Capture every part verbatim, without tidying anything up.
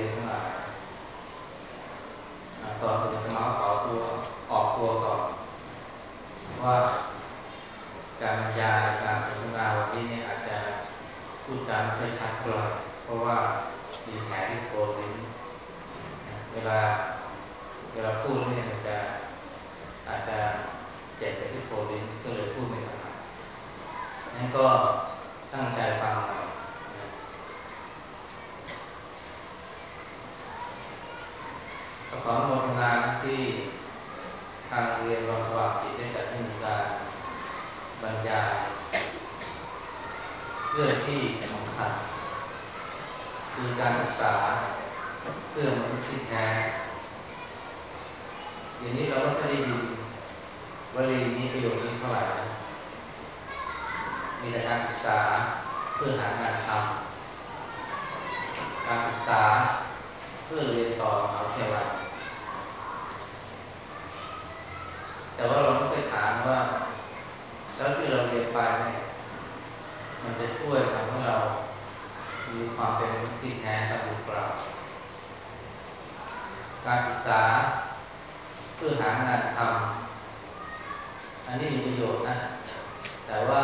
นทั้งหลายก่อนอื่นจะมาขอตัวออกตัวก่อนว่าการบรรยายการสนทนาวันนี้เนี่ยอาจจะพูดจาไม่ค่อยชัดเท่าไหร่เพราะว่ามีแผลที่โคนลิ้นเวลาเวลาพูดเนี่ยมันจะอาจจะเจ็บไปที่โคนลิ้นก็เลยพูดไม่ถนัดงั้นก็ตั้งใจฟังหน่อยนะขออนุโมทนาที่ทางเรียนรองสว่างจิตได้จัดให้มีการบรรยายเรื่องที่สำคัญคือการศึกษาเพื่อมนุษย์ที่แท้อย่างนี้เราก็ไม่ได้ยินวลีนี้ประโยชน์นี้เท่าไหร่นะมีแต่การศึกษาเพื่อหางานทำการศึกษาเพื่อเรียนต่อมหาวิทยาลัยแต่ว่าเราไม่เคยถามว่าแล้วที่เราเรียนไปเนี่ยมันจะช่วยทำให้เรามีความเป็นมนุษย์ที่แท้หรือเปล่าการศึกษาเพื่อหางานทำอันนี้มีประโยชน์นะแต่ว่า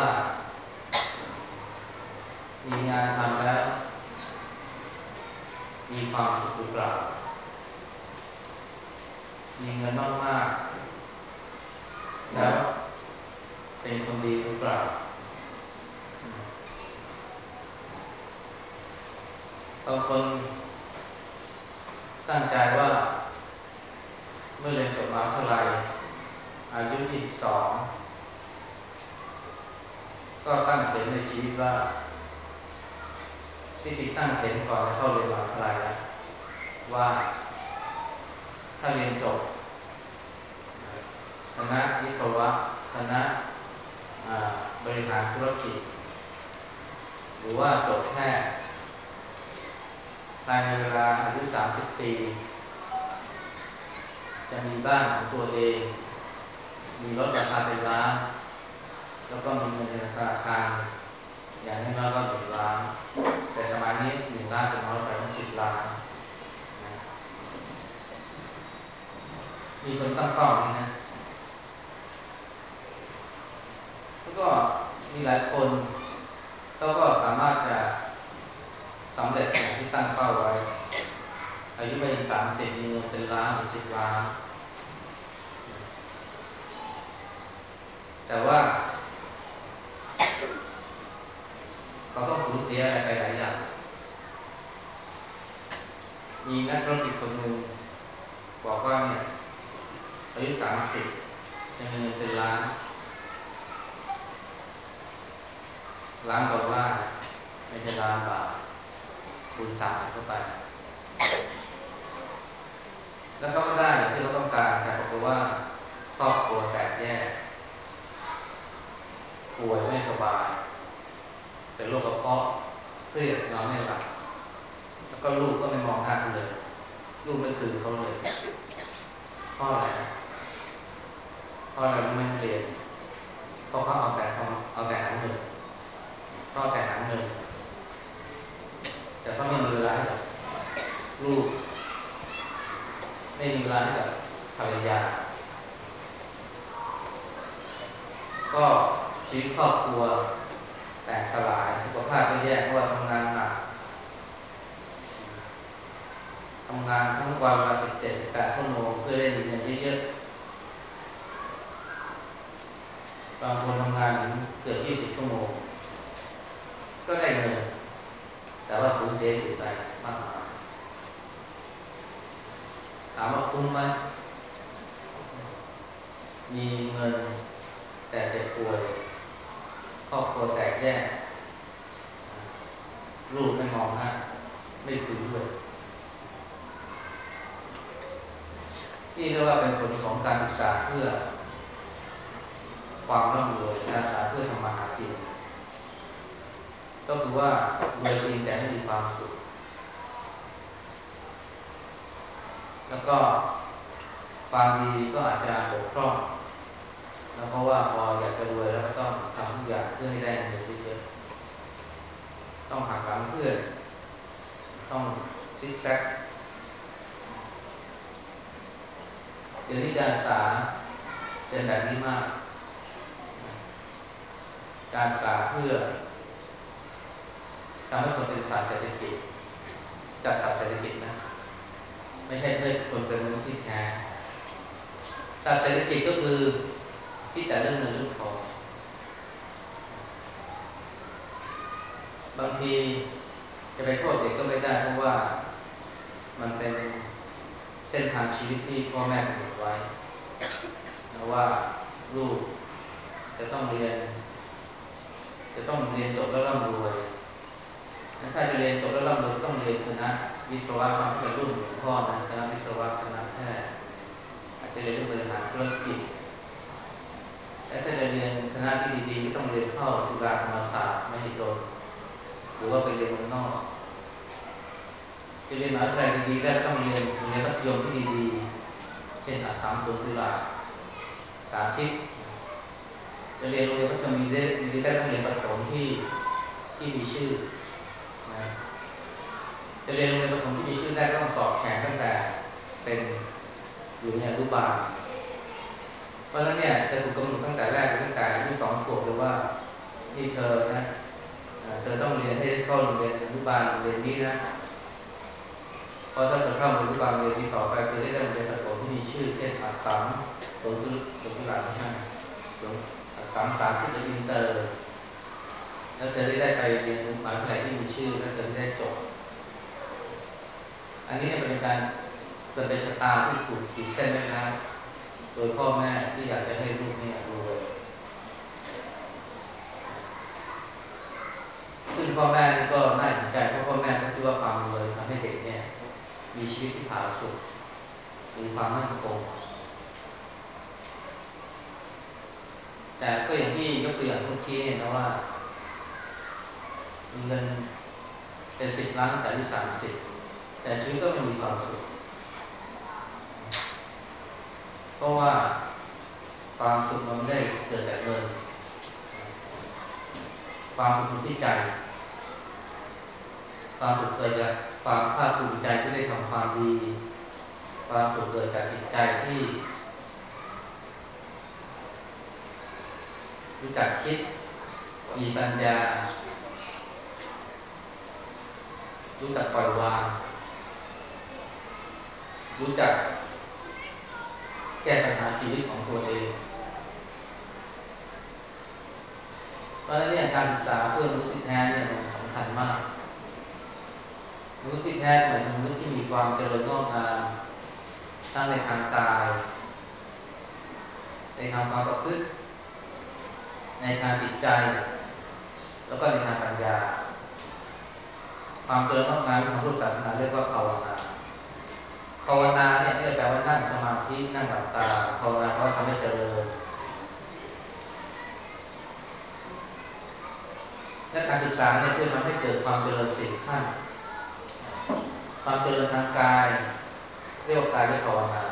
มีงานทำแล้วมีความสุขหรือเปล่ามีเงินมากๆแล้วเป็นคนดีหรือเปล่าบางคนตั้งใจว่าเมื่อเรียนจบมหาวิทยาลัยอายุยี่สิบสองก็ตั้งเข็มในชีวิตว่าที่ติดตั้งเข็มก่อนจะเข้าเรียนมหาวิทยาลัยแล้วว่าถ้าเรียนจบคณะวิศวะคณะบริหารธุรกิจหรือว่าจบแค่ภายในเวลาอายุสามสิบปีจะมีบ้านของตัวเองมีรถราคาเป็นล้านแล้วก็มีเงินในธนาคารอย่างน้อยๆก็หนึ่งล้านแต่สมัยนี้หนึ่งล้านจะน้อยไปถึงสิบล้านมีคนตั้งเป้านี้นะแล้วก็มีหลายคนเขาก็สามารถจะสำเร็จอย่างที่ตั้งเป้าไว้อายุไม่ถึงสามสิบมีเงินเป็นล้านหรือสิบล้านแต่ว่าเขาต้องสูญเสียอะไรไปหลายอย่างมีนักธุรกิจคนหนึ่งบอกว่าเนี่ยอายุสามสิบจะมีเงินเป็นล้านล้านดอลลาร์ไม่ใช่ล้านบาทคูณสามสิบเข้าไปแล้วเขาก็ได้อย่างที่เขาต้องการแต่ปรากฏว่าครอบครัวแตกแยกป่วยไม่สบายเป็นโรคกระเพาะเครียดนอนไม่หลับแล้วก็ลูกก็ไม่มองหน้าเขาเลยลูกไม่คืนเขาเลยเพราะอะไรเพราะอะไรไม่เรียนเพราะเขาเอาแต่เอาแต่หาเงินเขาเอาแต่หาเงินแต่เขาไม่มีเวลาให้กับลูกไม่มีเวลาให้กับภรรยาก็ชีวิตครอบครัวแตกสลายสุขภาพก็แย่เพราะว่าทำงานหนักทำงานทั้งวันเวลาสิบเจ็ดสิบแปดชั่วโมงเพื่อได้เงินเยอะๆบางคนทำงานถึงเกือบยี่สิบชั่วโมงก็ได้เงินแต่ว่าสูญเสียจิตใจมากมายถามว่าคุ้มไหมมีเงินแต่เจ็บป่วยครอบครัวแตกแยกลูกไม่มองหน้าไม่คุยด้วยนี่เรียกว่าเป็นผลของการศึกษาเพื่อความร่ำรวยการศึกษาเพื่อทำมาหากินก็คือว่ารวยจริงแต่ไม่มีความสุขแล้วก็ความดีก็อาจจะบกพร่องแล้วเพราะว่าพออยากจะรวยแล้วก็ต้องทำทุกอย่างเพื่อให้ได้เงินเยอะๆต้องหักหลังเพื่อนต้องซิกแซกเดี๋ยวนี้การศึกษาเป็นแบบนี้มากการศึกษาเพื่อทำให้คนเป็นศาสตร์เศรษฐกิจจัดศาสตร์เศรษฐกิจนะไม่ใช่เพื่อคนเป็นมนุษย์ที่แท้ศาสตร์เศรษฐกิจก็คือที่แต่เรื่องเงินเรื่องทองบางทีจะไปโทษเด็กก็ไม่ได้เพราะว่ามันเป็นเส้นทางชีวิตที่พ่อแม่กำหนดไว้นะว่าลูกจะต้องเรียนจะต้องเรียนจบแล้วร่ำรวยถ้าจะเรียนจบแล้วร่ำรวยต้องเรียนคณะวิศวะความเป็นรุ่นหลวงพ่อนะคณะวิศวะคณะแพทย์อาจจะเรียนเรื่องบริหารธุรกิจและถ้าจะเรียนคณะที่ดีๆไม่ต้องเรียนเข้าจุฬาธรรมศาสตร์มหิดลหรือว่าไปเรียนเมืองนอกจะเรียนมหาวิทยาลัยดีๆได้ต้องเรียนโรงเรียนมัธยมที่ดีๆเช่นอัสสัมชัญจุฬาสาธิตจะเรียนโรงเรียนมัธยมดีๆได้ต้องเรียนประถมที่ที่มีชื่อนะจะเรียนโรงเรียนประถมที่มีชื่อได้ต้องสอบแข่งตั้งแต่เป็นอยู่ในอนุบาลเพราะฉะนั้นเนี่ยจะถูกกำหนดตั้งแต่แรกตั้งแต่อายุสองขวบเลยว่าที่เธอนะเธอต้องเรียนให้เข้าโรงเรียนอนุบาลโรงเรียนนี้นะเพราะถ้าเธอเข้าอนุบาลโรงเรียนนี้ต่อไปเธอได้โรงเรียนประถมที่มีชื่อเช่นอัสสัมสวนตุสวนตุลาไม่ใช่อัสสัมสามสิบอินเตอร์แล้วเธอได้ไปเรียนมหาวิทยาลัยที่มีชื่อแล้วเธอได้จบอันนี้เนี่ยเป็นการเป็นชะตาที่ถูกขีดเส้นไว้แล้วโดยพ่อแม่ที่อยากจะให้ลูกเนี่ยรวยซึ่งพ่อแม่นี่ก็น่าสนใจเพราะพ่อแม่ก็คิดว่าความรวยทำให้เด็กเนี่ยมีชีวิตที่ผาสุกมีความมั่นคงแต่ก็อย่างที่ยกตัวอย่างเมื่อกี้เนี่ยนะว่ามีเงินเป็นสิบล้านแต่อายุสามสิบแต่ชีวิตก็ไม่มีความสุขเพราะว่าความสุขมันไม่ได้เกิดจากเงินความสุขอยู่ที่ใจความสุขเกิดจากความภาคภูมิใจที่ได้ทำความดีความสุขเกิดจากจิตใจที่รู้จักคิดมีปัญญารู้จักปล่อยวางรู้จักแก้ปัญหาชีวิตของตัวเองเพราะฉะนั้นเนี่ยการศึกษาเพื่อมนุษย์ที่แท้เนี่ยมันสำคัญมากมนุษย์ที่แท้หมายถึงมนุษย์ที่มีความเจริญงอกงามทั้งในทางกายในทางความประพฤติในทางจิตใจแล้วก็ในทางปัญญาความเจริญงอกงามของพุทธศาสนาเรียกว่าภาวนาภาวนาเนี่ยที่แปลว่านั่งสมาธินั่งหลับตาภาวนาเพราะทำให้เจริญและการศึกษาเนี่ยเพื่อทำให้เกิดความเจริญสี่ขั้นความเจริญทางกายเรียกว่ากายภาวนา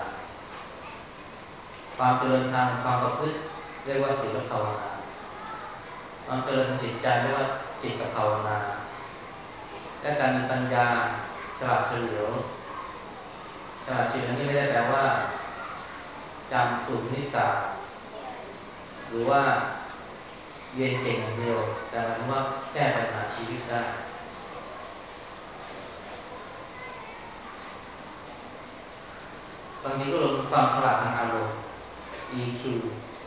ความเจริญทางความประพฤติเรียกว่าศีลภาวนาความเจริญทางจิตใจเรียกว่าจิตภาวนาและการมีปัญญาฉลาดเฉลียวฉลาดเฉลียวนี่ไม่ได้แปลว่าจำสูตรนิสสัยหรือว่าเรียนเก่งอย่างเดียวแต่หมายถึงว่าแก้ปัญหาชีวิตได้บางทีก็ลงความฉลาดทางอารมณ์ อี คิว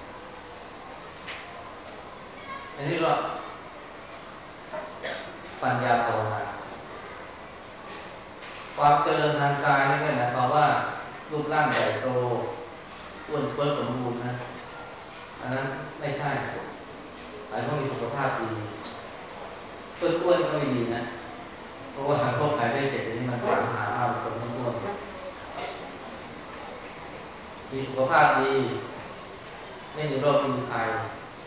อันนี้ก็ปัญญาภาวนาความเจริญทางกายนี่ก็หมายความว่ารูปร่างใหญ่โตอ้วนท้วนสมบูรณ์นะอันนั้นไม่ใช่หมายถึงมีสุขภาพดีอ้วนอ้วนก็ไม่ดีนะเพราะว่าโรคไข้ไข้เจ็บนี่มันปัญหามากคนอ้วนมีสุขภาพดีไม่มีโรคไม่มีภัย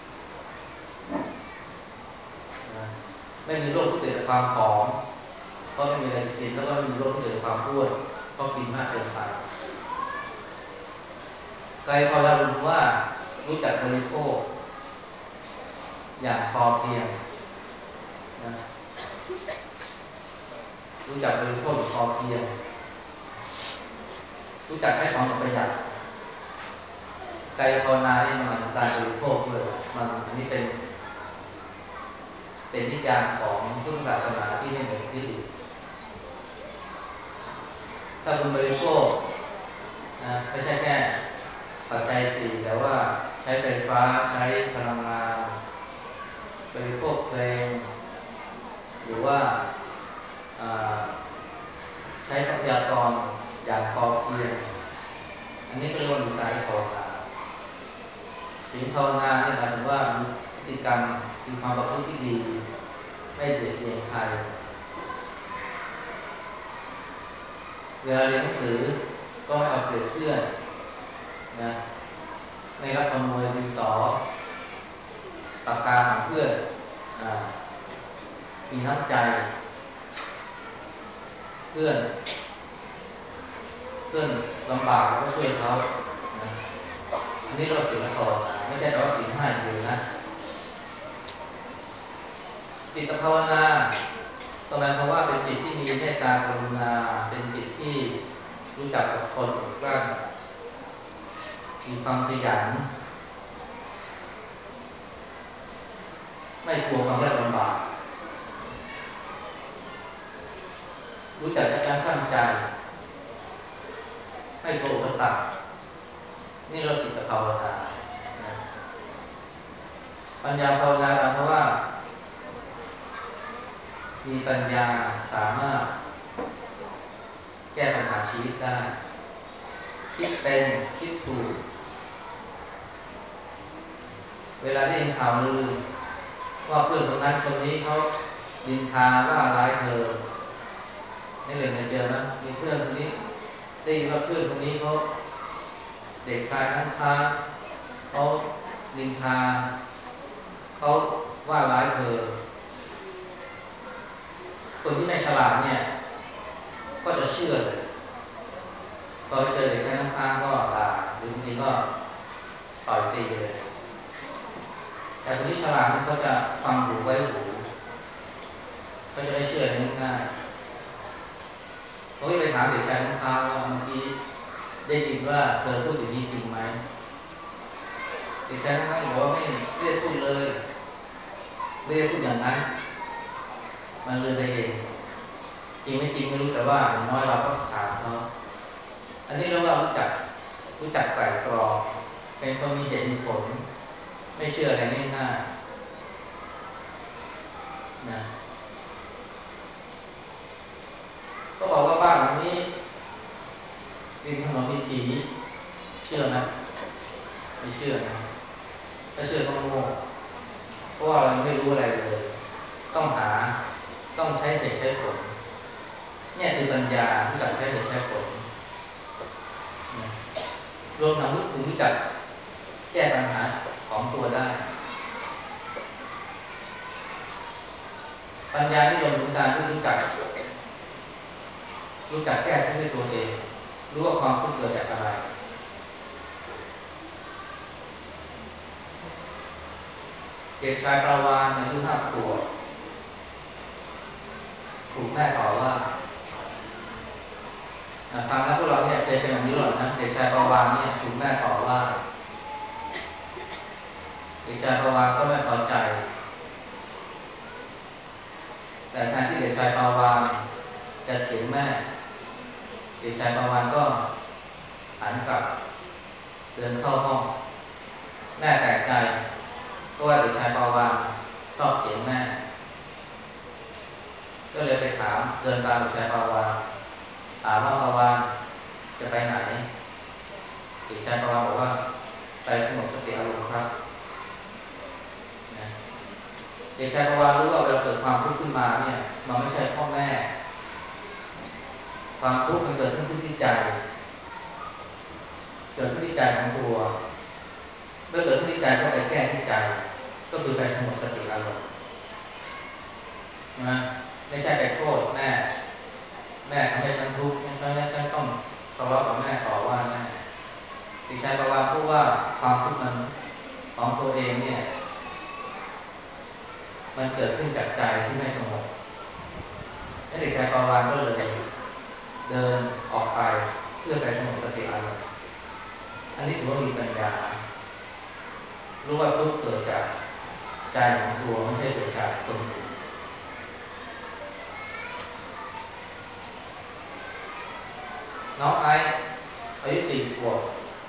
ไม่มีโรคที่เกิดจากความผอมเพราะไม่มีอะไรกินแล้วก็ไม่มีโรคที่เกิดจากความอ้วนเพราะกินมากเกินไปกายภาวนารู้ว่ารู้จักบริโภคอย่างพอเพียงนะรู้จักบริโภคอย่างพอเพียงรู้จักใช้ของอย่างประหยัดกายภาวนาเนี่ยมันหมายถึงการบริโภคด้วยมันอันนี้เป็นเป็นนิยามของพุทธศาสนาที่ไม่เหมือนที่อื่นถ้าคุณบริโภคนะไม่ใช่แค่ปัจจัยสี่แต่ว่าใช้ไฟฟ้าใช้พลังงานบริโภคเพลงหรือว่าใช้ทรัพยากรอย่างพอเพียงอันนี้ก็เรียกว่ามีกายภาวนาศีลภาวนาเนี่ยหมายถึงว่าพฤติกรรมคือความประพฤติที่ดีไม่เบียดเบียนใครเวลาเรียนหนังสือก็ไม่เอาเปรียบเพื่อนนะไม่รับขโมยดินสอปากกาของเพื่อนมีน้ำใจเพื่อนเพื่อนลำบากก็ช่วยเขานะอันนี้เราศีลภาวนาไม่ใช่แต่ว่าศีลห้าอยู่นะจิตภาวนาก็หมายความว่าเป็นจิตที่มีเมตตากรุณาเป็นจิตที่รู้จักอดทนอดกลั้นมีความขยันไม่กลัวความยากลำบากรู้จักยับยั้งชั่งใจไม่กลัวอุปสรรคนี่เราจิตภาวนาปัญญาภาวนาเพราะว่ามีปัญญาสามารถแก้ปัญหาชีวิตได้คิดเป็นคิดถูกเวลาได้ยินข่าวลือว่าเพื่อนคนนั้นคนนี้เขาดินทาว่าร้ายเธอนี่เลยมาเจอนะมีเพื่อนคนนี้ได้ยินว่าเพื่อนคนนี้เขาเด็กชายทั้งค้าเขาดินทาเขาว่าร้ายเธอคนที่ไม่ฉลาดเนี่ยก็จะเชื่อเลยพอไปเจอเด็กชายทั้งค้าก็ด่าหรือบางทีก็ต่อยตีเลยแต่คนที่ฉลาดเขาจะฟังหูไว้หูเขาจะไม่เชื่อง่ายๆเขาก็ไปถามเด็กชายทั้งค้าว่าเมื่อกี้ได้ยินว่าเธอพูดอย่างนี้จริงไหมเด็กชายทั้งค้าบอกว่าไม่ไม่ได้พูดเลยไม่ได้พูดอย่างนั้นมันเลยได้เองจริงไม่จริงไม่รู้แต่ว่าอย่างน้อยเราก็ถามเขาอันนี้เราว่ารู้จักรู้จักไตร่ตรองเป็นคนมีเหตุมีผลไม่เชื่ออะไรง่ายๆนะก็บอกว่าบ้านหลังนี้ริมถนนมีผีเชื่อไหมไม่เชื่อนะถ้าเชื่อก็โง่เพราะว่าเราไม่รู้อะไรเลยต้องหาต้องใช้เหตุใช้ผลเนี่ยคือปัญญารู้จักใช้เหตุใช้ผลรวมทั้งถึงรู้จักแก้ปัญหาของตัวได้ปัญญาที่รวมถึงการที่รู้จักรู้จักแก้ทุกข์ด้วยตัวเองรู้ว่าความทุกข์เกิดจากอะไรเด็กชายปราวาญอายุห้าขวบถูกแม่ต่อว่าฟังแล้วพวกเราเนี่ยเคยเป็นแบบนี้หรอนะเด็กชายปราวาญเนี่ยถูกแม่ต่อว่าเด็กชายปราวาญก็ไม่พอใจแต่แทนที่เด็กชายปราวาญจะเถียงแม่เด็กชายปราวาญก็หันกลับเดินเข้าห้องแม่แปลกใจเพราะว่าเด็กชายปราวาญชอบเถียงแม่ก็เลยไปถามเดินตามเด็กชายปราวาญถามว่าปราวาญจะไปไหนเด็กชายปราวาญบอกว่าไปสงบสติอารมณ์ครับเด็กชายปราวาญรู้ว่าเวลาเกิดความทุกข์ขึ้นมาเนี่ยมันไม่ใช่พ่อแม่ความทุกข์มันเกิดขึ้นที่ใจเกิดขึ้นที่ใจของตัวเมื่อเกิดขึ้นที่ใจก็ไปแก้ที่ใจก็คือไปสงบสติอารมณ์นะไม่ใช่ไปโทษแม่แม่ทำให้ฉันทุกข์เพราะฉะนั้นฉันต้องทะเลาะกับแม่ต่อว่าแม่เด็กชายปราวาญพูดว่าความทุกข์มันของตัวเองเนี่ยมันเกิดขึ้นจากใจที่ไม่สงบและเด็กชายปราวาญก็เลยเดินออกไปเพื่อไปสงบสติอารมณ์อันนี้ถือว่ามีปัญญารู้ว่าทุกข์เกิดจากใจของตัวไม่ใช่เกิดจากคนอื่นน้องไอซ์อายุสี่ขวบ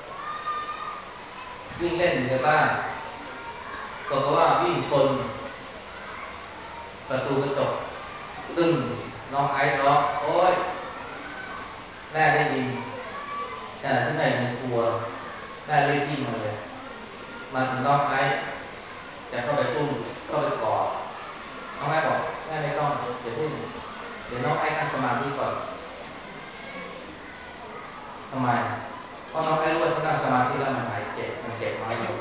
วิ่งเล่นอยู่ในบ้านบอกว่าวิ่งชนประตูกระจกตึ้งน้องไอซ์ร้องโอ๊ยแม่ได้ยินแต่ที่ไหนมันกลัวแม่รีบวิ่งมาเลยมาถึงน้องไอซ์จะเข้าไปตุ้มเข้าไปกอดน้องไอซ์บอกแม่ไม่ต้องเดี๋ยวพึ่งเดี๋ยวน้องไอซ์นั่งสมาธิก่อนทำไมเพราะน้องไอซ์รู้ว่าถ้านั่งสมาธิแล้วมันหายเจ็บมันเจ็บน้อยลง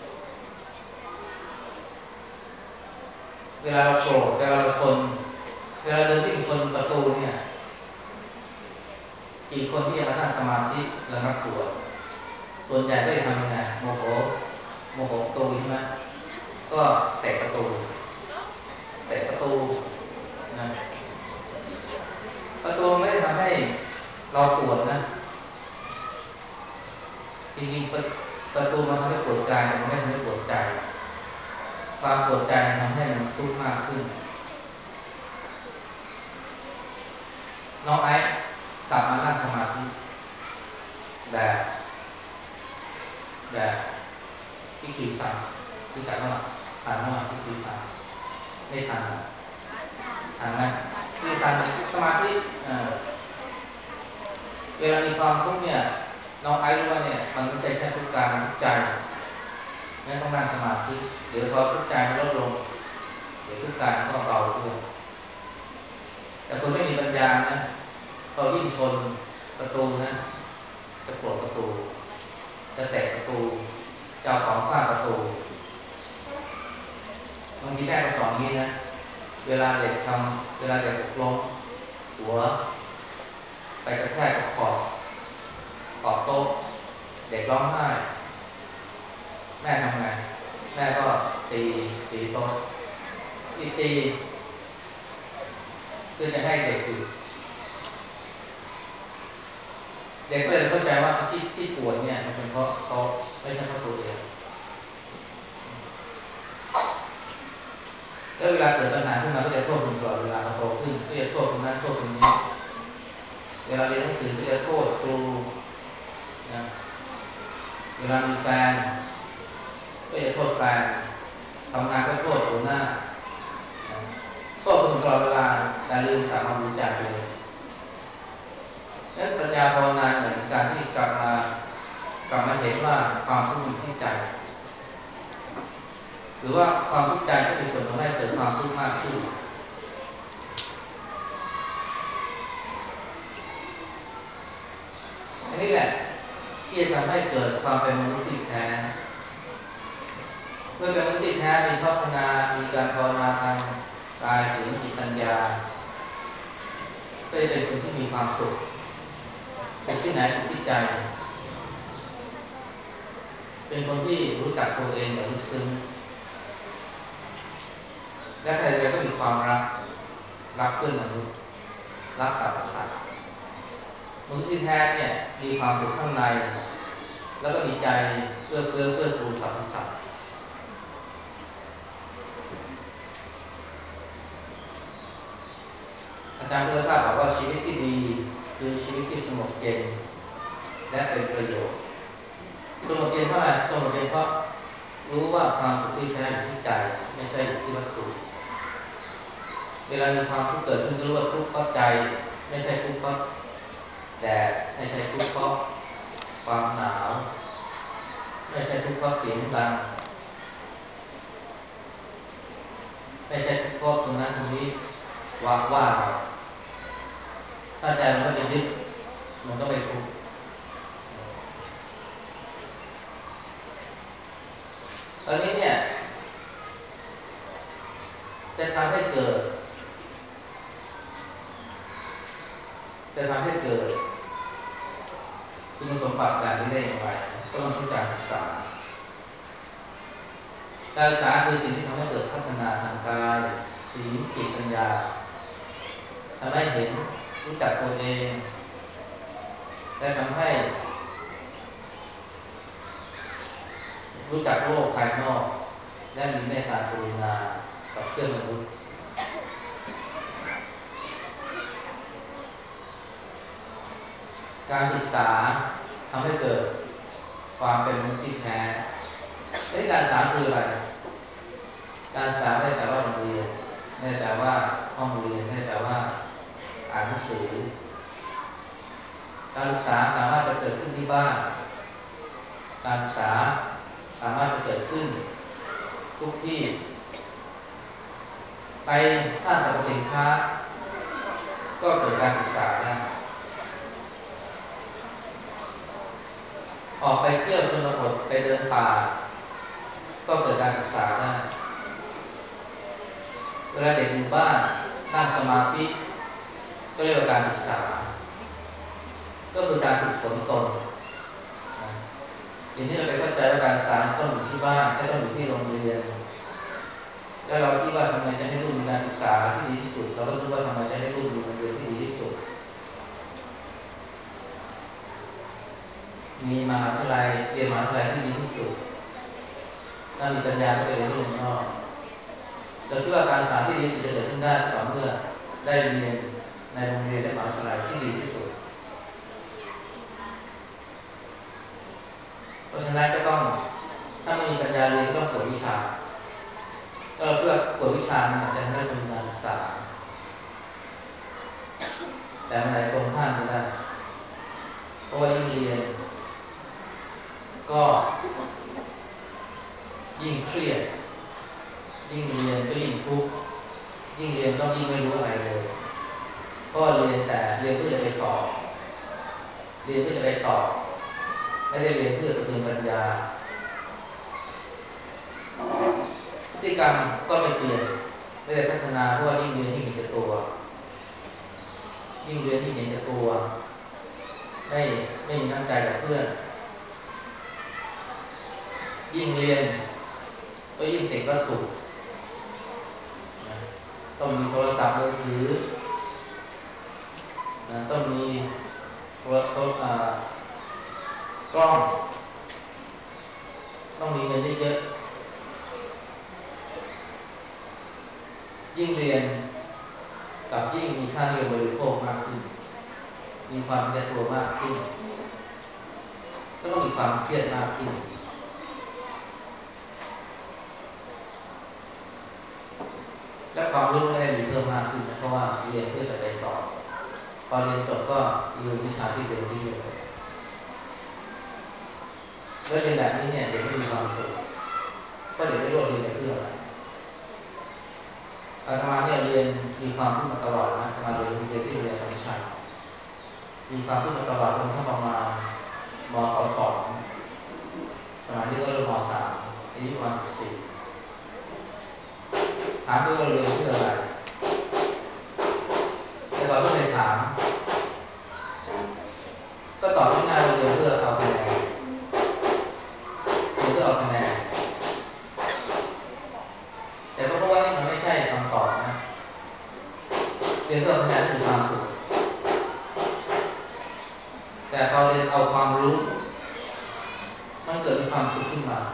เวลาเราโกรธเวลาเราชนเวลาเดินวิ่งชนประตูเนี่ยกี่คนที่จะมานั่งสมาธิระงับตัวส่วนใหญ่ก็จะทำยังไงโมโหโมโหประตูใช่ไหมก็เตะประตูเตะประตูนะประตูไม่ได้ทำให้เราปวดนะจริงๆประประตูมันทำให้ปวดกายมันไม่ทำให้ปวดใจความปวดใจทำให้มันทุกข์มากขึ้นน้องไอซ์กลับมานั่งสมาธิแบบแบบที่คิวสั่งที่สั่งว่าทันว่าที่คิวสั่งไม่ทันทันไหมคิวสั่งสมาธิเวลามีความทุกข์เนี่ยน้องไอซ์รู้ว่าเนี่ยมันไม่ใช่แค่ทุกข์กายทุกข์ใจงั้นต้องนั่งสมาธิเดี๋ยวพอทุกข์ใจมันลดลงเดี๋ยวทุกข์กายก็เบาขึ้นแต่คนไม่มีปัญญานะพอวิ่งชนประตูนะจะปลดประตูจะแตะประตูจะเอาของฟาดประตูบางทีแม่ก็สอนนี้นะเวลาเด็กทำเวลาเด็กลงหัวไปกระแทกกับขอบขอบโต๊ะเด็กร้องไห้แม่ทำไงแม่ก็ตีตีโต๊ะตีตีเพื่อจะให้เด็กหยุดเด็กก็เลยเข้าใจว่าที่ที่ปวดเนี่ยมันเป็นเพราะเขาไม่ใช่เพราะตัวเองแล้วเวลาเกิดปัญหาขึ้นมาก็จะโทษคนก่อนเวลาเขาโตขึ้นก็จะโทษคนนั้นโทษคนนี้เวลาเรียนหนังสือก็จะโทษครูนะเวลามีแฟนก็จะโทษแฟนทำงานก็โทษหัวหน้าโทษคนตลอดเวลาแต่ลืมกลับมาดูใจตัวเองนั้นปัญญาภาวนาเหมือนการที่กลับมากลับมาเห็นว่าความทุกข์อยู่ที่ใจหรือว่าความทุกข์ใจก็เป็นส่วนทำให้เกิดความทุกข์มากขึ้นอันนี้แหละที่จะทำให้เกิดความเป็นมนุษย์ที่แท้เมื่อเป็นมนุษย์ที่แท้มีพัฒนามีการภาวนาทางกายศีลจิตปัญญาก็จะเป็นคนที่มีความสุขสุขที่ไหนสุขที่ใจเป็นคนที่รู้จักตัวเองอย่างลึกซึ้งและใครๆก็มีความรักรักเพื่อนมนุษย์รักสรรพสัตว์มนุษย์ที่แท้เนี่ยมีความสุขข้างในแล้วก็มีใจเพื่อเพื่อเพื่อทูสรรพสัตว์อาจารย์พุทธทาสบอกว่าชีวิตที่ดีคือชีวิตที่สงบเย็นและเป็นประโยชน์สงบเย็นเพราะอะไรสงบเย็นเพราะรู้ว่าความสุขที่แท้อยู่ที่ใจไม่ใช่อยู่ที่วัตถุเวลามีความทุกข์เกิดขึ้นก็รู้ว่าทุกข์เพราะใจไม่ใช่ทุกข์เพราะแดดไม่ใช่ทุกข์เพราะความหนาวไม่ใช่ทุกข์เพราะเสียงดังไม่ใช่ทุกข์เพราะคนนั้นคนนี้ว่าว่าเราถ้าใจมันก็ไปยึดมันก็ไปทุกข์ตอนนี้เนี่ยจะทำให้เกิดจะทำให้เกิดคุณสมบัติแบบนี้ได้อย่างไรก็ต้องใช้การศึกษาการศึกษาคือสิ่งที่ทำให้เกิดพัฒนาทางกายศีลจิตปัญญาทำให้เห็นรู้จักตัวเองและทำให้รู้จักโลกภายนอกและมีเมตตากรุณากับเพื่อนมนุษย์การศึกษาทำให้เกิดความเป็นมนุษย์ที่แท้ไอ้การศึกษาคืออะไรการศึกษาไม่ได้แต่ว่าโรงเรียนไม่ได้แต่ว่าห้องเรียนไม่ได้แต่ว่าอ่านหนังสือการศึกษาสามารถจะเกิดขึ้นที่บ้านการศึกษาสามารถจะเกิดขึ้นทุกที่ไปห้างสรรพสินค้าก็เกิดการศึกษาได้ออกไปเที่ยวชนบทไปเดินป่าก็เกิดการศึกษาได้เวลาเด็กอยู่บ้านนั่งสมาธิก็เรียกว่าการศึกษาก็คือการฝึกฝนตนอย่างนี้เราไปเข้าใจว่าการศึกษาต้องอยู่ที่บ้านไม่ต้องอยู่ที่โรงเรียนแล้วเราคิดว่าทำไมจะให้ลูกมีการศึกษาที่ดีที่สุดเราก็คิดว่าทำไมจะให้ลูกมีโรงเรียนที่ดีที่สุดมีมหาวิทยาลัยเรียนมหาวิทยาลัยที่ดีที่สุดถ้ามีปัญญาก็ไปเรียนที่เมืองนอกเราคิดว่าการศึกษาที่ดีที่สุดจะเกิดขึ้นได้ต่อเมื่อได้เรียนในโรงเรียนและมหาวิทยาลัยที่ดีที่สุดเพราะฉะนั้นก็ต้องถ้าไม่มีปัญญาเรียนก็ต้องกวดวิชาก็เพื่อกวดวิชามันอาจจะไม่ได้เป็นการศึกษาแต่มันอาจจะตรงข้ามก็ได้เพราะว่ายิ่งเรียนก็ยิ่งเครียดยิ่งเรียนก็ยิ่งทุกข์ยิ่งเรียนก็ยิ่งไม่รู้อะไรเลยเพราะเรียนแต่เรียนเพื่อจะไปสอบเรียนเพื่อจะไปสอบไม่ได้เรียนเพื่อกระตุ้นปัญญาพฤติกรรมก็ไม่เปลี่ยนไม่ได้พัฒนาเพราะว่ายิ่งเรียนยิ่งเห็นแก่ตัวยิ่งเรียนยิ่งเห็นแก่ตัวไม่ไม่มีน้ำใจกับเพื่อนยิ่งเรียนก็ยิ่งติดวัตถุต้องมีโทรศัพท์มือถือต้องมีโทรศัพท์กล้องต้องมีเงินเยอะๆยิ่งเรียนกับยิ่งมีค่านิยมบริโภคมากขึ้นมีความเป็นตัวมากขึ้นก็ต้องมีความเครียดมากขึ้นและความรู้ไม่ได้มีเพิ่มมากขึ้นเพราะว่าเรียนเพื่อจะไปสอบพอเรียนจบก็ลืมวิชาที่เรียนที่เรียนแล้วเรียนแบบนี้เนี่ยเด็กไม่มีความสุขเพราะเด็กไม่รู้เรียนไปเพื่ออะไรอาตมาเนี่ยเรียนมีความทุกข์มาตลอดนะอาตมาเรียนเรียนที่โรงเรียนสัมชัญมีความทุกข์มาตลอดจนทั้งประมาณม.สองสมัยที่ก็เริ่มม.สามอายุประมาณสิบสี่ถามด้วยว่าเรียนเพื่ออะไรแต่เราก็เลยถามก็ตอบง่ายๆว่าเรียนเพื่อเอาคะแนนเรียนเพื่อเอาคะแนนแต่ก็เพราะว่านี่มันไม่ใช่คำตอบนะเรียนเพื่อเอาคะแนนมีความสุขแต่พอเรียนเอาความรู้มันเกิดมีความสุขขึ้นมา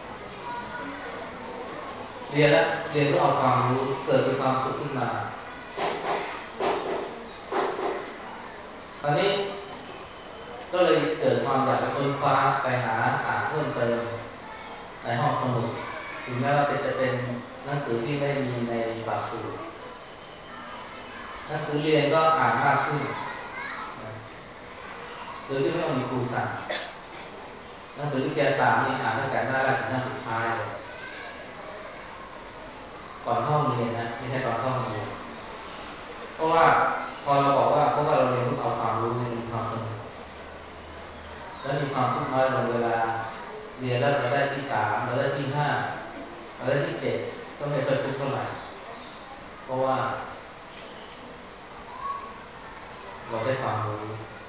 เรียนแล้วเรียนเพื่อเอาความรู้เกิดมีความสุขขึ้นมาตอนนี้ก็เลยเกิดความอยากจะค้นคว้าไปหาอ่านเพิ่มเติมในห้องสมุดถึงแม้ว่าจะเป็นหนังสือที่ไม่มีในหลักสูตรหนังสือเรียนก็อ่านมากขึ้นโดยที่ไม่ต้องมีครูสั่งหนังสือวิทยาศาสตร์นี่อ่านตั้งแต่หน้าแรกถึงหน้าสุดท้ายก่อนเข้าเรียนนะไม่ใช่ก่อนเข้าเรียนเพราะว่าพอเราบอกว่าเพราะว่าเราเรียนเพื่อเอาความรู้เนี่ยมีความสนุกแล้วมีความทุกข์น้อยลงเวลาเรียนแล้วเราได้ที่สามเราได้ที่ห้าเราได้ที่เจ็ดก็ไม่ค่อยทุกข์เท่าไหร่เพราะว่าเราได้ความรู้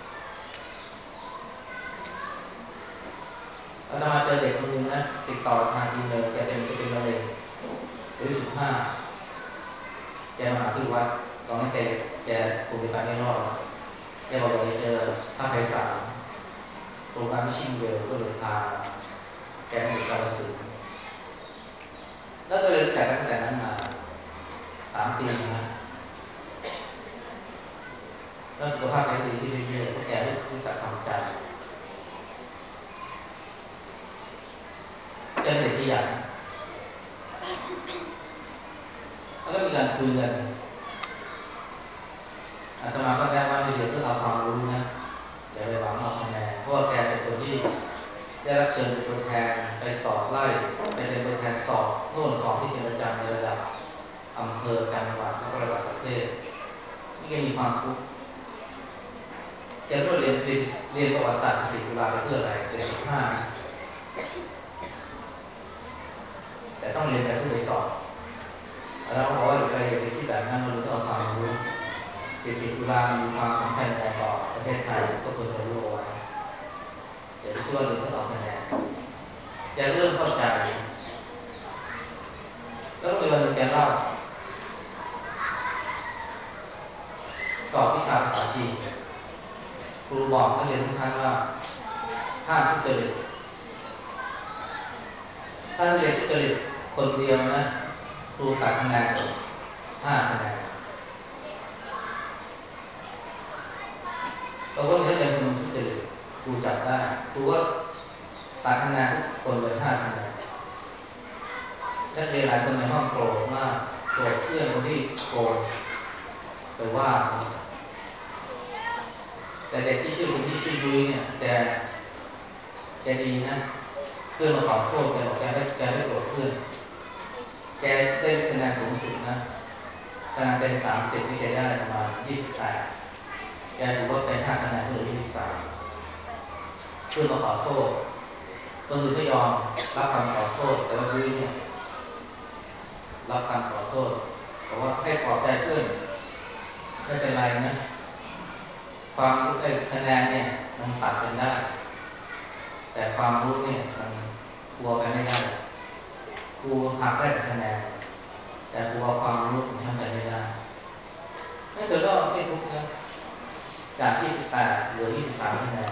อาตมาเจอเด็กคนนึงนะติดต่อทางอีเมลแกเป็นเป็นมะเร็งอายุสิบห้าแกมาหาที่วัดตอนนั้นแกแกคงจะไปไม่รอดแกบอกว่าเจอพระไพศาลโรงพยาบาลมิชิงเวลก็เลยพาแกเป็นเด็กกาฬสินธุ์แล้วก็เลยรู้จักกันตั้งแต่นั้นมาสามปีนะแล้วสุขภาพแกดีที่เรื่อยๆเพราะแกรู้จักทำใจแกเป็นเด็กที่อยากแล้วก็มีการคุยกันอาตมาก็แนะว่าให้เรียนเพื่อเอาความรู้นะอย่าไปหวังเอาคะแนนเพราะว่าแกเป็นคนที่ได้รับเชิญเป็นตัวแทนไปสอบไล่ไปเป็นตัวแทนสอบโน่นสอบที่เป็นประจำในระดับอำเภอจังหวัดแล้วก็ระดับประเทศนี่ก็มีความทุกข์แกไม่เรียนเรียนประวัติศาสตร์ศิลป์จุฬาไปเพื่ออะไรเรียนสิบห้าแต่ต้องเรียนไปเพื่อไปสอบแล้วบอกว่าอยู่ไปอย่าไปคิดแบบนั้นมันต้องเอาความรู้ศิลป์จุฬามีความสำคัญในต่อประเทศไทยก็ควรจะรู้ไว้อย่าไปคิดว่าเรียนเพื่อเอาคะแนนแกเริ่มเข้าใจแล้วก็มีวันหนึ่งแกเล่าสอบวิชาภาษาจีนครูบอกนักเรียนทุกท่านว่าห้ามทุจริตถ้านักเรียนทุจริตคนเดียวนะครูตัดคะแนนห้าคะแนนเราก็มีนักเรียนคนนึงทุจริตครูจับได้ครูก็ตัดคะแนนทุกคนเลยห้าคะแนนนักเรียนหลายคนในห้องโกรธมากโกรธเพื่อนคนที่โกรธแต่ว่าแต่เด็กที่ชื่อคนที่ชื่อยุ้ยเนี่ยแกแกดีนะเพื่อนมาขอโทษแกบอกแกไม่แกไม่โกรธเพื่อนแกได้คะแนนสูงสุดนะคะแนนเต็มสามสิบที่แกได้ประมาณยี่สิบแปดแกถือว่าเป็นห้าคะแนนเพื่อยี่สิบสามเพื่อนมาขอโทษคนอื่นไม่ยอมรับคำขอโทษแต่ว่ายุ้ยเนี่ยรับคำขอโทษบอกว่าให้ปลอบใจเพื่อนไม่เป็นไรนะความรู้ไอ้คะแนนเนี่ยมันตัดกันได้แต่ความรู้เนี่ยมันกลัวไปไม่ได้ครูหักได้แต่คะแนนแต่กลัวความรู้มันทำไปไม่ได้นั่นเธอก็ไม่ทุกข์นะจากยี่สิบแปดเหลือยี่สิบสามคะแนน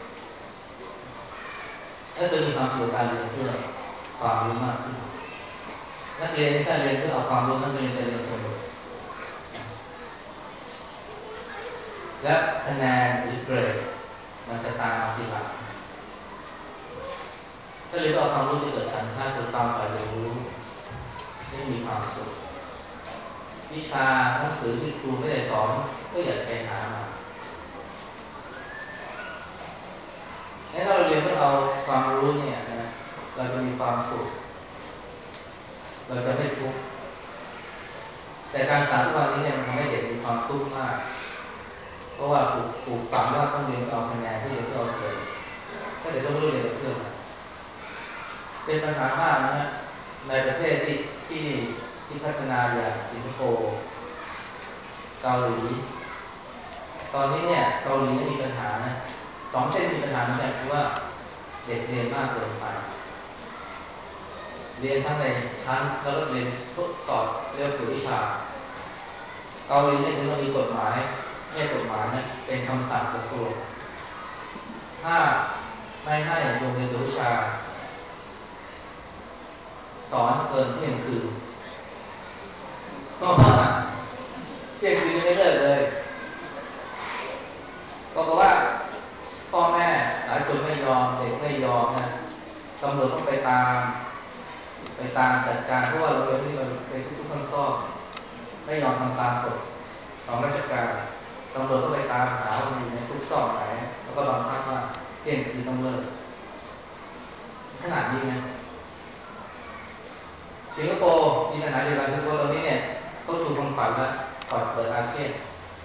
ถ้าเธอมีความสุขการเรียนเพื่อความรู้มากขึ้นนักเรียนที่การเรียนเพื่อเอาความรู้นักเรียนจะเรียนสนุกและคะแนนหรือเกรดมันจะตามมาทีหลังถ้าเรียนเอาความรู้จะเกิดฉันทะคือความใฝ่รู้ไม่มีความสุขวิชาหนังสือที่ครูไม่ได้สอนก็อยากไปหามาถ้าเราเรียนเพื่อเอาความรู้เนี่ยนะเราจะมีความสุขเราจะไม่ทุกข์แต่การสอนทุกวันนี้เนี่ยมันทำให้เด็กมีความทุกข์มากเพราะว่าถูกถูกฝังว่าต้องเรียนเอาคะแนนที่เรียนเพื่อเอาเกรดถ้าเด็กต้องรู้เรียนเพื่อเป็นปัญหามากนะฮะในประเทศที่ที่ที่พัฒนาอย่างสิงคโปร์เกาหลีตอนนี้เนี่ยเกาหลีมีปัญหานะสองเส้นมีปัญหาเหมือนกันคือว่าเด็กเรียนมากเกินไปเรียนทั้งในชั้นแล้วก็เรียนทุกต่อเรียนฝึกวิชาเกาหลีเนี่ยถึงจะมีกฎหมายไม่กฎหมายนะเป็นคำสั่งกระทรวงถ้าไม่ให้โรงเรียนวิชาสอนเกินเที่ยงคืนเพราะว่าเที่ยงคืนยังไม่เลิกเลยบอกว่าพ่อแม่หลายคนไม่ยอมเด็กไม่ยอมนะตำรวจต้องไปตามไปตามจัดการเพราะว่าโรงเรียนที่มันเป็นทุกๆขั้นซ่อนไม่ยอมทำตามกฎของราชการตำรวจก็ไปตามหาว่ามันอยู่ในทุกซอกไหนแล้วก็บังคับว่าเที่ยงคืนต้องเลิกขนาดนี้นะสิงคโปร์มีปัญหาเดียวกันคือว่าตอนนี้เนี่ยเขาชูความฝันแล้วก่อนเปิดอาเซียน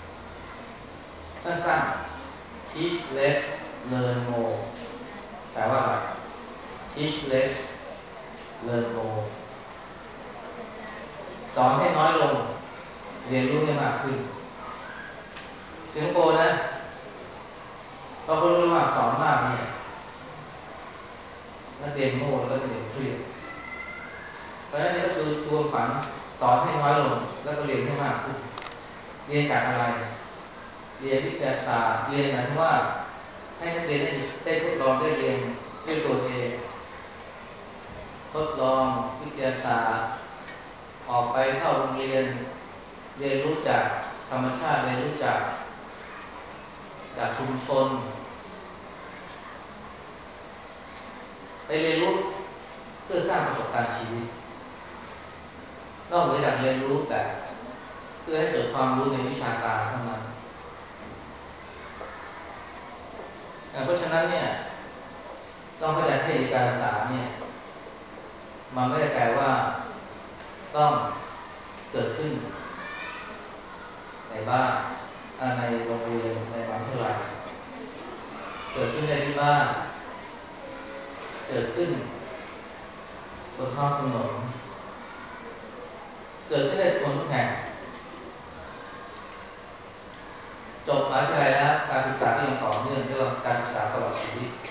สั้นๆ teach less learn more แปลว่าอะไร teach less learn more สอนให้น้อยลงเรียนรู้ให้มากขึ้นสิงคโปร์นะพอเขารู้ว่าสอนมากเนี่ยนักเรียนโง่แล้วก็เรียนเครียดเพราะฉะนั้นนี่ก็คือทวงฝันสอนให้น้อยลงแล้วก็เรียนให้มากขึ้นเรียนจากอะไรเรียนวิทยาศาสตร์เรียนหมายถึงว่าให้นักเรียนได้ได้ทดลองได้เรียนด้วยตัวเองทดลองวิทยาศาสตร์ออกไปเข้าโรงเรียนเรียนรู้จากธรรมชาติเรียนรู้จากจากชุมชนไปเรียนรู้เพื่อสร้างประสบการณ์ชีวิตนอกเหนือจากเรียนรู้แต่เพื่อให้เกิดความรู้ในวิชาการเท่านั้นเพราะฉะนั้นเนี่ยต้องเข้าใจที่การศึกษาเนี่ยมันไม่ได้แปลว่าต้องเกิดขึ้นในบ้านในโรงเรียนในมหาวิทยาลัยเกิดขึ้นในที่บ้านเกิดขึ้นบนท้องถนนเกิดขึ้นในคนทุกแห่งจบมหาวิทยาลัยแล้วการศึกษาก็ยังต่อเนื่องเรียกว่าการศึกษาตลอดชีวิต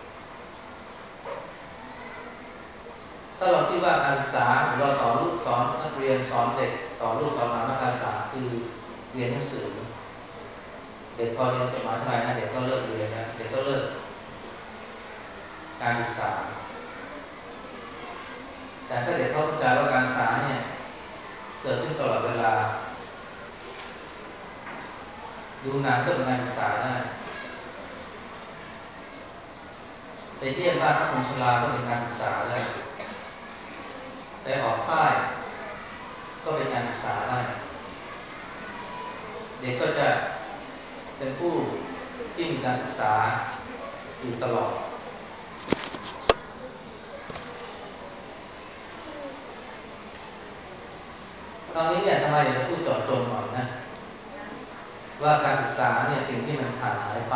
ถ้าเราคิดว่าการศึกษาเราสอนลูกสอนนักเรียนสอนเด็กสอนลูกสอนหลานการศึกษาคือเรียนหนังสือเด็กพอเรียนจบมหาวิทยาลัยนะเด็กก็เลิกเรียนนะเด็กก็เลิกการศึกษาแต่ถ้าเด็กเขาเข้าใจว่าการศึกษาเนี่ยเกิดขึ้นตลอดเวลาดูหนังก็เป็นการศึกษาได้ไปเยี่ยมบ้านพระคนชราก็เป็นการศึกษาได้ไปออกค่ายก็เป็นการศึกษาได้เด็กก็จะเป็นผู้ที่มีการศึกษาอยู่ตลอดคราวนี้เนี่ยทำไมอยากจะพูดเจาะจงหน่อยนะว่าการศึกษาเนี่ยสิ่งที่มันขาดหายไป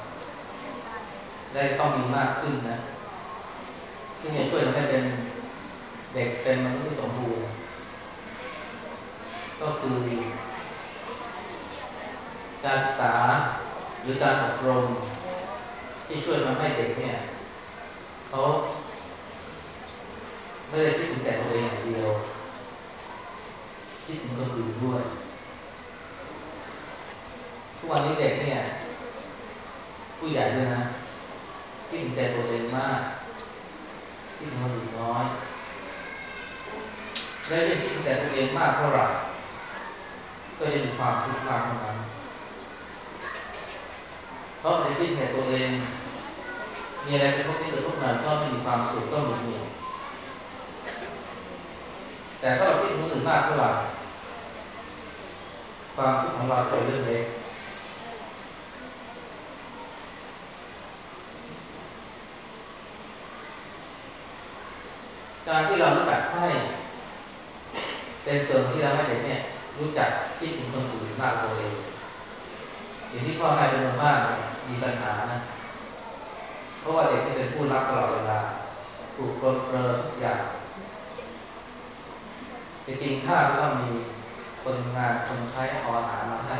ได้ต้องมีมากขึ้นนะซึ่งจะช่วยทำให้เป็นเด็กเป็นมนุษย์ที่สมบูรณ์ก็คือการศึกษาหรือการอบรมที่ช่วยทำให้เด็กเนี่ยเขาไม่ได้คิดถึงแต่ตัวเองอย่างเดียวคิดถึงคนอื่นด้วยทุกวันนี้เด็กเนี่ยผู้ใหญ่ด้วยนะคิดถึงแต่ตัวเองมากคิดถึงคนอื่นน้อยและยิ่งคิดถึงแต่ตัวเองมากเท่าไหร่ก็จะมีความทุกข์มากเท่านั้นเพราะในคิดแต่ตัวเองมีอะไรเป็นพวกนี้เกิดขึ้นมาก็ไม่มีความสุขก็หงุดหงิดแต่ถ้าเราคิดถึงคนอื่นมากเท่าไหร่ความทุกข์ของเราเป็นเรื่องเล็กการที่เรารู้จักให้เป็นส่วนที่เราให้เด็กเนี่ยรู้จักคิดถึงคนอื่นมากกว่าตัวเองอย่างที่พ่อแม่เป็นคนมากมีปัญหานะเพราะว่าเด็กที่เป็นผู้รับตลอดเวลาถูกกดเกลือทุกอย่างจะกินข้าวก็มีคนงานคนใช้เอาอาหารมาให้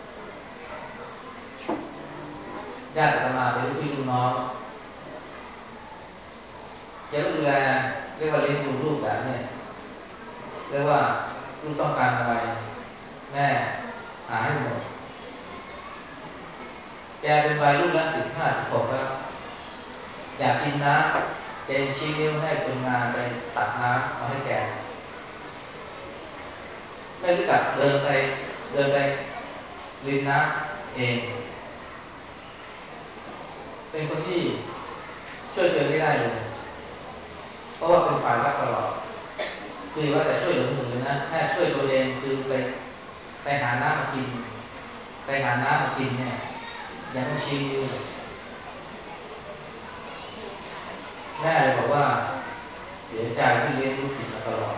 ญาติจะมาเป็นลูกพี่ลูกน้องจะดูแลเรียกว่าเลี้ยงดูลูกแบบนี้เรียกว่าลูกต้องการอะไรแม่หาให้หมดแกเป็นวัยรุ่นละสิบห้าสิบหกแล้วอยากกินน้ำเจนชี้นิ้วให้คนงานไปตักน้ำมาให้แกไม่รู้จักเดินไปเดินไปรินน้ำเองเป็นคนที่ช่วยตัวเองไม่ได้เลยเพราะว่าเป็นฝ่ายรับตลอดคือว่าแต่ช่วยเหลือคนอื่นนะแค่ช่วยตัวเองคือไปไปหาน้ำมากินไปหาน้ำมากินเนี่ยยังต้องชี้นิ้วแม่เลยบอกว่าเสียใจที่เลี้ยงลูกผิดมาตลอด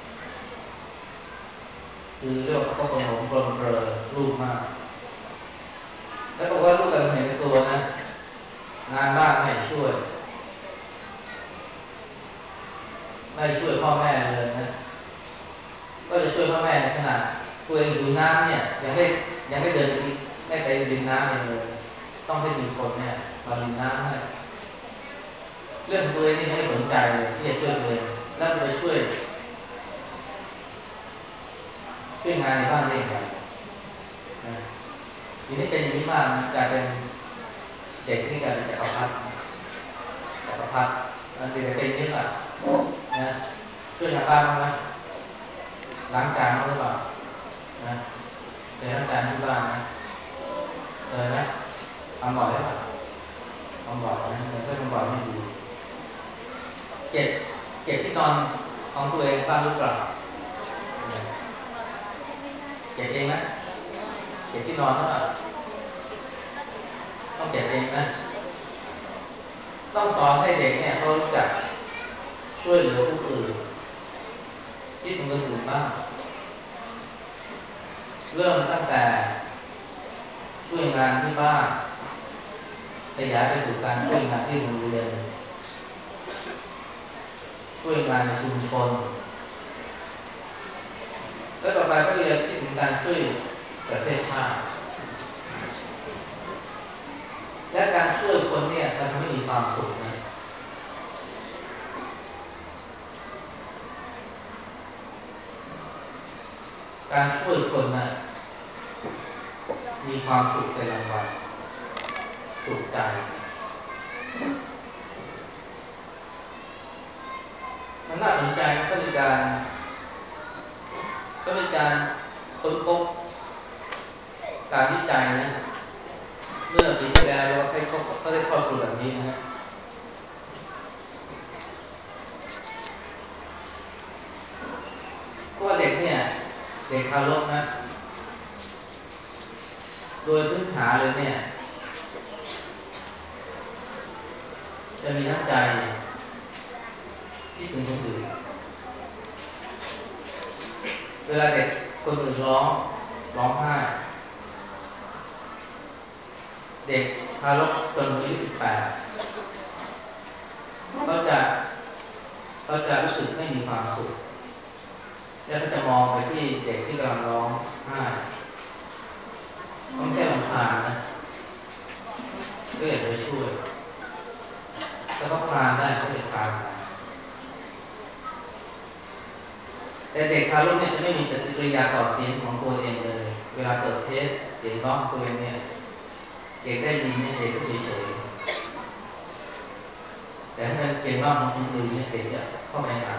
คือเรื่องเขาประโงมกลมเกลอลูกมากแล้วบอกว่าลูกแต่เห็นตัวนะงานบ้านไม่ช่วยไม่ช่วยพ่อแม่เลยนะก็จะช่วยพ่อแม่ในขนาดตัวเองดูน้ำเนี่ยยังไม่ยังไม่เดินไปไม่ไปดินน้ำเองเลยต้องให้มีคนเนี่ยมาดินน้ำให้เรื่องตัวเองนี่ไม่สนใจเลยที่จะช่วยตัวเองแล้วไปช่วยช่วยงานในบ้านได้ยังไงนะทีนี้เป็นอย่างนี้มากกลายเป็นเด็กที่กลายเป็นจักรพรรดิจักรพรรดิมันเป็นเป็นอย่างนี้แหละนะช่วยทางบ้านบ้างไหมล้างจานบ้างหรือเปล่านะเคยล้างจานที่บ้านนะเคยไหมทำบ่อยหรือเปล่าทำบ่อยนะแต่ถ้าทำบ่อยไม่ดีเก็บเก็บที่นอนของตัวเองบ้างหรือเปล่าเก็บเองนะเก็บที่นอนหรือเปล่าต้องเก็บเองนะต้องสอนให้เด็กเนี่ยเขารู้จักช่วยเหลือผู้อื่นที่ตรงอื่นบ้างเริ่มตั้งแต่ช่วยงานที่บ้านขยายไปสู่การช่วยงานที่โรงเรียนช่วยงานในชุมชนแล้วต่อไปก็เรียนที่ถึงการช่วยประเทศชาติและการช่วยคนเนี่ยมันทำให้มีความสุขนะการช่วยคนนะมีความสุขในรางวัลสุขใจมันน่าสนใจนะก็มีการก็มีการค้นพบการวิจัยนะเมื่อปีที่แล้วเราให้เขาเขาได้ข้อสรุปแบบนี้นะฮะเพราะว่าเด็กเนี่ยเด็กทารกนะโดยพื้นฐานเลยเนี่ยจะมีน้ำใจที่ถึงคนอื่นเวลาเด็กคนอื่นร้องร้องไห้เด็กทารกจนอายุสิบแปดเขาจะเขาจะรู้สึกไม่มีความสุขแล้วก็จะมองไปที่เด็กที่กำลังร้องไห้ไม่ใช่รำคาญนะก็อยากจะช่วยถ้าเขาคลานได้ก็จะคลานแต่เด็กทารกเนี่ยจะไม่มีปฏิกิริยาต่อเสียงของตัวเองเลยเวลาเปิดเทปเสียงร้องตัวเองเนี่ยเด็กได้ยินเนี่ยเด็กก็เฉยๆแต่ถ้าเสียงร้องของคนอื่นเนี่ยเด็กจะเข้าไปหา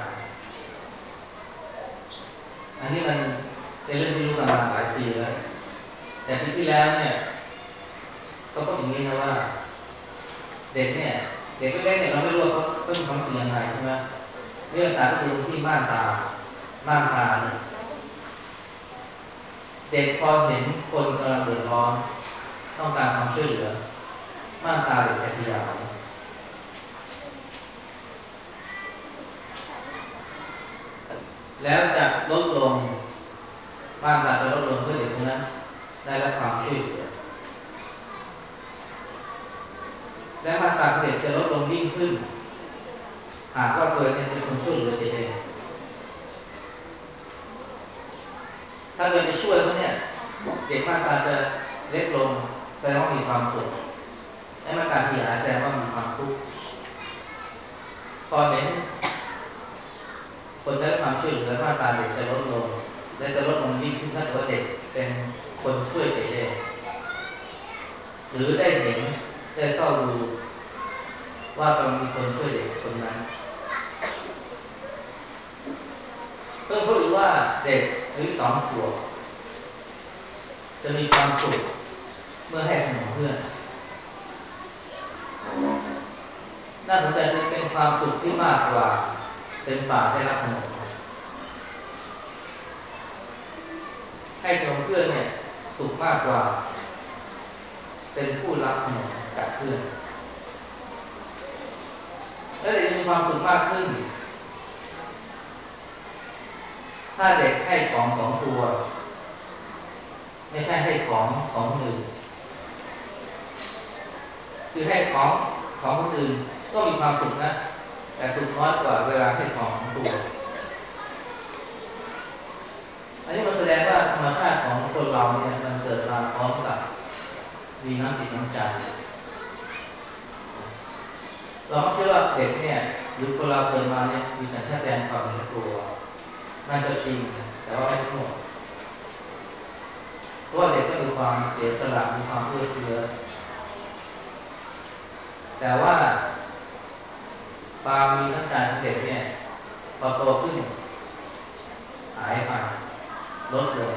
อันนี้มันเป็นเรื่องที่รู้กันมาหลายปีแล้วแต่ปีที่แล้วเนี่ยเขาก็อย่างนี้นะว่าเด็กเนี่ยเด็กเล็กๆเนี่ยเราไม่รู้ว่าเขาเขามีความรู้สึกยังไงใช่ไหมเรื่องสารก็ดูที่ม่านตาม่านตาเนี่ยเด็กพอเห็นคนกำลังเดือดร้อนต้องการความช่วยเหลือม่านตาเด็กจะขยายแล้วจะลดลงม่านตาจะลดลงเพื่อเด็กคนนั้นได้รับความช่วยเหลือและม่านตาเด็กจะลดลงยิ่งขึ้นหากว่าตัวเองเป็นคนช่วยเหลือเสียเองถ้าเกิดจะช่วยเขาเนี่ยเด็กม่านตาจะเล็กลงแสดงว่ามีความสุขและม่านตาขยายแสดงว่ามีความทุกข์พอเห็นคนได้รับความช่วยเหลือม่านตาเด็กจะลดลงและจะลดลงยิ่งขึ้นถ้าเกิดเด็กเป็นคนช่วยเสียเองหรือได้เห็นได้เฝ้าดูว่ากำลังมีคนช่วยเด็กคนนั้นเพิ่มพูดอีกว่าเด็กอายุสองขวบจะมีความสุขเมื่อให้ขนมเพื่อนน่าสนใจคือเป็นความสุขที่มากกว่าเป็นฝ่ายได้รับขนมให้ขนมเพื่อนเนี่ยสุขมากกว่าเป็นผู้รับขนมจากเพื่อนและเด็กจะมีความสุขมากขึ้นถ้าเด็กให้ของสองตัวไม่ใช่ให้ของของคนอื่นคือให้ของของคนอื่นก็มีความสุขนะแต่สุขน้อยกว่าเวลาให้ของของตัวอันนี้มันแสดงว่าธรรมชาติของคนเราเนี่ยมันเกิดมาพร้อมกับมีน้ำจิตน้ำใจเราไม่คิดว่าเด็กเนี่ยหรือคนเราเกิดมาเนี่ยมีสัญชาตญาณความเป็นครัวน่าจะจริงแต่ว่าไม่ทั้งหมดเพราะว่าเด็กก็มีความเสียสละมีความเอื้อเฟื้อแต่ว่าความมีน้ำใจของเด็กเนี่ยพอโตขึ้นหายไปลดลง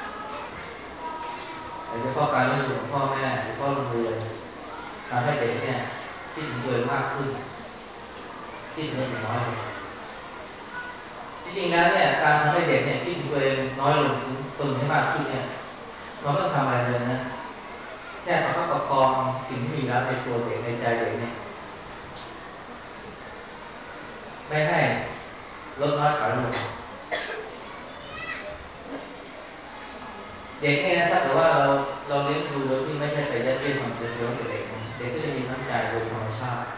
โดยเฉพาะการเลี้ยงดูของพ่อแม่หรือพ่อโรงเรียนทำให้เด็กเนี่ยคิดถึงตัวเองมากขึ้นคิดถึงตัวเองน้อยลงจริงๆแล้วเนี่ยการทำให้เด็กเนี่ยคิดถึงตัวเองน้อยลงถึงตนให้มากขึ้นเนี่ยเราไม่ต้องทำอะไรเลยนะแค่ประคับประคองสิ่งที่มีแล้วในตัวเด็กในใจเด็กเนี่ยไม่ให้ลดน้อยถอยลงเด็กเนี่ยถ้าเกิดว่าเราเราเลี้ยงดูโดยที่ไม่ใช่ไปยัดเยียดความเจ็บปวดกับเด็กเด็กก็จะมีน้ำใจโดยธรรมชาติ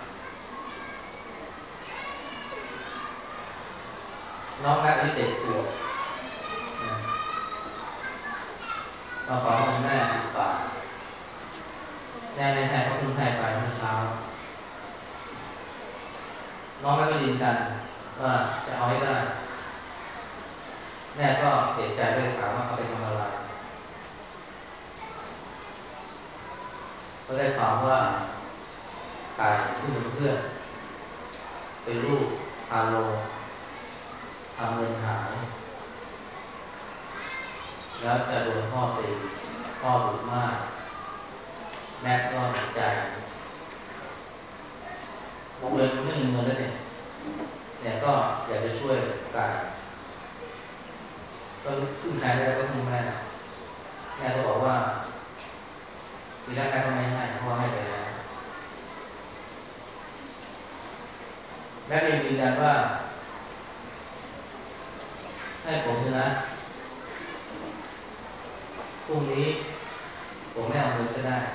น้องแม่อายุเจ็ดขวบมาขอเงินแม่สิบบาทแม่ไม่ให้เพราะเพิ่งให้ไปเมื่อเช้าน้องแม่ก็ยืนยันว่าจะเอาให้ได้แม่ก็เสียใจด้วยถามว่าเขาไปทำอะไรก็ได้ตอบว่าไก่ที่เป็นเพื่อนเป็นลูกพาโลทำเงินหายแล้วจะโดนพ่อตีพ่อดุมากแม่ก็เสียใจบอกเลยไม่มีเงินแล้วเนี่ยเนี่ยก็อยากจะช่วยไก่ก็ขึ้นใครไม่ได้ก็คงแม่แม่ก็บอกว่าทีแรกแม่ก็ไม่ให้พ่อให้ไปแล้วแม่ยืนยันว่าให้ผมนะพรุ่งนี้ผมไม่เอาเงินก็ได้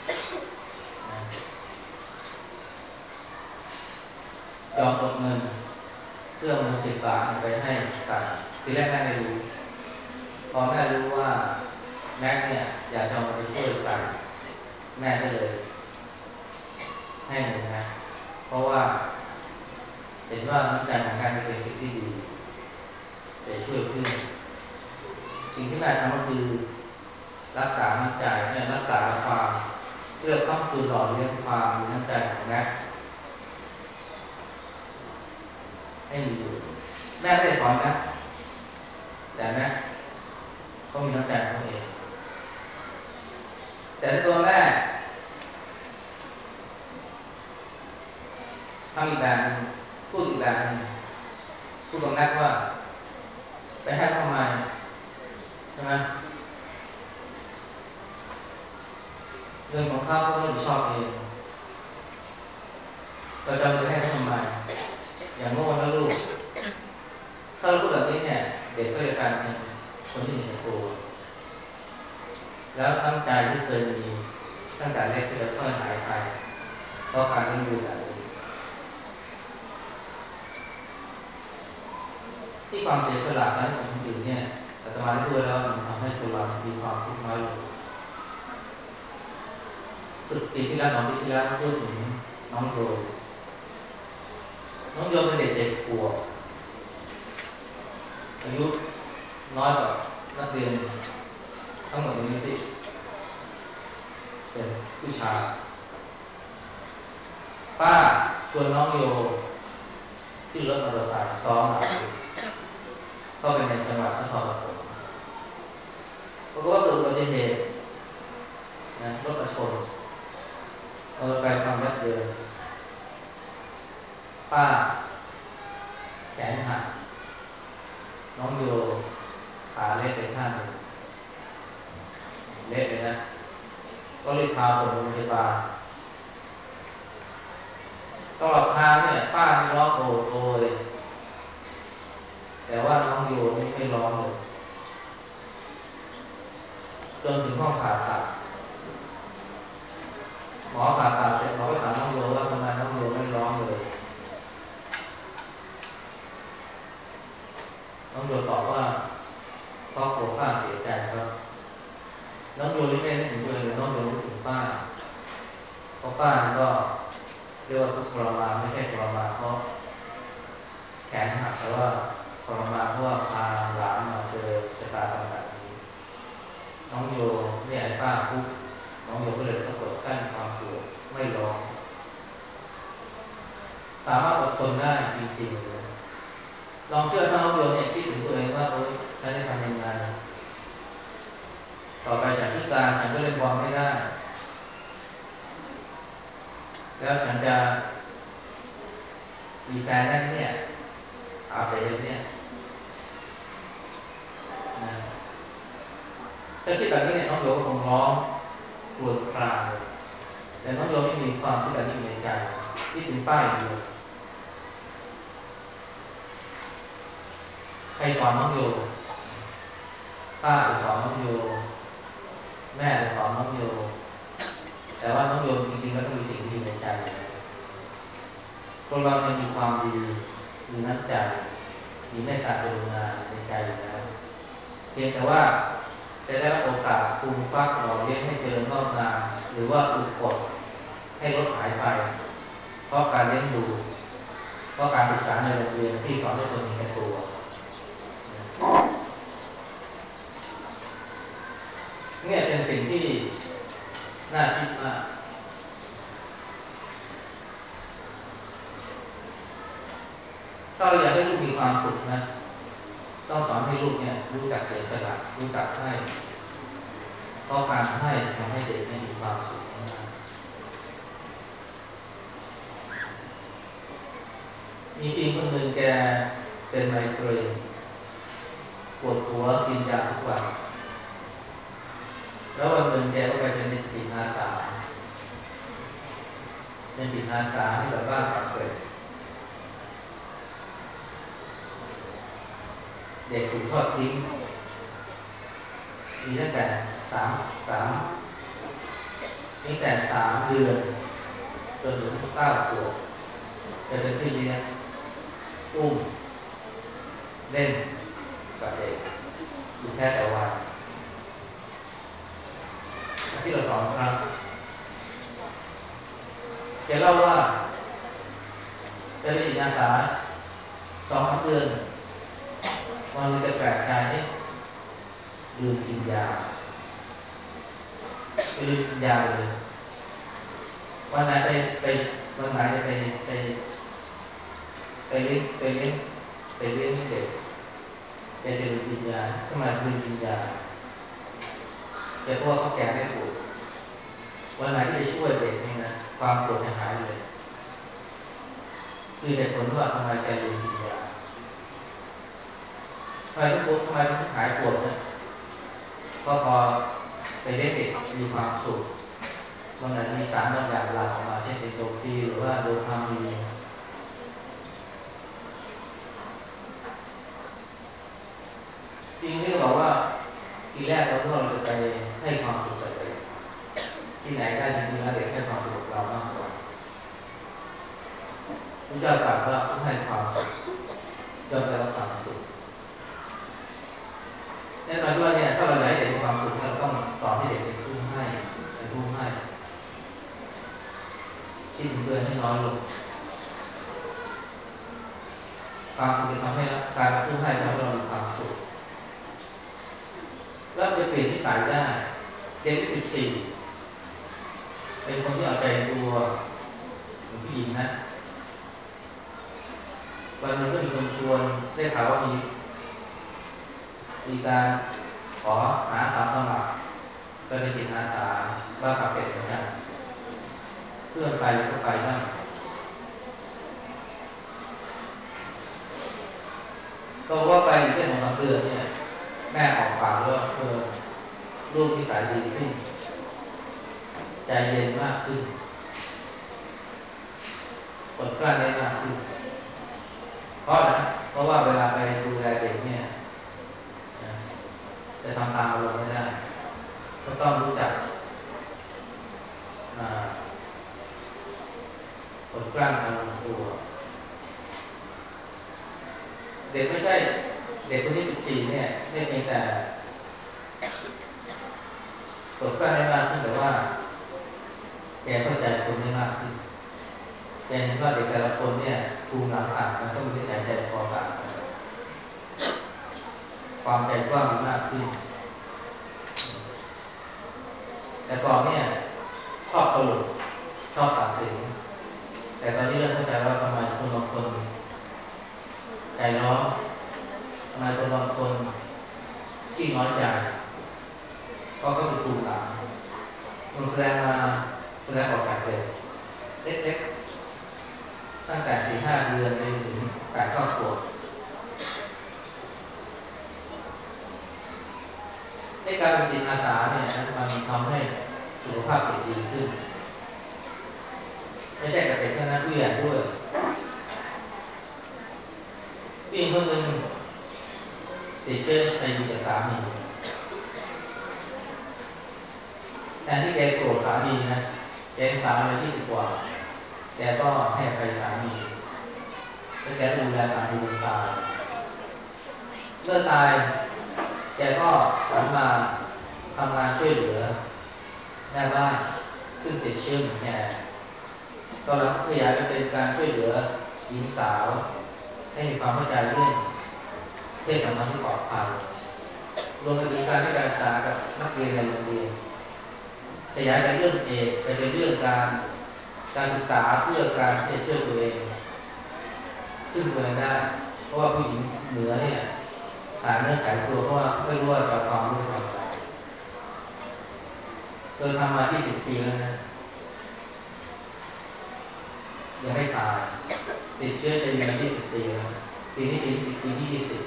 ยอมตกเงินเพื่อเงินสิบบาทไปให้กันทีแรกแม่ไม่รู้พอแม่รู้ว่าแม็กเนี่ยอยากจะเอาไปช่วยกันแม่ก็เลยให้เงินนะเพราะว่าเห็นว่าน้ำใจของการเป็นสิ่งที่ดีจะช่วยเพื่อนสิ่งที่แม่ทำก็คือรักษาน้ำใจเนี่ยรักษาความเพื่อต้องคือหล่อเลี้ยงความมีน้ำใจของแม่ให้มีอยู่แม่ไม่ได้สอนนะแต่แม่เขามีน้ำใจของเขาเองแต่ตัวแม่ทำอีกแบบพูดอีกแบบพูดกับแม่ว่าไปให้ทำไมใช่ไหมเรื่องของเขาเขาต้องชอบเองเราจะไปให้เขาทำไมอย่างโง่นะลูกถ้าเราพูดแบบนี้เนี่ยเด็กก็จะกลายเป็นคนที่เห็นตัวแล้วตั้งใจที่เคยมีตั้งแต่เล็กก็จะค่อยหายไปเพราะการเลี้ยงดูแบบนี้ที่ความเสียสละนั้นของคนอื่นเนี่ยอาตมาได้พูดแล้วมันทำให้ตัวเรามีความทุกข์น้อยลงสุดปีที่แล้วน้องปีที่แล้วพูดถึงน้องโยน้องโยเป็นเด็กเจ็ดขวบอายุน้อยกว่านักเรียนทั้งหมดในนี้สิเป็นผู้ชายป้าชวนน้องโยที่รถมอเตอร์ไซค์ซ้อมหลังเข้าไปในจังหวัดนครปฐมปรากฏว่าเกิดอุบัติเหตุนะรถมาชนมอเตอร์ไซค์พังยับเยินป้าแขนหักน้องโยขาเล็กไปข้างหนึ่งเล็กเลยนะก็รีบพาส่งโรงพยาบาลตลอดทางเนี่ยป้าไม่ร้องโอดโอยแต่ว่าน้องโยนี่ไม่ร้องเลยจนถึงห้องผ่าตัดหมอผ่าตัดเสร็จหมอก็ถามน้องโยว่าทำไมน้องโยไม่ร้องเลยน้องโยตอบว่าเพราะกลัวป้าเสียใจครับน้องโยนี่ไม่ได้ถึงตัวเองน้องโยรู้ถึงป้าเพราะป้าก็เรียกว่าทุกข์ทรมานไม่ใช่ทรมานเพราะแขนหักแต่ว่าทรมานเพราะว่าพาหลานมาเจอชะตากรรมแบบนี้น้องโยเนี่ยไอ้ป้าทุกข์น้องโยก็เลยสะกดกั้นความปวดไม่ร้องสามารถอดทนได้จริงๆเลยลองเชื่อน้องโยมเนี่ยคิดถึงตัวเองว่าโอ๊ยฉันได้ทำยังไงต่อไปฉันพิการฉันก็เล่นบอลไม่ได้แล้วฉันจะมีแฟนได้เนี่ยอาเบะเนี่ยนะถ้าคิดแบบนี้เนี่ยน้องโยมก็คงร้องกรวดครางเลยแต่น้องโยมไม่มีความคิดแบบนี้ในใจที่ถึงป้ายเดียวใครสอนน้องโยมป้าจะสอนน้องโยมแม่จะสอนน้องโยมแต่ว่าน้องโยมจริงๆก็ต้องมีสิ่งที่อยู่ในใจคนเราเนี่ยมีความดีมีน้ำใจมีเมตตากรุณาในใจอยู่แล้วเพียงแต่ว่าจะได้รับโอกาสฟูมฟักหล่อเลี้ยงให้เจริญงอกงามหรือว่าถูกกดให้ลดหายไปเพราะการเลี้ยงดูเพราะการศึกษาในโรงเรียนที่สอนให้ตนมีแก่ตัวเนี่ยเป็นสิ่งที่น่าคิดมากถ้าเราอยากให้ลูกมีความสุขนะต้องสอนให้ลูกเนี่ยรู้จักเสียสละรู้จักให้เพราะการให้ทำให้เด็กมีความสุขมีพี่คนหนึ่งแกเป็นไมเกรนปวดหัวกินยาทุกวันแล้ววันหนึ่งแกก็ไปเป็นจิตอาสาเป็นจิตอาสาที่แบบบ้านปากเกร็ดเด็กถูกทอดทิ้งมีตั้งแต่สามสามตั้งแต่สามเดือนจนถึงเก้าขวบจะเป็นพี่เลี้ยงอุ้มเล่นกับเด็กอยู่แค่แต่วันที่เราสอนครับแกเล่าว่าจะเป็นจิตอาสาสองเดือนวันนึงจะแปลกใจลืมกินยาลืมกินยาเลยวันไหนไปไปวันไหนไปไปไปเลี้ยงไปเลี้ยงไปเลี้ยงเด็กแกจะลืมกินยาทำไมลืมกินยาแกเพราะว่าเขาแก่ไม่ปวดวันไหนที่จะช่วยเด็กนี่นะความปวดจะหายเลยคือเหตุผลว่าทำไมแกลืมกินยาทำไมทุกคนทำไมถึงหายปวดนะก็พอไปเลี้ยงเด็กมีความสุขวันไหนมีสารบางอย่างหลั่งออกมาเช่นเอนโดรฟินหรือว่าโดพามีนจริงที่เราบอกว่าทีแรกเราต้องเราจะไปให้ความสุขกับเด็กที่ไหนได้จริงๆแล้วเด็กให้ความสุขกับเรามากกว่าพระเจ้าตรัสว่าผู้ให้ความสุขย่อมได้รับความสุขแน่นอนว่าเนี่ยถ้าเราอยากให้เด็กมีความสุขเราต้องสอนให้เด็กเป็นผู้ให้เป็นผู้ให้ที่ถึงเกินให้น้อยลงความสุขจะทำให้การเป็นผู้ให้ทำให้เรามีความสุขแล้วจะเปลี่ยนนิสัยได้เด็กที่สิบสี่เป็นคนที่เอาใจตัวเหมือนผู้หญิงนะวันนึงก็มีคนชวนได้ข่าวว่ามีมีการขอหาสาวสมัครไปเป็นจิตอาสาบ้านปากเกร็ดเหมือนกันเพื่อนไปก็ไปได้ก็ว่าไปอยู่แค่สองสามเดือนเนี่ยแม่ออกปากว่าเออลูกนิสัยดีขึ้นใจเย็นมากขึ้นอดกลั้นได้มากขึ้นเพราะอะไรเพราะว่าเวลาไปดูแลเด็กเนี่ยจะทำตามอารมณ์ไม่ได้ก็ต้องรู้จักอดกลั้นอารมณ์ตัวเด็กไม่ใช่เด็กคนที่สิบสี่เนี่ยไม่เพียงแต่อดกลั้นได้มากขึ้นแต่ว่าแกเข้าใจคนได้มากขึ้นแกเห็นว่าเด็กแต่ละคนเนี่ยภูมิหลังต่างกันก็มีนิสัยใจคอต่างกันความใจกว้างมากขึ้นแต่ก่อนเนี่ยชอบตลกชอบตัดสินแต่ตอนนี้เริ่มเข้าใจว่าทำไมคนบางคนใจร้อนทำไมคนบางคนที่น้อยใจก็ก็ไปทูลถามมันแสดงมาแสดงออกจากเด็กเล็กๆตั้งแต่สี่ห้าเดือนไปถึงแปดเก้าขวบในการเป็นจิตอาสาเนี่ยมันทำให้สุขภาพเด็กดีขึ้นไม่ใช่กับเด็กเท่านั้นผู้ใหญ่ด้วยผู้หญิงคนหนึ่งติดเชื้อในอยู่กับสามีแทนที่แกโกรธสามีนะแกสามียี่สิบกว่าแกก็ให้ไปสามีแล้วแกดูแลสามีจนตายเมื่อตายแกก็หันมาทำงานช่วยเหลือแม่บ้านซึ่งติดเชื้อเหมือนแกตอนหลังขยายไปเป็นการช่วยเหลือหญิงสาวให้มีความเข้าใจเรื่องเพศสัมพันธ์ที่ปลอดภัยรวมไปถึงการให้การศึกษากับนักเรียนในโรงเรียนขยายไปเรื่องเอกไปเป็นเรื่องการการศึกษาเพื่อการที่จะช่วยตัวเองขึ้นตัวเองได้เพราะว่าผู้หญิงเหนือเนี่ยหาเนื้อขายตัวเพราะว่าไม่รู้ว่าจะความรู้ทำอะไรโดยทำมายี่สิบปีแล้วนะยังไม่ตายติดเชื้อชนิดมายี่สิบปีแล้วปีนี้ปีสิบปีที่ยี่สิบ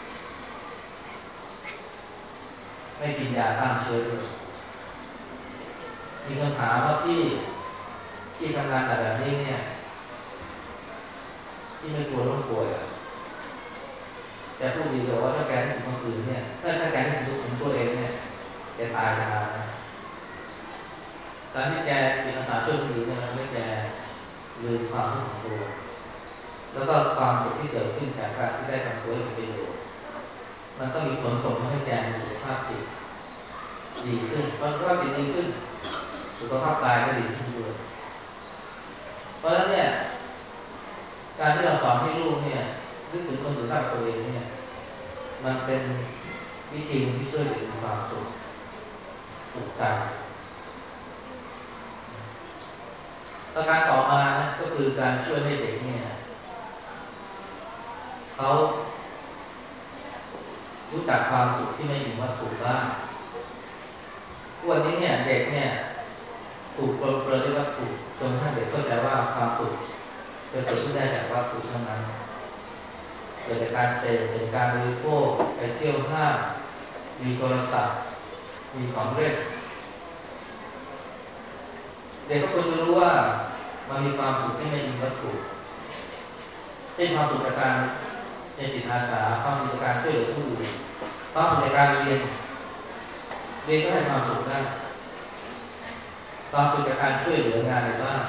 ไม่กินยาต้านเชื้อด้วยมีคำถามว่าที่ที่ทำงานแบบนี้เนี่ยที่ไม่กลัวต้องป่วยแต่ผู้ดีบอกว่าถ้าแกถึงคนอื่นเนี่ยถ้าถ้าแกถึงถึงตัวเองเนี่ยแกตายนานนะการที่แกมีคำถามช่วยผู้อื่นเนี่ยมันไม่แกลืมความทุกข์ของตัวแล้วก็ความสุขที่เกิดขึ้นจากการที่ได้ทำตัวให้เป็นประโยชน์มันก็มีผลส่งให้แกมีสุขภาพจิตดีขึ้นพอสุขภาพจิตดีขึ้นสุขภาพกายก็ดีขึ้นด้วยเพราะฉะนั้นเนี่ยการที่เราสอนให้ลูกเนี่ยนึกถึงคนสุขภาพตัวเองเนี่ยมันเป็นวิธีที่ช่วยเด็กมีความสุขสุขใจประการต่อมานะก็คือการช่วยให้เด็กเนี่ยเขารู้จักความสุขที่ไม่มีวัตถุบ้างวันนี้เนี่ยเด็กเนี่ยถูกปลงเปลือยด้วยวัตถุจนถ้าเด็กเข้าใจว่าความสุขจะเกิดขึ้นได้จากวัตถุเท่านั้นเกิดจากการเสพเกิดจากการบริโภคไปเที่ยวห้างมีโทรศัพท์มีของเล่นเด็กก็ควรจะรู้ว่ามันมีความสุขที่ไม่มีวัตถุเช่นความสุขจากการในจิตอาสาความสุขจากการช่วยเหลือผู้อื่นความสุขจากการเรียนเรียนก็ให้ความสุขได้ความสุขจากการช่วยเหลืองานในบ้าน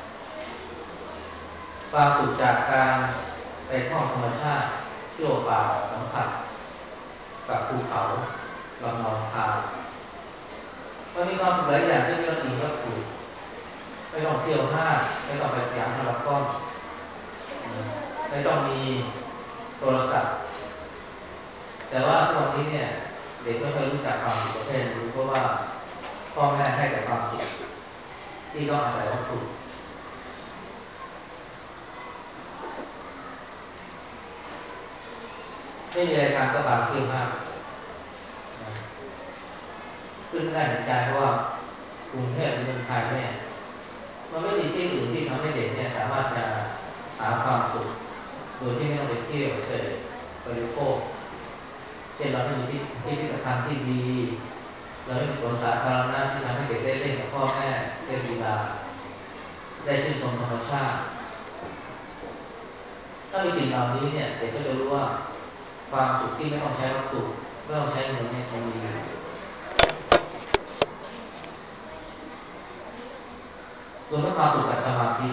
ความสุขจากการไปท่องธรรมชาติเที่ยวป่าสัมผัสกับภูเขาลำนองทานมันมีความสุขหลายอย่างที่ไม่ต้องมีวัตถุไม่ต้องเที่ยวห้างไม่ต้องไปสยามพารากอนไม่ต้องมีโทรศัพท์แต่ว่าทุกวันนี้เนี่ยเด็กไม่เคยรู้จักความสุขประเภทนี้เพราะว่าพ่อแม่ให้แต่ความสุขที่ต้องอาศัยวัตถุไม่มีอะไรทางก็บางเที่ยวห้างซึ่งได้เห็นใจเพราะว่ากรุงเทพเมืองไทยเนี่ยมันไม่มีที่อื่นที่ทำให้เด็กเนี่ยสามารถจะหาความสุขโดยที่ไม่ต้องไปเที่ยวเสพบริโภคเช่นเราไม่มีที่ที่พิพิธภัณฑ์ที่ดีเราไม่มีสวนสาธารณะที่ทำให้เด็กได้เล่นกับพ่อแม่ได้กีฬาได้ชื่นชมธรรมชาติถ้ามีสิ่งเหล่านี้เนี่ยเด็กก็จะรู้ว่าความสุขที่ไม่ต้องใช้วัตถุไม่ต้องใช้เงินเนี่ยมันมีรวมทั้งความสุขกับสมาธิ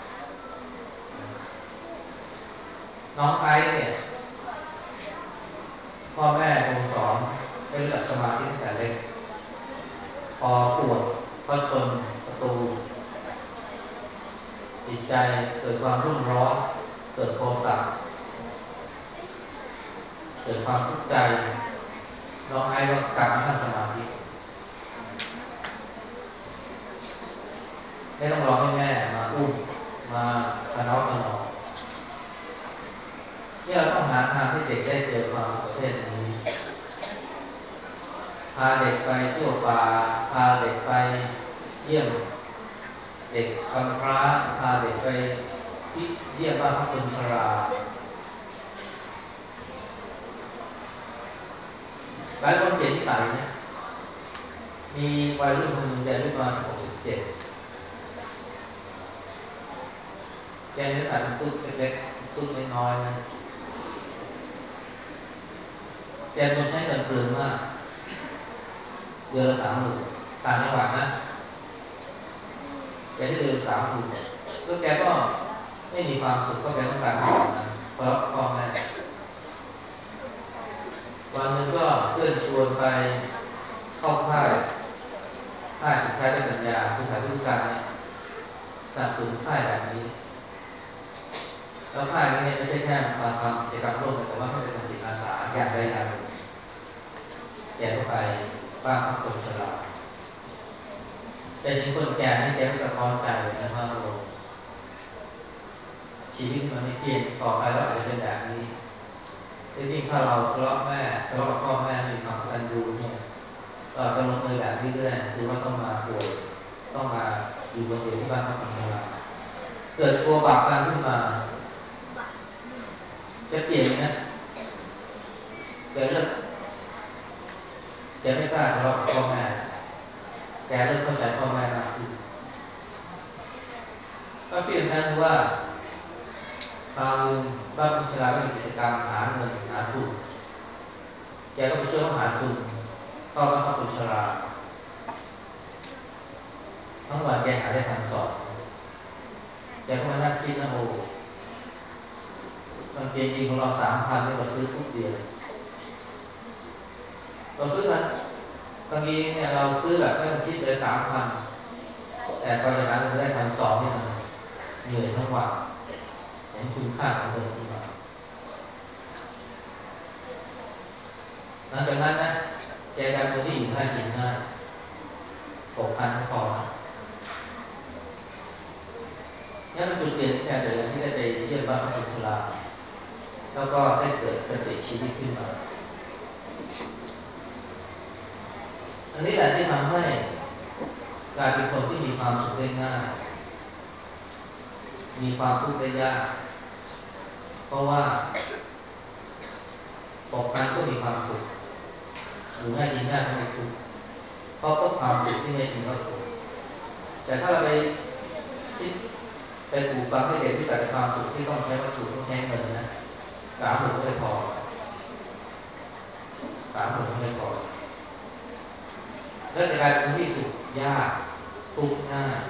น้องไอซ์เนี่ยพ่อแม่คงสอนให้รู้จักสมาธิตั้งแต่เล็กพอปวดก็ชนประตูจิตใจเกิดความรุ่มร้อนเกิดโทสะเกิดความทุกข์ใจน้องไอซ์ก็กลับมานั่งสมาธิไม่ต้องรอให้แม่มาอุ้มมาพนอพนอเนี่ยเราต้องาเด็กไปเที่ยวป่าพาเด็กไปเยี่ยมเด็กกำพร้าพาเด็กไปเยี่ยมบ้านพักคนชราหลายคนเปลี่ยนนิสัยนะมีวัยรุ่นคนหนึ่งแกอายุประมาณสิบหกสิบเจ็ดแกนิสัยเป็นตุ๊ดเล็กๆตุ๊ดน้อยๆนะแกต้องใช้เงินเปลืองมากเดือนละสามหมื่นต่างจังหวัดนะแกได้เดือนสามหมื่นแล้วแกก็ไม่มีความสุขเพราะแกต้องการทำงานเพราะพ่อแม่วันหนึ่งก็เพื่อนชวนไปเข้าค่ายค่ายสุดท้ายได้ปัญญาผู้ขายผู้การเนี่ยสนับสนุนค่ายแบบนี้แล้วค่ายนี้ไม่ใช่แค่มาทำกิจกรรมร่วมกันแต่ว่าเขาเป็นจิตอาสาอยากได้อยากแกก็ไปบ้านพักคนชราแต่จริงคนแก่นี่แกก็สะท้อนใจนะว่าโอ้ชีวิตมันไม่เที่ยงต่อไปเราอาจจะเป็นแบบนี้ที่จริงถ้าเราทะเลาะแม่ทะเลาะกับพ่อแม่มีความกันดูเนี่ยเราจะลงเลยแบบนี้เรื่อยคือว่าต้องมาป่วยต้องมาอยู่คนเดียวที่บ้านพักคนชราเกิดกลัวบาปกรรมขึ้นมาจะเปลี่ยนนะแกเลิกแกไม่กล้าทะเลาะกับพ่อแม่แกเริ่มเข้าใจพ่อแม่มากขึ้นก็สิ่งสำคัญคือว่าทางบ้านพักคนชราก็มีกิจกรรมหาเงินหาทุนแกก็ไปช่วยเขาหาทุนเข้าบ้านพักคนชราทั้งวันแกหาได้พันสองแกก็มานั่งคิดนะโอ้มันเป็นจริงของเราสามพันนี่เราซื้อทุกเดือนเราซื้อทันบางทีเนี่ยเราซื้อแบบไม่ต้องคิดเลยสามพันแต่พอจะหาเงินได้พันสองนี่มันเหนื่อยทั้งวันเห็นคุณค่าของเงินขึ้นมาหลังจากนั้นนะแกกลายเป็นคนที่อยู่ง่ายกินง่ายหกพันพอนี่มันจุดเปลี่ยนแค่เดียวที่ได้ไปเยี่ยมบ้านพักคนชราแล้วก็ได้เกิดสติชีวิตขึ้นมาอันนี้แหละที่ทำให้กลายเป็นคนที่มีความสุขได้ง่ายมีความทุกข์ได้ยากเพราะว่าปกติก็มีความสุขอยู่ง่ายกินง่ายก็ไม่ทุกข์เพราะพบความสุขที่ไม่จริงก็ทุกข์แต่ถ้าเราไปคิดไปปลูกฝังให้เด็กที่แต่ความสุขที่ต้องใช้วัตถุต้องใช้เงินนะสามหมื่นก็ไม่พอสามหมื่นก็ไม่พอแล้วจะกลายเป็นที่สุขยากทุกข์ง่าย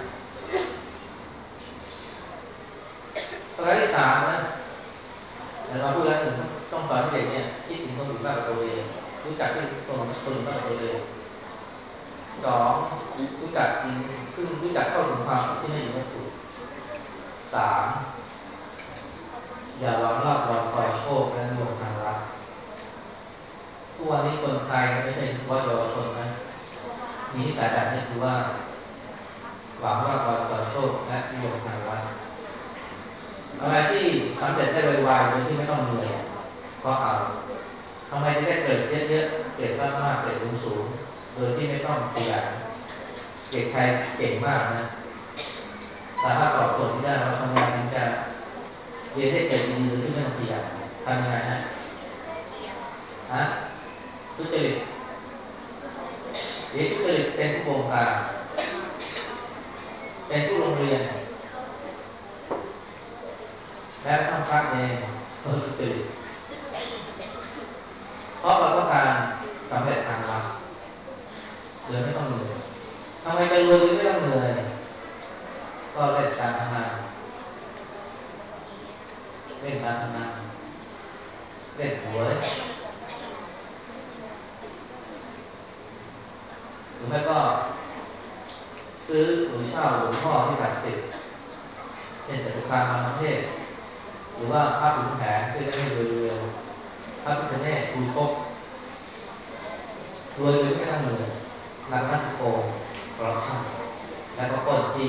ประการที่สามนะแต่เราพูดแล้วหนึ่งต้องสอนให้เด็กเนี่ยคิดถึงคนอื่นมากกว่าตัวเองรู้จักที่คนคนอื่นมากกว่าตัวเองสองรู้จักจริงคือรู้จักเข้าถึงความสุขที่ไม่อยู่วัตถุสามอย่าหวังลาภลอยคอยโชคและดวงทางรักทุกวันนี้คนไทยไม่ใช่เฉพาะเยาวชนนะมีนิสัยแบบนี้คือว่าหวังลาภลอยคอยโชคและดวงทางรักอะไรที่สำเร็จได้ไวๆโดยที่ไม่ต้องเหนื่อยเพราะเอาทำไมถึงได้เกิดเยอะๆเกิดมากๆเกิดสูงๆโดยที่ไม่ต้องขยันเด็กไทยเก่งมากนะสามารถตอบโจทย์ได้ว่าทำไมถึงจะเรียนได้เกิดดีโดยที่ไม่ต้องขยันทำยังไงฮะฮะทุจริตเรียนทุจริตเป็นผู้บงการเป็นผู้โรงเรียนและต้องพักเองเขาทุจริตเพราะเราต้องการสำเร็จทางลัดโดยไม่ต้องเหนื่อยทำไมจะรวยโดยไม่ต้องเหนื่อยก็เล่นการพนันเล่นการพนันเล่นหวยหรือไม่ก็ซื้อหรือเช่าหลวงพ่อที่ศักดิ์สิทธิ์เช่นจตุคามรามเทพหรือว่าพระขุนแผนเพื่อจะให้รวยๆพระพิฆเนศชูชกรวยโดยไม่ต้องเหนื่อยนักนักโกงคอร์รัปชันและก็ปล้นที่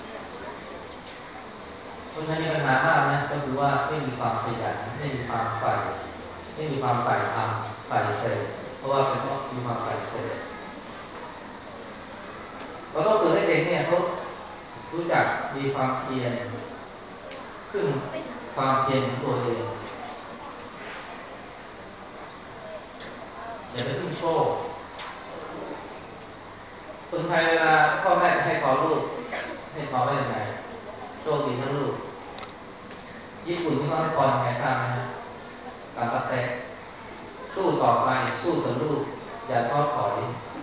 คนไทยมีปัญหามากนะก็คือว่าไม่มีความขยันไม่มีความใฝ่ไม่มีความใฝ่ธรรมใฝ่เสพเพราะว่าเป็นเพราะมีความใฝ่เสพเราต้องฝึกให้เด็กเนี่ยเขารู้จักมีความเพียรขึ้นความเพียรของตัวเองอย่าไปขึ้นโชคคนไทยเวลาพ่อแม่ให้พอลูกให้พอไว้ยังไงโชคดีนะลูกญี่ปุ่นที่เขาให้พรยังไงทราบไหมตามปเตะสู้ต่อไปสู้กับลูกอย่าท้อถอย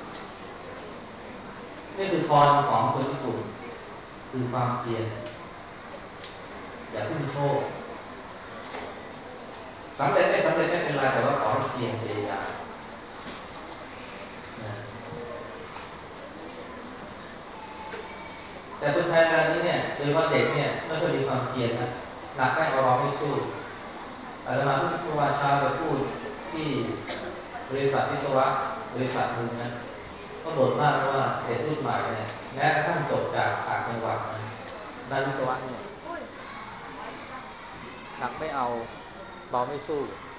นี่คือพรของคนญี่ปุ่นคือความเพียรอย่าพึ่งโชคสำเร็จไม่สำเร็จไม่เป็นไรแต่ว่าขอให้เพียรพยายามแต่คนไทยเวลานี้เนี่ยโดยเฉพาะเด็กเนี่ยไม่ค่อยมีความเพียรนะหนักได้เอาเราไม่สู้อาจจะมาเมื่อวานเช้าไปพูดที่บริษัทวิศวะบริษัทหนึ่งนะก็บ่นมากว่าเด็กรุ่นใหม่เนี่ยแม้กระทั่งจบจากต่างจังหวัดนะด้านวิศวะเนี่ยหนักไม่เอาเบาไม่สู้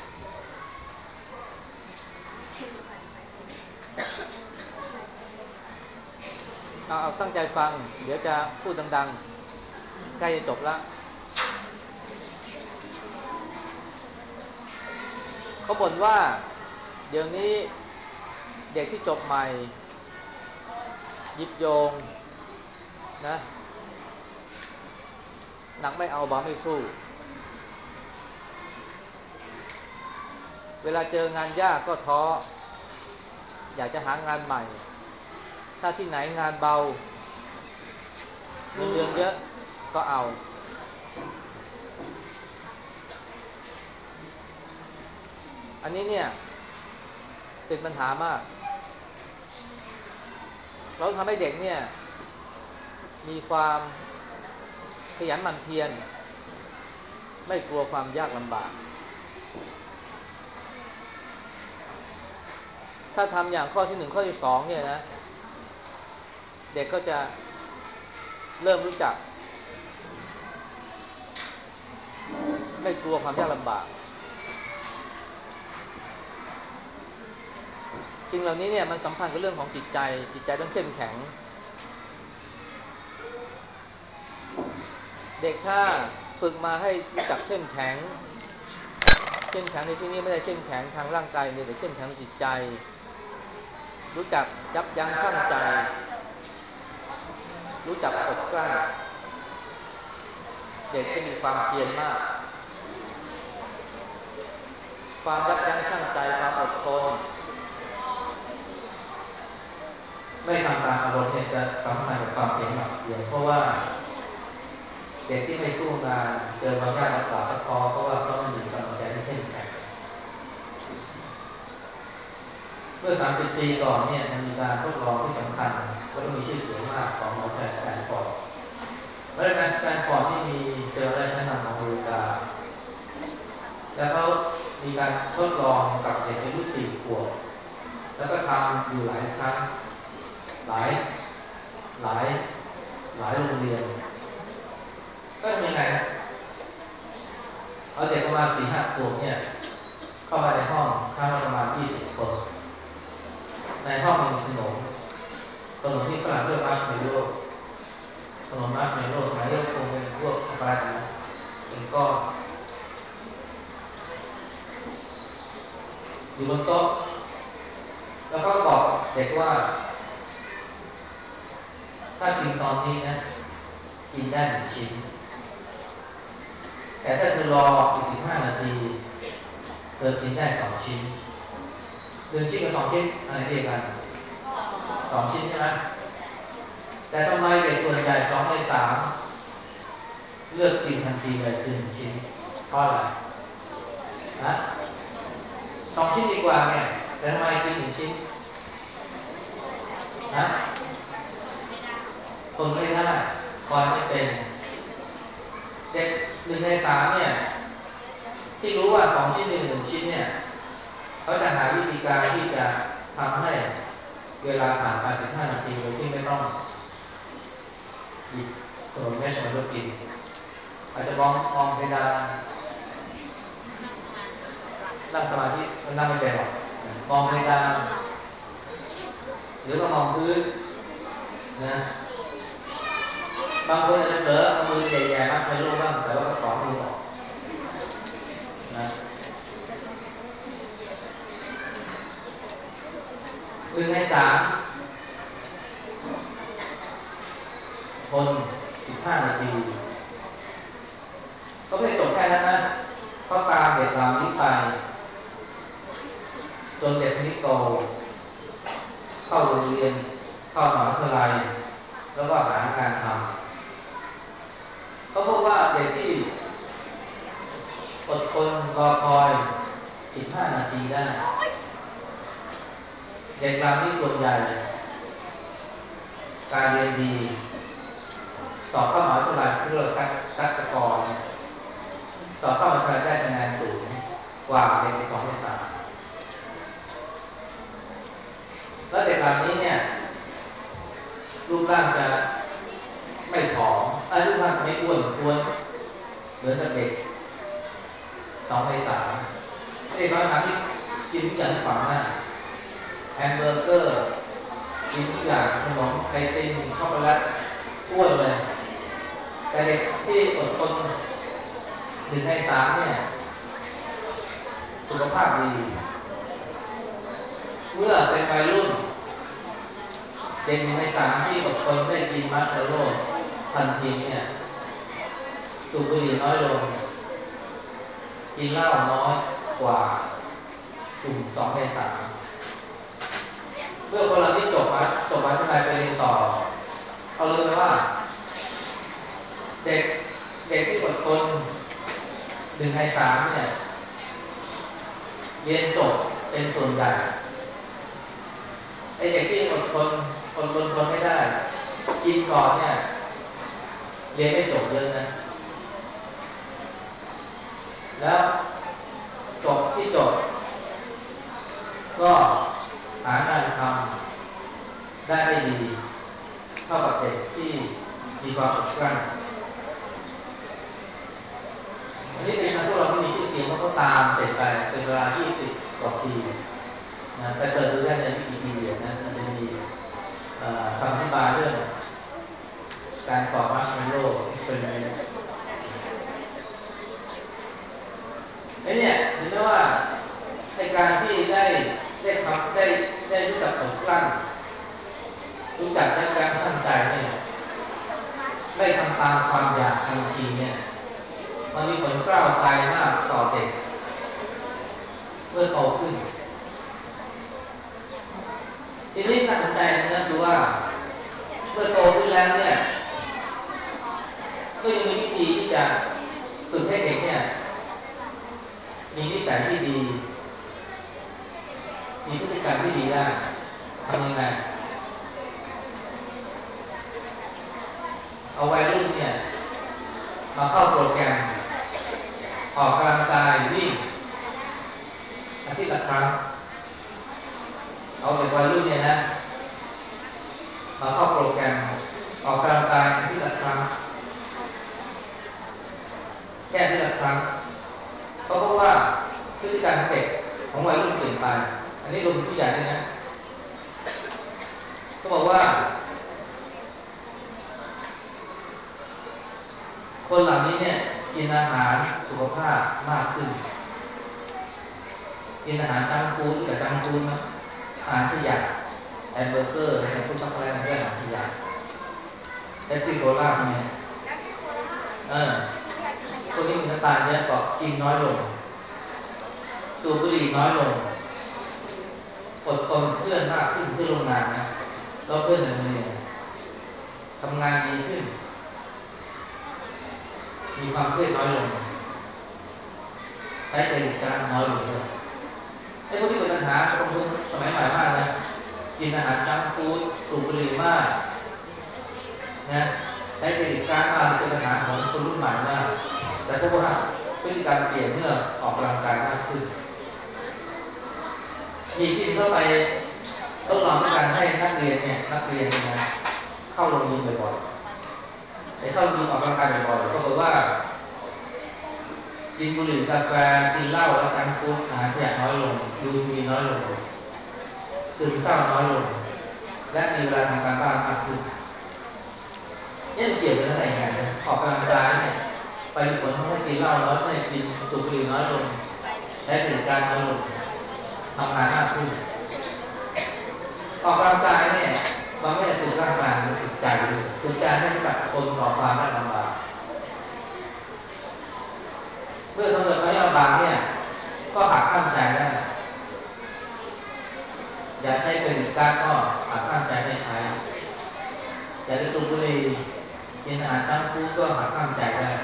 เอาเอาตั้งใจฟังเดี๋ยวจะพูดดังๆใกล้จะจบแล้วเขาบ่นว่าเดี๋ยวนี้เด็กที่จบใหม่ยิบโยงนะหนักไม่เอาเบาไม่สู้เวลาเจองานยากก็ท้ออยากจะหางานใหม่ถ้าที่ไหนงานเบาเงินเดือนเยอะก็เอาอันนี้เนี่ยเป็นปัญหามากเราทำให้เด็กเนี่ยมีความขยันหมั่นเพียรไม่กลัวความยากลำบากถ้าทำอย่างข้อที่หนึ่งข้อที่สองเนี่ยนะเด็กก็จะเริ่มรู้จักไม่กลัวความยากลำบากสิ่งเหล่านี้เนี่ยมันสัมพันธ์กับเรื่องของจิตใจจิตใจต้องเข้มแข็งเด็กถ้าฝึกมาให้รู้จักเข้มแข็งเข้มแข็งในที่นี้ไม่ได้เข้มแข็งทางร่างกายเนี่ยแต่เข้มแข็งจิตใจรู้จักยับยั้งชั่งใจรู้จักอดกลั้นเด็กจะมีความเพียรมากความยับยั้งชั่งใจความอดทนไม่ทำตามอารมณ์เนี่ยจะสัมพันธ์กับความเพียรหนักเพียรเพราะว่าเด็กที่ไม่สู้งานเจอความยากลำบากก็ท้อเพราะว่าเขาไม่มีกำลังใจที่เข้มแข็งเมื่อสามสิบปีก่อนเนี่ยมันมีการทดลองที่สำคัญแล้วก็มีชื่อเสียงมากของหมอชายสแตนฟอร์ดเมื่อการสแตนฟอร์ดที่มีเจอได้ชั้นนำของอเมริกาแล้วเขามีการทดลองกับเด็กอายุสี่ขวบแล้วก็ทำอยู่หลายครั้งหลายหลายหลายโรงเรียนก็เป็นยังไงเอาเด็กประมาณสี่ห้าขวบเนี่ยเข้ามาในห้องครั้งละประมาณยี่สิบคนในห้องมีขนมขนมที่ฝรั่งเรียกมัชเมลโล่ขนมมัชเมลโล่สมัยเรียกคงเป็นพวกช็อกโกแลตนะเป็นก้อนอยู่บนโต๊ะแล้วก็บอกเด็กว่าถ้ากินตอนนี้นะกินได้หนึ่งชิ้นแต่ถ้าเธอรออีกสิบห้านาทีเธอกินได้สองชิ้นหนึ่งชิ้นกับสองชิ้นอะไรเดียวกันสองชิ้นใช่ไหมแต่ทำไมเด็กส่วนใหญ่สองในสามเลือกกินทันทีเลยคือหนึ่งชิ้นเพราะอะไรนะสองชิ้นดีกว่าเนี่ยแต่ทำไมกินหนึ่งชิ้นนะทนไม่ได้คอยไม่เป็นเด็กหนึ่งในสามเนี่ยที่รู้ว่าสองชิ้นหนึ่งหนึ่งชิ้นเนี่ยเขาจะหาวิธีการที่จะทำให้เวลาผ่านไปสิบห้านาทีโดยที่ไม่ต้องหยิบขนมแม่ชมรกินอาจจะมองมองเพดานนั่งสมาธิมันนั่งไม่เป็นหรอกมองเพดานหรือว่ามองพื้นนะบางคนอาจจะเผลอเอามือใหญ่ๆมัดในโลกบ้างแต่ว่าก็ถอนมือออกนะหนึ่งในสามทนสิบห้านาทีก็ไม่จบแค่นั้นนะเขาตามเด็กเหล่านี้ไปจนเด็กนี้โตเข้าโรงเรียนเข้ามหาวิทยาลัยแล้วก็หางานทำเขาพบว่าเด็กที่อดทนรอคอยสิบห้านาทีได้เด็กเหล่านี้ส่วนใหญ่การเรียนดีสอบเข้ามหาวิทยาลัยเพื่อซักสกอร์สอบเข้ามหาวิทยาลัยได้คะแนนสูงกว่าเด็กสองในสามแล้วเด็กเหล่านี้เนี่ยรูปร่างจะไม่ผอมไอ้รูปร่างไม่อ้วนท้วนเหมือนกับเด็กสองในสามเด็กสองในสามที่กินทุกอย่างขวางหน้าแฮมเบอร์เกอร์กินทุกอย่างขนมไอติมช็อกโกแลตอ้วนเลยแต่เด็กที่อดทนหนึ่งในสามเนี่ยสุขภาพดีเมื่อเป็นวัยรุ่นเด็กหนึ่งในสามที่อดทนได้กินมัสเตอร์โร่ทันทีเนี่ยสูบบุหรี่น้อยลงกินเหล้าน้อยกว่ากลุ่มสองในสามเมื่อคนเราที่จบมาจบมาที่ไหนไปเรียนต่อเอาเลยนะว่าเด็กเด็กที่อดทนหนึ่งในสามเนี่ยเรียนจบเป็นส่วนใหญ่ไอเด็กที่อดทนอดทนทนไม่ได้กินก่อนเนี่ยเรียนไม่จบเยอะนะแล้วจบที่จบก็หางานทำได้ไม่ดีเท่ากับเด็กที่มีความอดกลั้นอันนี้เป็นพวกเราที่มีชื่อเสียงเพราะเขาตามเสร็จไปเป็นเวลายี่สิบกว่าปีนะแต่เกิดดูได้ในวิกิพีเดียนะมันจะมีคำอธิบายเรื่อง Stanford Marshmallow Experiment ไอ้เนี่ยเห็นไหมว่าในการที่ได้ได้ทำได้ได้รู้จักอดกลั้นรู้จักยับยั้งชั่งใจเนี่ยไม่ทำตามความอยากทันทีเนี่ยมันมีผลกล้าวใจมากต่อเด็กเมื่อโตขึ้นทีนี้น่าสนใจนะคือว่าเมื่อโตขึ้นแล้วเนี่ยก็ยังมีวิธีที่จะฝึกให้เด็กเนี่ยมีนิสัยที่ดีมีพฤติกรรมที่ดีได้ทำยังไงเอาวัยรุ่นเนี่ยมาเข้าโปรแกรมออกกำลังกายวิ่งอาทิตย์ละครั้งเอาเด็กวัยรุ่นเนี่ยนะมาเข้าโปรแกรมออกกำลังกายอาทิตย์ละครั้งแค่อาทิตย์ละครั้งเพราะว่าพฤติกรรมเด็กของวัยรุ่นเปลี่ยนไปอันนี้รวมผู้ใหญ่ด้วยนะเขาบอกว่าคนเหล่านี้เนี่ยกินอาหารสุขภาพมากขึ้นกินอาหารจังฟู้ดกับจังฟู้ดนะอาหารขยะแฮมเบอร์เกอร์อะไรพวกช็อกโกแลตอะไรอาหารขยะแท็กซี่โคลาเนี่ยเออพวกนี้มีน้ำตาลเยอะก็กินน้อยลงสูบบุหรี่น้อยลงอดทนเพื่อนมากขึ้นที่โรงงานนะแล้วเพื่อนในโรงเรียนทำงานดีขึ้นมีความเครียดน้อยลงใช้เครดิตการน้อยลงด้วยไอ้พวกที่เป็นปัญหาของคนสมัยใหม่มากนะกินอาหารจังฟู้ดสูบบุหรี่มากนะใช้เครดิตการมากเป็นปัญหาของคนรุ่นใหม่มากแต่พวกว่าพฤติกรรมเปลี่ยนเมื่อออกกำลังกายมากขึ้นมีที่เข้าไปทดลองการให้นักเรียนเนี่ยนักเรียนนะเข้าโรงเรียนบ่อยๆไอ้เข้าโรงเรียนออกกำลังกายบ่อยๆก็บอกว่ากินบุหรี่กาแฟกินเหล้าและการฟู้ดอาหารขยะน้อยลงดูมีน้อยลงซึมเศร้าน้อยลงและมีเวลาทำการบ้านมากขึ้นอ๊ะเกี่ยวกันอะไรไงออกกำลังกายเนี่ยไปผลทำให้กินเหล้าน้อยให้กินสูบบุหรี่น้อยลงใช้ผลิตการน้อยลงทำงานมากขึ้นออกกำลังกายเนี่ยมันไม่ได้ฝึกร่างกายมันฝึกใจด้วยฝึกใจให้กับคนต่อความยากลำบากเมื่อทำเกิดความยากลำบากเนี่ยก็หักข้ามใจได้อย่าใช้เครดิตการ์ดก็หักข้ามใจไม่ใช้อยากจะสูบบุหรี่กินอาหารจังก์ฟู้ดก็หักข้ามใจได้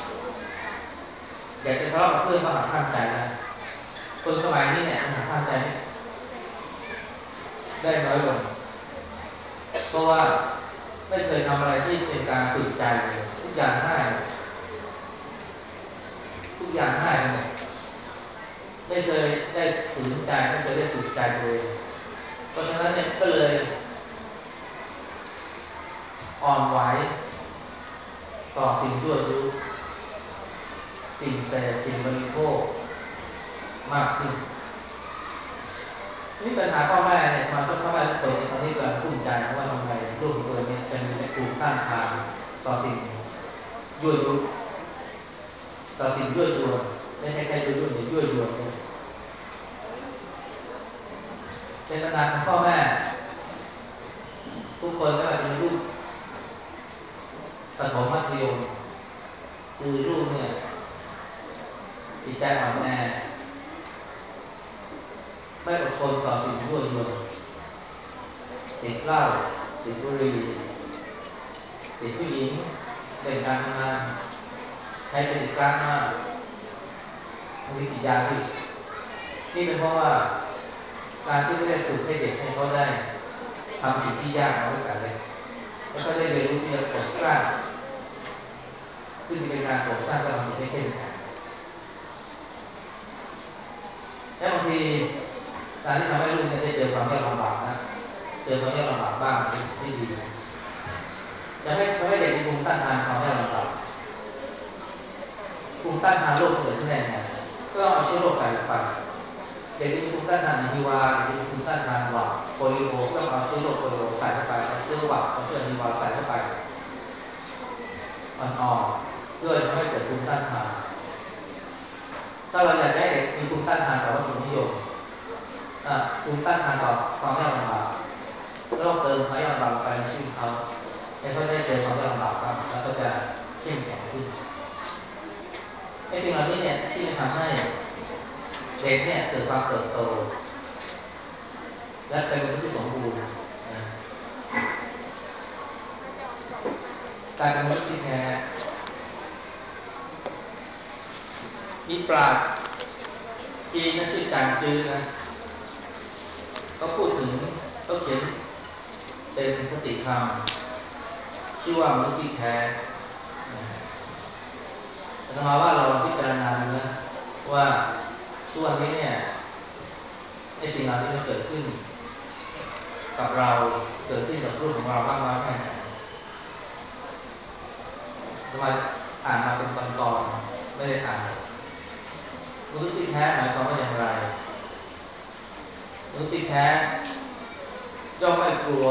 อยากจะทะเลาะกับเพื่อนก็หักข้ามใจได้คนสมัยนี้เนี่ยหักข้ามใจได้น้อยลงเพราะว่าไม่เคยทำอะไรที่เป็นการฝึกใจเลยทุกอย่างง่ายทุกอย่างง่ายหมดไม่เคยได้ฝืนใจไม่เคยได้ฝึกใจเลยเพราะฉะนั้นเนี่ยก็เลยอ่อนไหวต่อสิ่งยั่วยุสิ่งเสพสิ่งบริโภคมากขึ้นนี่ปัญหาพ่อแม่เนี่ยมาต้องพ่อแม่ทุกคนตอนนี้กำลังภูมิใจว่าทำไมลูกตัวนี้จะมีภูมิต้านทานต่อสิ่งยั่วยุต่อสิ่งยั่วยวนไม่ใช่แค่ยั่วยุแต่ยั่วยวนด้วยเป็นปัญหาของพ่อแม่ทุกคนไม่ว่าจะเป็นลูกประถมมัธยมคือลูกเนี่ยจิตใจอ่อนแอไม่อดทนต่อสิ่งยั่วยวนติดเหล้าติดบุหรี่ติดผู้หญิงเล่นการงานใช้ผลิตการมากมีติดยาพิษนี่เป็นเพราะว่าการที่ไม่ได้ฝึกให้เด็กให้เขาได้ทำสิ่งที่ยากมาตั้งแต่เล็กแล้วก็ได้เรียนรู้ที่จะอดกลั้นซึ่งเป็นการสร้างกำลังจิตให้เข้มแข็งและบางทีการที่ทำให้ลูกเนี่ยได้เจอความยากลำบากนะเจอความยากลำบากบ้างเป็นสิ่งที่ดีจะให้ทำให้เด็กมีภูมิต้านทานความยากลำบากภูมิต้านทานโรคเกิดขึ้นได้ไงก็เอาเชื้อโรคใส่ไปเด็กที่มีภูมิต้านทานฮีวาเด็กที่มีภูมิต้านทานหวัดโปลิโอก็เอาเชื้อโรคโปลิโอใส่เข้าไปเอาเชื้อหวัดเอาเชื้อฮีวาใส่เข้าไปอ่อนๆเพื่อทำให้เกิดภูมิต้านทานถ้าเราอยากให้เด็กมีภูมิต้านทานต่อวัตถุนิยมภูมิต้านทานต่อความยากลำบากก็ต้องเติมความยากลำบากไปในชีวิตเขาให้เขาได้เจอความยากลำบากบ้างแล้วก็จะเข้มแข็งขึ้นไอ้สิ่งเหล่านี้เนี่ยที่จะทำให้เด็กเนี่ยเกิดความเติบโตและเป็นมนุษย์ที่สมบูรณ์นะการเป็นมนุษย์ที่แท้มีปราชญ์จีนนะชื่อจางจื้อนะเขาพูดถึงเขาเขียนเป็นคติธรรมชื่อว่ามนุษย์ที่แท้อาตมาว่าเราพิจารณาดูนะว่าทุกวันนี้เนี่ยไอ้สิ่งเหล่านี้มันเกิดขึ้นกับเราเกิดขึ้นกับลูกของเราบ้างน้อยแค่ไหนอาตมาอ่านมาเป็นตอนๆไม่ได้อ่านมนุษย์ที่แท้หมายความว่าอย่างไรมนุษย์ที่แท้ย่อมไม่กลัว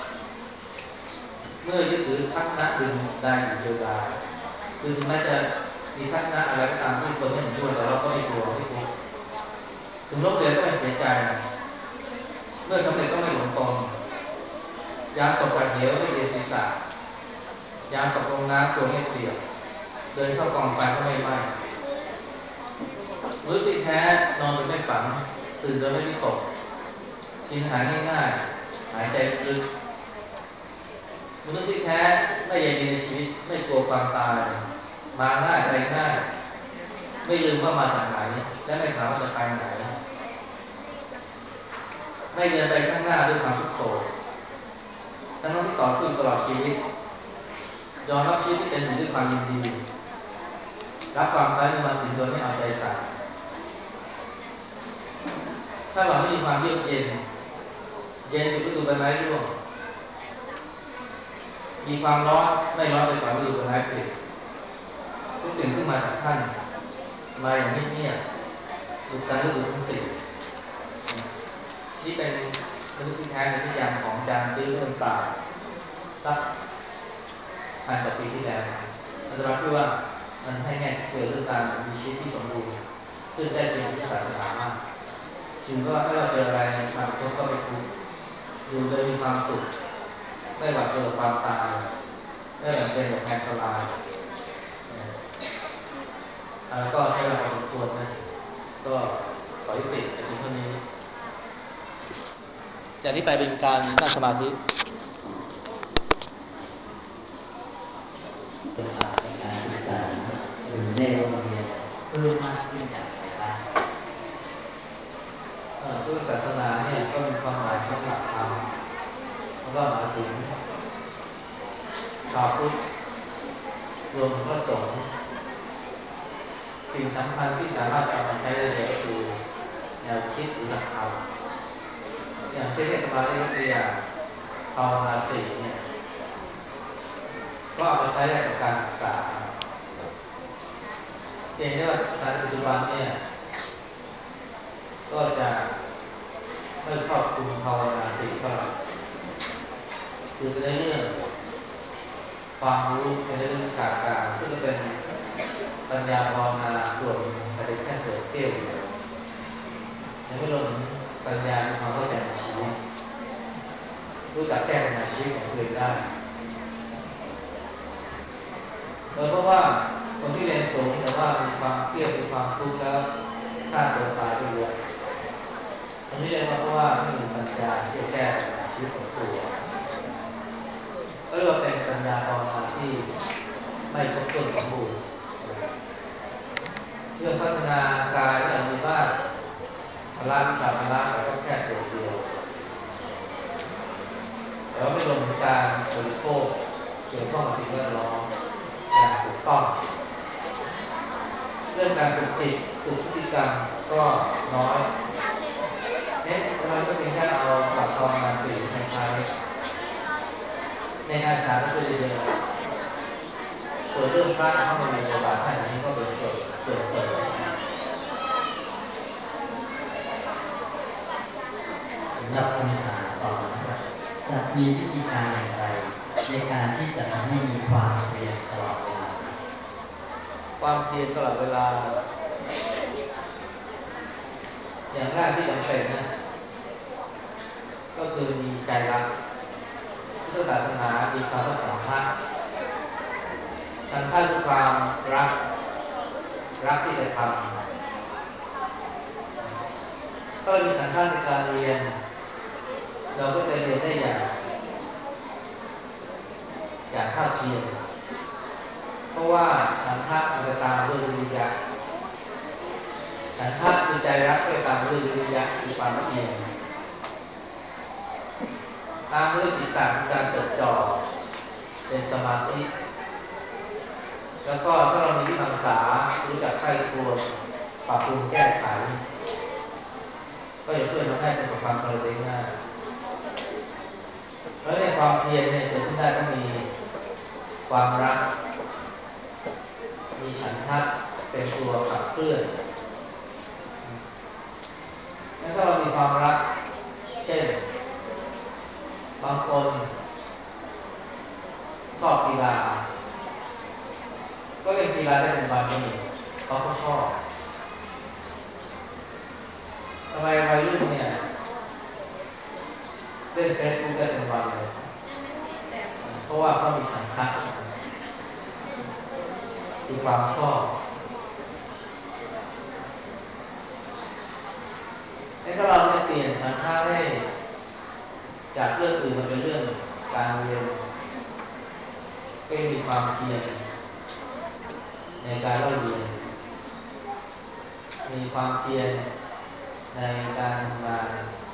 เมื่อยึดถือทัศนะดึงได้อยู่เดียวดายคือถึงแม้จะมีทัศนะอะไรก็ตามที่คนไม่เห็นด้วยแต่เราก็ไม่กลัวไม่กลัวถึงล้มเหลวก็ไม่เสียใจเมื่อสำเร็จก็ไม่หลงตนยามตกจากเหวไม่เอียงศีรษะยามตกลงน้ำตัวไม่เปียกเดินเข้ากองไฟก็ไม่ไหม้มื้อที่แท้นอนโดยไม่ฝันตื่นโดยไม่วิตกกินอาหารง่ายๆหายใจลึกมนุษย์ที่แท้ไม่ใยดีในชีวิตไม่กลัวความตายมาง่ายไปง่ายไม่ลืมว่ามาจากไหนและไม่ถามว่าจะไปไหนไม่เดินไปข้างหน้าด้วยความทุกข์โศกทั้งที่ต่อสู้ตลอดชีวิตยอมรับชีวิตที่เป็นอยู่ด้วยความยินดีรับความตายในวันถึงโดยไม่เอาใจใส่ถ้าเราไม่มีความเยือกเย็นเย็นอยู่ฤดูใบไม้ร่วงมีความร้อนไม่ร้อนไปกว่าฤดูใบไม้ผลิทุกสิ่งซึ่งมาจากท่านมาอย่างเงียบๆดูการฤดูทั้งสี่นี่เป็นมนุษย์ที่แท้ในนิยามของจางจื้อเรื่องปราชญ์สักพัพันกว่าปีที่แล้วอาจารย์คิดว่ามันให้แง่เกี่ยวกับการมีชีวิตที่สมบูรณ์ซึ่งได้เป็นพุทธศาสนามากถึงก็ถ้าเราเจออะไรทางทุกข์ก็ไม่ทุกข์อยู่โดยมีความสุขไม่หวั่นกลัวความตายไม่หวั่นเป็นกับแพ้ทลายแล้วก็ใช้เวลาพอสมควรนะก็ขอยุติแต่เพียงเท่านี้จากนี้ไปเป็นการนั่งสมาธิในการศึกษาหรือในโรงเรียนเพิ่มมากขึ้นอย่างไรบ้างพุทธศาสนาเนี่ยก็มีความหมายของหลักธรรมแล้วก็หมายถึงชาวพุทธรวมถึงพระสงฆ์สิ่งสำคัญที่สามารถเอามาใช้ได้เลยก็คือแนวคิดหรือหลักธรรมอย่างเช่นที่มาได้ยกตัวอย่างภาวนาสี่เนี่ยก็เอามาใช้ได้กับการศึกษาเองได้ว่าในปัจจุบันเนี่ยก็จะไม่ครอบคลุมภาวนาสี่เท่าไหร่คือเป็นเรื่องความรู้เป็นเรื่องวิชาการซึ่งก็เป็นปัญญาภาวนาส่วนแต่เป็นแค่ส่วนเสี้ยวยังไม่รวมถึงปัญญาในความเข้าใจในชีวิตรู้จักแก้ปัญหาชีวิตของตัวเองได้โดยเพราะว่าคนที่เรียนสูงแต่ว่ามีความเครียดมีความทุกข์แล้วฆ่าตัวตายไปเยอะอันนี้เรียกว่าเพราะว่าไม่มีปัญญาที่จะแก้ปัญหาชีวิตของตัวก็เรียกว่าเป็นปัญญาภาวนาที่ไม่ครบถ้วนสมบูรณ์เรื่องพัฒนากายเนี่ยมีบ้างพละวิชาพละแต่ก็แค่ส่วนเดียวแต่ว่าไม่รวมถึงการบริโภคเกี่ยวข้องกับสิ่งแวดล้อมอย่างถูกต้องเรื่องการฝึกจิตฝึกพฤติกรรมก็น้อยเนี่ยมันก็เป็นแค่เอาหลักภาวนาสี่มาใช้ในงานสารก็ช่วยได้เยอะส่วนเรื่องพระเข้ามามีบทบาทท่านนี้ก็เป็นส่วนส่วนเสริมสำหรับคำถามต่อนะครับจะมีวิธีการอย่างไรในการที่จะทำให้มีความเพียรตลอดเวลาความเพียรตลอดเวลาอย่างแรกที่จำเป็นนะก็คือมีใจรักพุทธศาสนามีคำว่าฉันทะฉันทะคือความรักรักที่จะทำถ้าเรามีฉันทะในการเรียนเราก็จะเรียนได้อย่างอย่างภาคเพียรเพราะว่าฉันทะมันจะตามด้วยวิริยะฉันทะคือใจรักก็ตามด้วยวิริยะคือความเพียรตามด้วยจิตตะคือการจดจ่อเป็นสมาธิแล้วก็ถ้าเรามีวิมังสารู้จักใคร่ครวญปรับปรุงแก้ไขก็จะช่วยทำให้ประสบความสำเร็จได้ง่ายแล้วในความเพียรเนี่ยเกิดขึ้นได้ต้องมีความรักมีฉันทะเป็นตัวขับเคลื่อนแล้วถ้าเรามีความรักเช่นบางคนชอบกีฬาก็เล่นกีฬาได้เป็นวันนี้เขาก็ชอบทำไมวัยรุ่นเนี่ยเล่นเฟซบุ๊กได้เป็นวันเลยเพราะว่าเขามีฉันทะมีความชอบแล้วถ้าเราเนี่ยเปลี่ยนฉันทะให้จากเรื่องอื่นมาเป็นเรื่องการเรียนก็มีความเพียรในการเล่าเรียนมีความเพียรในการทำงาน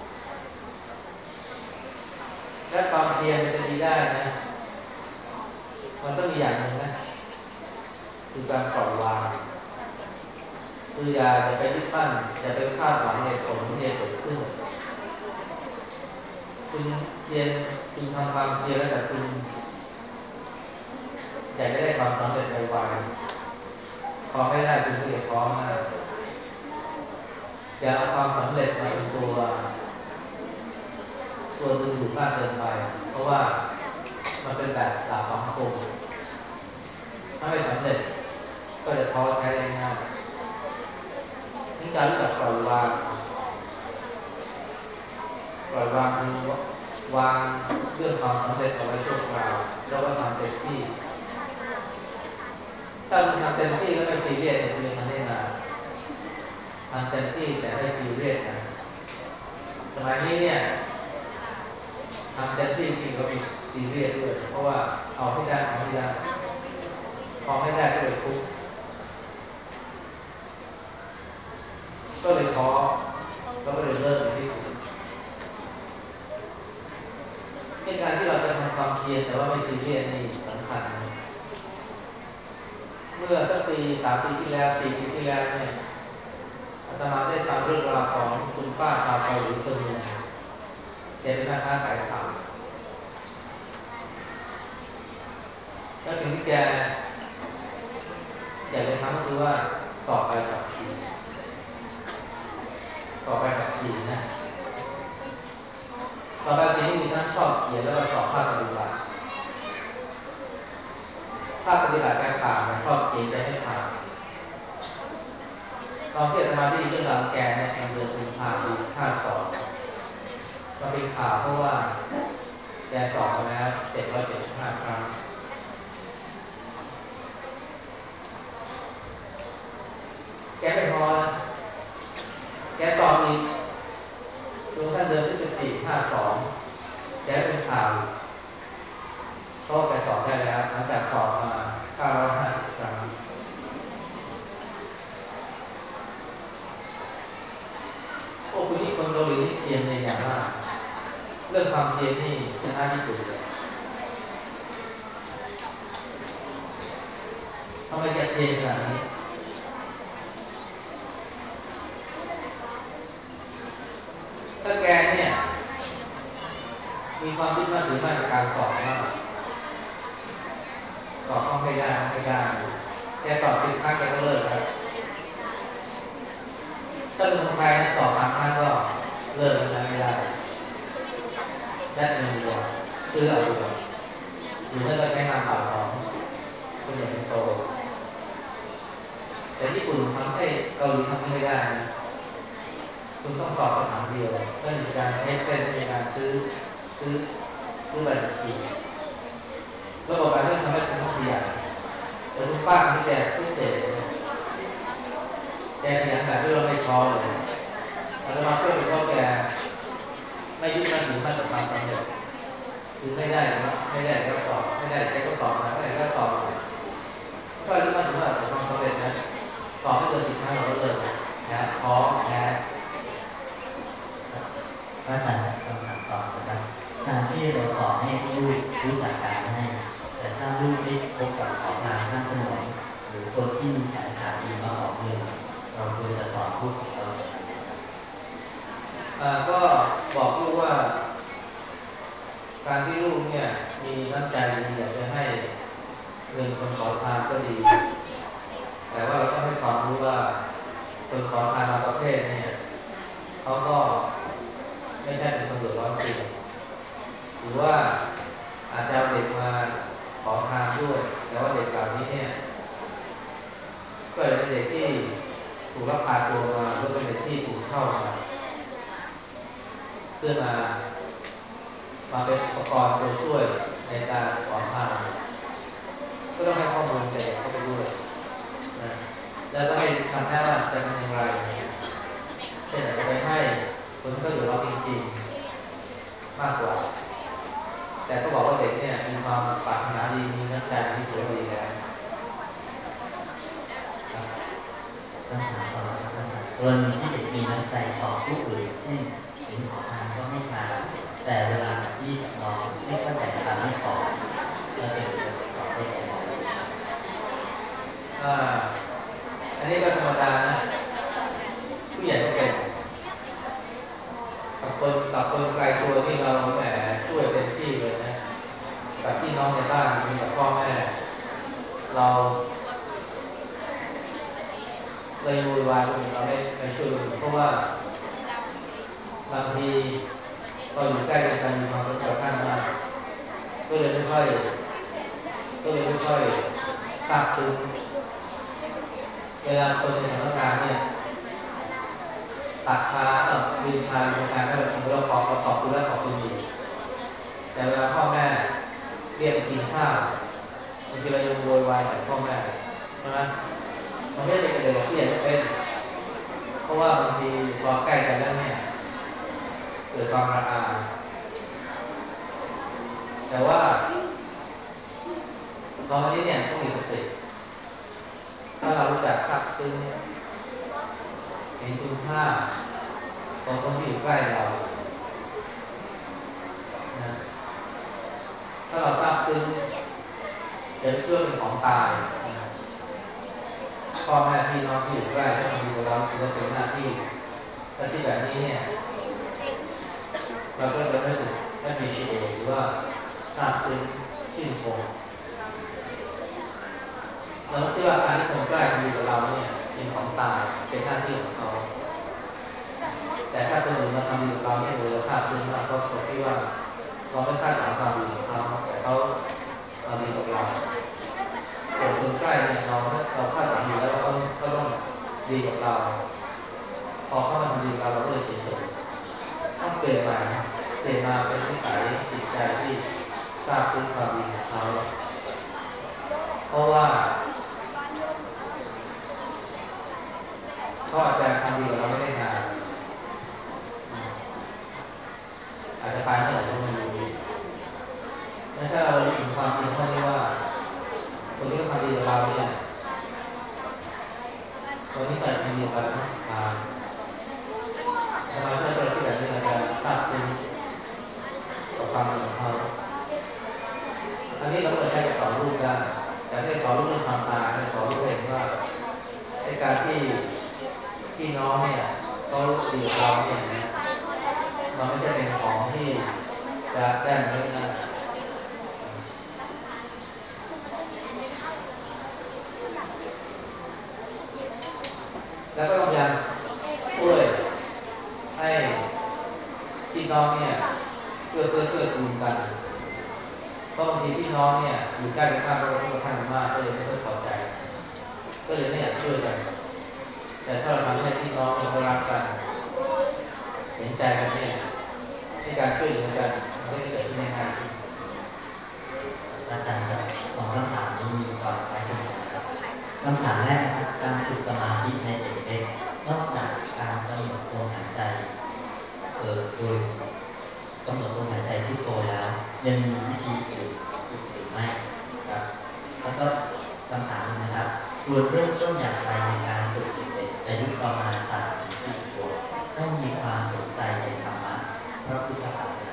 และความเพียรจะดีได้นะมันต้องมีอย่างหนึ่งนะคือการปล่อยวางคืออย่าจะไปยึดมั่นอย่าไปคาดหวังในผลที่จะเกิดขึ้นคุณเพียรคุณทำความเพียรแล้วแต่คุณอยากจะได้ความสำเร็จไวๆพอไม่ได้คุณก็จะท้อมากอย่าเอาความสำเร็จมาเป็นตัวตัวดึงดูดมากเกินไปเพราะว่ามันเป็นแบบหลักสังคมถ้าไม่สำเร็จก็จะท้อแท้ได้ง่ายนี่การรู้จักปล่อยวางปล่อยวางคือวางเรื่องความสำเร็จเอาไว้ชั่วคราวแล้วก็ทำเต็มที่ถ้าคุณทำเต็มที่แล้วไม่ซีเรียสเนี่ยคุณจะทำได้นานทำเต็มที่แต่ไม่ซีเรียสนะสมัยนี้เนี่ยทำเต็มที่จริงๆก็มีซีเรียสด้วยเพราะว่าเอาไม่ได้เอาไม่ได้พอไม่ได้ก็เลยทุกข์ก็เลยท้อแล้วก็เลยเลิกในที่สุดในการที่เราจะทำความเพียรแต่ว่าไม่ซีเรียสนี่สำคัญนะเมื่อสักปีสามปีที่แล้วสี่ปีที่แล้วเนี่ยอาตมาได้ฟังเรื่องราวของคุณป้าชาวเกาหลีคนหนึ่งแกเป็นแม่ค้าขายผักแล้วถึงแกอยากจะทำก็คือว่าสอบไปขับขี่สอบไปขับขี่นะสอบไปขับขี่มีทั้งสอบเขียนแล้วก็สอบภาคปฏิบัติภาคปฏิบัติการผ่านสอบเขียนจะไม่ผ่านตอนที่อาตมาได้ยินเรื่องราวแกเนี่ยในเดือนกุมภาพันธ์ค่าสอบมันเป็นข่าวเพราะว่าแกสอบมาแล้วเจ็ดร้อยเจ็ดสิบห้าครั้งแกไม่พอแกสอบอีกจนกระทั่งเดือนพฤศจิกายนห้าสองแกเป็นข่าวเพราะแกสอบได้แล้วหลังจากสอบมาเก้าร้อยห้าสิบครั้งโอ้คุณนี่คนเกาหลีนี่เพียรในอย่างมากเรื่องความเพียรนี่ชนะญี่ปุ่นเลยทำไมแกเพียรขนาดนี้ถ้าแกเนี่ยมีความคิดมั่นถือมั่นในการสอบมากสอบต้องให้ได้ต้องให้ได้แกสอบสิบครั้งแกก็เลิกครับถ้าเป็นคนไทยนะสอบสามครั้งก็เลิกแล้วไม่ได้ได้เงินดีกว่าซื้อเอาดีกว่าหรือไม่ก็ใช้งานเปล่าของคุณอย่างเป็นโตแต่ญี่ปุ่นทำให้เกาหลีทำไม่ได้นะคุณต้องสอบสถานเดียวไม่มีการเทสเซนไม่มีการซื้อซื้อซื้อใบขับขี่ระบบการเรื่องทำให้คุณต้องขยันแต่คุณป้าที่แกพิเศษแกขยันแบบที่เราไม่ท้อเลยอาจจะมาช่วยเป็นเพราะแกไม่ยึดมั่นถือมั่นกับความสำเร็จคือไม่ได้ไม่ได้ก็สอบไม่ได้แกก็สอบมาไม่ได้ก็สอบถ้ายึดมั่นถือมั่นกับความสำเร็จนะสอบไม่เกินสิบครั้งเราก็เลิกแพ้ท้อแพ้พระอาจารย์คำถามต่อนะครับการที่เราสอนให้ลูกรู้จักการให้แต่ถ้าลูกได้พบกับขอทานข้างถนนหรือคนที่มีแขนขาดีมาขอเงินเราควรจะสอนลูกของเราอย่างไรก็บอกลูกว่าการที่ลูกเนี่ยมีน้ำใจดีอยากจะให้เงินคนขอทานก็ดีแต่ว่าเราต้องให้ความรู้ว่าคนขอทานบางประเภทเนี่ยเขาก็ไม่ใช่เป็นคนเดือดร้อนจริงหรือว่าอาจจะเอาเด็กมาขอทานด้วยแต่ว่าเด็กเหล่านี้เนี่ยก็เป็นเด็กที่ถูกลักพาตัวมาหรือเป็นเด็กที่ถูกเช่ามาเพื่อมามาเป็นอุปกรณ์ตัวช่วยในการขอทานก็ต้องให้ข้อมูลแก่เด็กเข้าไปด้วยนะแล้วก็ให้ทำหน้าว่าจะทำอย่างไรเช่นอาจจะไปให้คนที่เขาอยู่รอบจริงๆมากกว่าแต่ก็บอกว่าเด็กเนี่ยมีความปรารถนาดีมีน้ำใจที่ถือว่าดีแล้วคำถามต่อครับอาจารย์กรณีที่เด็กมีน้ำใจต่อผู้อื่นเช่นเห็นขอทานก็ให้ทานแต่เวลาพี่กับน้องไม่ค่อยแบ่งปันไม่ขอเราจะควรสอนเด็กอย่างไรอ่าอันนี้ก็ธรรมดานะผู้ใหญ่ก็เป็นกับคนกับคนไกลตัวที่เราแหมช่วยเป็นที่เลยนะกับพี่น้องในบ้านมีกับพ่อแม่เราเลยวุ่นวายคนอื่นเราไม่ไม่ช่วยคนอื่นเพราะว่าบางทีเราอยู่ใกล้กันมีความรู้จักกันมากก็เลยไม่ค่อยก็เลยไม่ค่อยซาบซึ้งเวลาคนในสำนักงานเนี่ยตักชาเออดื่มชาในการก็แบบเราขอเราขอบคุณแล้วขอบคุณอีกแต่เวลาพ่อแม่เรียกไปกินข้าวบางทีเรายังโวยวายใส่พ่อแม่ใช่ไหมมันไม่ได้เป็นเด็กที่อยากจะเป็นเพราะว่าบางทีพอใกล้กันแล้วเนี่ยเกิดความระอาแต่ว่าตอนนี้เนี่ยต้องมีสติถ้าเรารู้จักซาบซึ้งเห็นคุณค่าของคนที่อยู่ใกล้เรานะถ้าเราซาบซึ้งจะเชื่อเป็นของตายนะพ่อแม่พี่น้องที่อยู่ใกล้ถ้ามีกับเราคือเราเป็นหน้าที่แต่ที่แบบนี้เนี่ยเราก็จะรู้สึก appreciate หรือว่าซาบซึ้งชื่นชมเราคิดว่าการที่คนใกล้มาอยู่กับเราเนี่ยเป็นของตายเป็นหน้าที่ของเขาแต่ถ้าคนอื่นมาทำดีกับเราเนี่ยเราซาบซึ้งมากเพราะเขาคิดว่าเราไม่คาดหวังความดีของเขาแต่เขาทำดีกับเราส่วนคนใกล้เนี่ยเราเราคาดหวังอยู่แล้วว่าเขาเขาต้องดีกับเราพอเขามาทำดีกับเราเราก็เลยเฉยๆต้องเปลี่ยนมาเปลี่ยนมาเป็นนิสัยจิตใจที่ซาบซึ้งความดีของเขาเพราะว่าเขาอาจจะทำดีกับเราไม่ได้นานอาจจะไปเมื่อไหร่ก็ไม่รู้และถ้าเราถึงความจริงข้อนี้ว่าคนที่เขาทำดีกับเราเนี่ยคนที่จะทำดีกับเราทั้งทางถ้าเราเชื่อตัวที่แบบนี้เราจะทราบซึ้งกับความดีของเขาอันนี้เราก็ใช้กับสอนลูกได้แต่ถ้าสอนลูกเรื่องความตายสอนลูกเห็นว่าในการที่พี่น้องเนี่ยเขาดีกับเราเนี่ยนะมันไม่ใช่เป็นของที่จะแจ้งไว้นะแล้วก็พยายามช่วยให้พี่น้องเนี่ยเพื่อเพื่อเพื่อคูณกันเพราะบางทีพี่น้องเนี่ยอยู่ใกล้กันมากก็ต้องกระทั่งมากก็เลยไม่ค่อยพอใจก็เลยไม่อยากช่วยกันแต่ถ้าเราทำให้พี่น้องเขารักกันเห็นใจกันเนี่ยในการช่วยเหลือกันมันก็จะเกิดขึ้นง่ายขึ้นอาจารย์ครับสองคำถามนี้มีความคล้ายคลึงกันนะครับคำถามแรกนะครับการฝึกสมาธิในเด็กเล็กนอกจากการกำหนดลมหายใจเกิดโดยกำหนดลมหายใจที่โตแล้วยังมีวิธีอื่นอีกหรือไม่ครับแล้วก็คำถามนึงนะครับควรเริ่มต้นอย่างไรในการฝึกเด็กๆอายุประมาณสามถึงสี่ขวบให้มีความสนใจในธรรมะพระพุทธศาสนา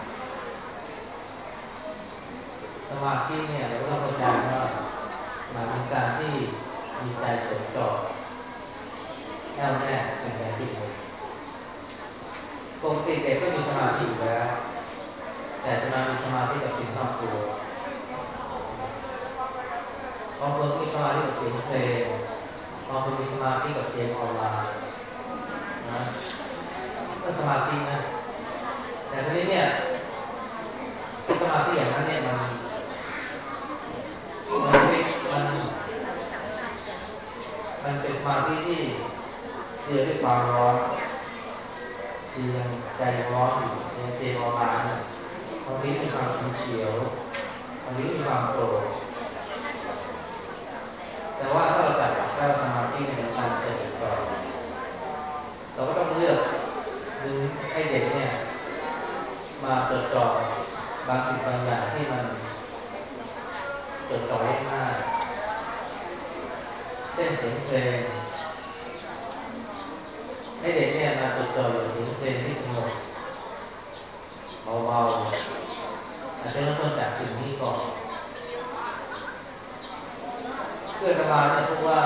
สมาธิเนี่ยเราต้องเข้าใจว่าหมายถึงการที่มีใจจดจ่อแน่วแน่สิ่งใดสิ่งหนึ่งปกติเด็กก็มีสมาธิอยู่แล้วแต่จะมามีสมาธิกับสิ่งรอบตัวบางคนมีสมาธิกับเสียงเพลงบางคนมีสมาธิกับเกมออนไลน์นะก็สมาธินะแต่ทีนี้เนี่ยสมาธิอย่างนั้นเนี่ยมันมันเป็นมันมันเป็นสมาธิที่เจือด้วยความร้อนคือยังใจร้อนอยู่ในเกมออนไลน์บางทีมีความฉุนเฉียวบางทีมีความโกรธแต่ว่าถ้าเราจับหลักแก้สมาธิในการเจริญต่อเราก็ต้องเลือกดึงให้เด็กเนี่ยมาจดจ่อบางสิ่งบางอย่างที่มันจดจ่อได้ง่ายเช่นเสียงเพลงให้เด็กเนี่ยมาจดจ่ออยู่เสียงเพลงที่สงบเบาๆอาจจะเริ่มต้นจากสิ่งนี้ก่อนเพื่อประมาณเนี่ยพบว่า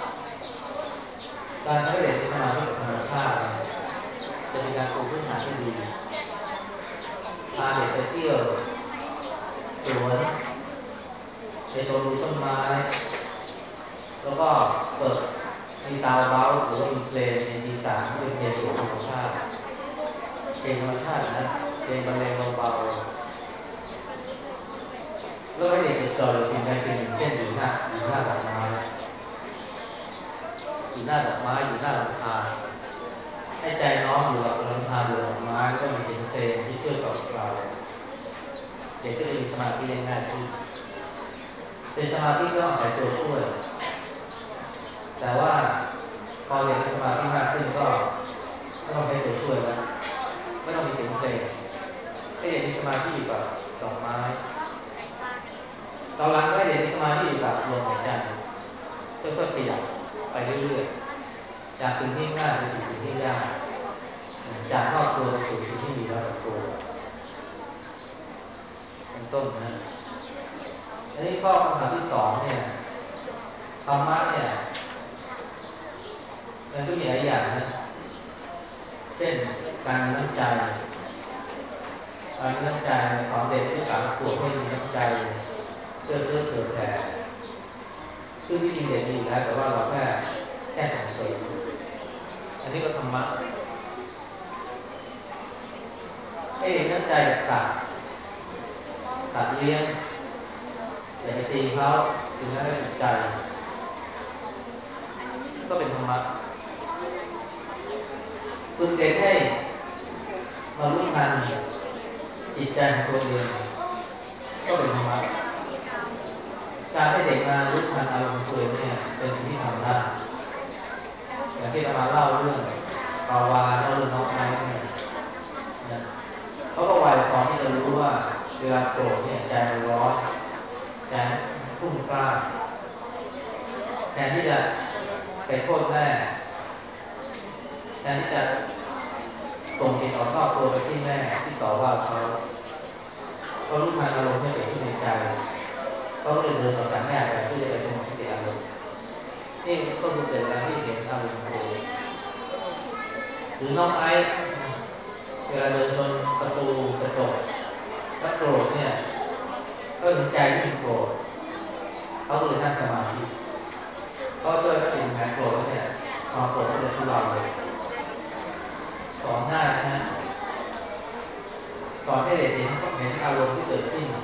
การใช้เด็กสมาธิกับธรรมชาติจะเป็นการปลูกพื้นฐานที่ดีพาเด็กไปเที่ยวสวนไปชมดูต้นไม้แล้วก็เปิดมีซาวด์เบาหรือว่ามีเพลงในดีสานที่เป็นเพลงของธรรมชาติเพลงธรรมชาตินะเพลงบรรเลงเบาแล้วให้เด็กจดจ่ออยู่สิ่งใดสิ่งหนึ่งเช่นอยู่หน้าอยู่หน้าดอกไม้อยู่หน้าดอกไม้อยู่หน้าลำธารให้ใจน้อมอยู่กับลำธารอยู่ดอกไม้ก็มีเสียงเพลงที่ช่วยกล่อมเราเด็กก็จะมีสมาธิได้ง่ายขึ้นเป็นสมาธิก็ต้องอาศัยตัวช่วยแต่ว่าพอเด็กมีสมาธิมากขึ้นก็ไม่ต้องใช้ตัวช่วยแล้วไม่ต้องมีเสียงเพลงให้เด็กมีสมาธิอยู่กับดอกไม้ตอนหลังก็ให้เด็กมีสมาธิอยู่กับลมหายใจค่อยๆขยับไปเรื่อยๆจากสิ่งที่ง่ายไปสู่สิ่งที่ยากจากครอบครัวไปสู่สิ่งที่มีระดับตัวเป็นต้นนะอันนี้ข้อคำถามที่สองเนี่ยธรรมะเนี่ยมันก็มีหลายอย่างนะเช่นการมีน้ำใจการมีน้ำใจสอนเด็กที่สามขวบให้มีน้ำใจเพื่อเพื่อเผื่อแผ่ซึ่งที่จริงเด็กมีอยู่แล้วแต่ว่าเราแค่แค่ส่งเสริมอันนี้ก็ธรรมะให้เห็นน้ำใจจากสัตว์สัตว์เลี้ยงอย่าไปตีเขาถึงแม้ไม่ถูกใจก็เป็นธรรมะฝึกเด็กให้มารู้ทันจิตใจของตัวเองก็เป็นธรรมะการให้เด็กมารู้ทันอารมณ์ของตัวเองเนี่ยเป็นสิ่งที่ทำได้อย่างที่เรามาเล่าเรื่องปาวาเล่าเรื่องน้องไม้เนี่ยนะเขาก็ไวพอที่จะรู้ว่าเวลาโกรธเนี่ยใจมันร้อนใจพุ่งกล้าแทนที่จะไปโทษแม่แทนที่จะส่งจิตออกนอกตัวไปที่แม่ที่ต่อว่าเขาเขารู้ทันอารมณ์ที่เกิดขึ้นในใจเขาก็เลยเดินออกจากแม่ไปเพื่อจะไปสงบสติอารมณ์นี่ก็คือเกิดการที่เห็นอารมณ์ตัวหรือน้องไอซ์เวลาเดินชนประตูกระจกถ้าโกรธเนี่ยก็เห็นใจที่มันโกรธเขาก็เลยนั่งสมาธิเขาช่วยเขาเห็นแผลโกรธเนี่ยความโกรธก็เลยทุเลาเลยสอนง่ายนะสอนให้เด็กเห็นเห็นอารมณ์ที่เกิดขึ้น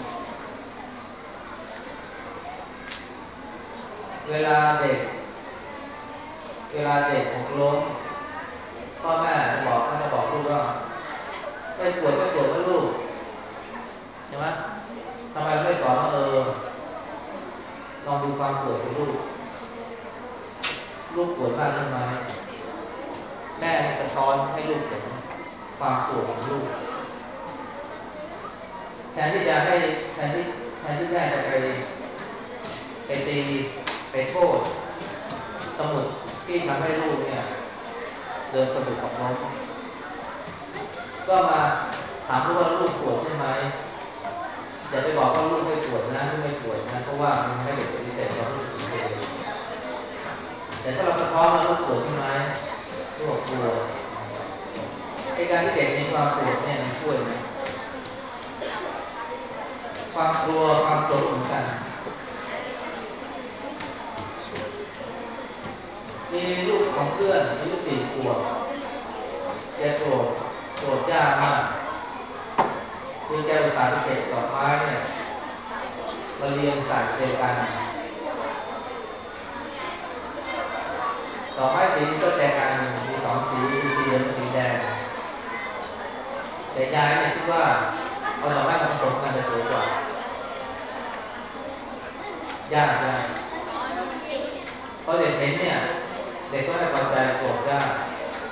เวลาเด็กเวลาเด็กหกล้มพ่อแม่จะบอกก็จะบอกลูกว่าไม่ปวดไม่ปวดนะลูกใช่ไหมทำไมไม่สอนว่าเออลองดูความปวดของลูกลูกปวดมากใช่ไหมแม่สะท้อนให้ลูกเห็นความปวดของลูกแทนที่จะให้แทนที่แทนที่แม่จะไปไปตีไปโทษสมุดที่ทำให้ลูกเนี่ยเดินสะดุดตกล้มก็มาถามลูกว่าลูกปวดใช่ไหมอย่าไปบอกว่าลูกไม่ปวดนะลูกไม่ปวดนะเพราะว่ามันไม่เด็กปฏิเสธความรู้สึกของตัวเองแต่ถ้าเราสะท้อนว่าลูกปวดใช่ไหมลูกปวดไอ้การที่เด็กมีความปวดเนี่ยมันช่วยไหมความกลัวความโกรธเหมือนกันมีลูกของเพื่อนอายุสี่ขวบแกโกรธโกรธยากมากคือแกอุตส่าห์ไปเก็บดอกไม้เนี่ยมาเรียงใส่เรียงกันดอกไม้สีก็แตกกันมีสองสีคือสีเหลืองกับสีแดงแต่ยายเนี่ยคิดว่าเอาดอกไม้มาผสมกันจะสวยกว่ายากนะพอเด็กเห็นเนี่ยเด็กก็ไม่พอใจโกรธยาก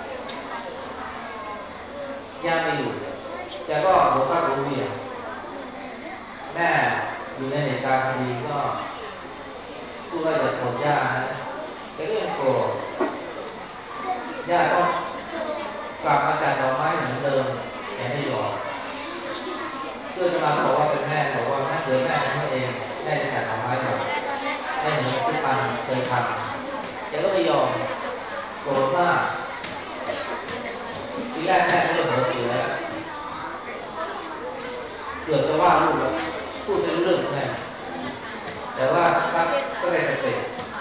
ย่าไม่อยู่แกก็หัวฟาดหัวเบี่ยงแม่อยู่ในเหตุการณ์พอดีก็พูดว่าอย่าโกรธย่านะแกก็ยังโกรธย่าต้องกลับมาจัดดอกไม้เหมือนเดิมแกไม่ยอมเพื่อนจะมาบอกว่าเป็นแม่บอกว่าแม่เกิดแม่ทำเองแม่จะจัดดอกไม้แบบไม่เหมือนที่ปันเคยทำแกก็ไม่ยอมโกรธมากทีแรกแม่ก็เสียเสียเกือบจะว่าลูกแล้วพูดไม่รู้เรื่องไงแต่ว่าสักก็ได้สติ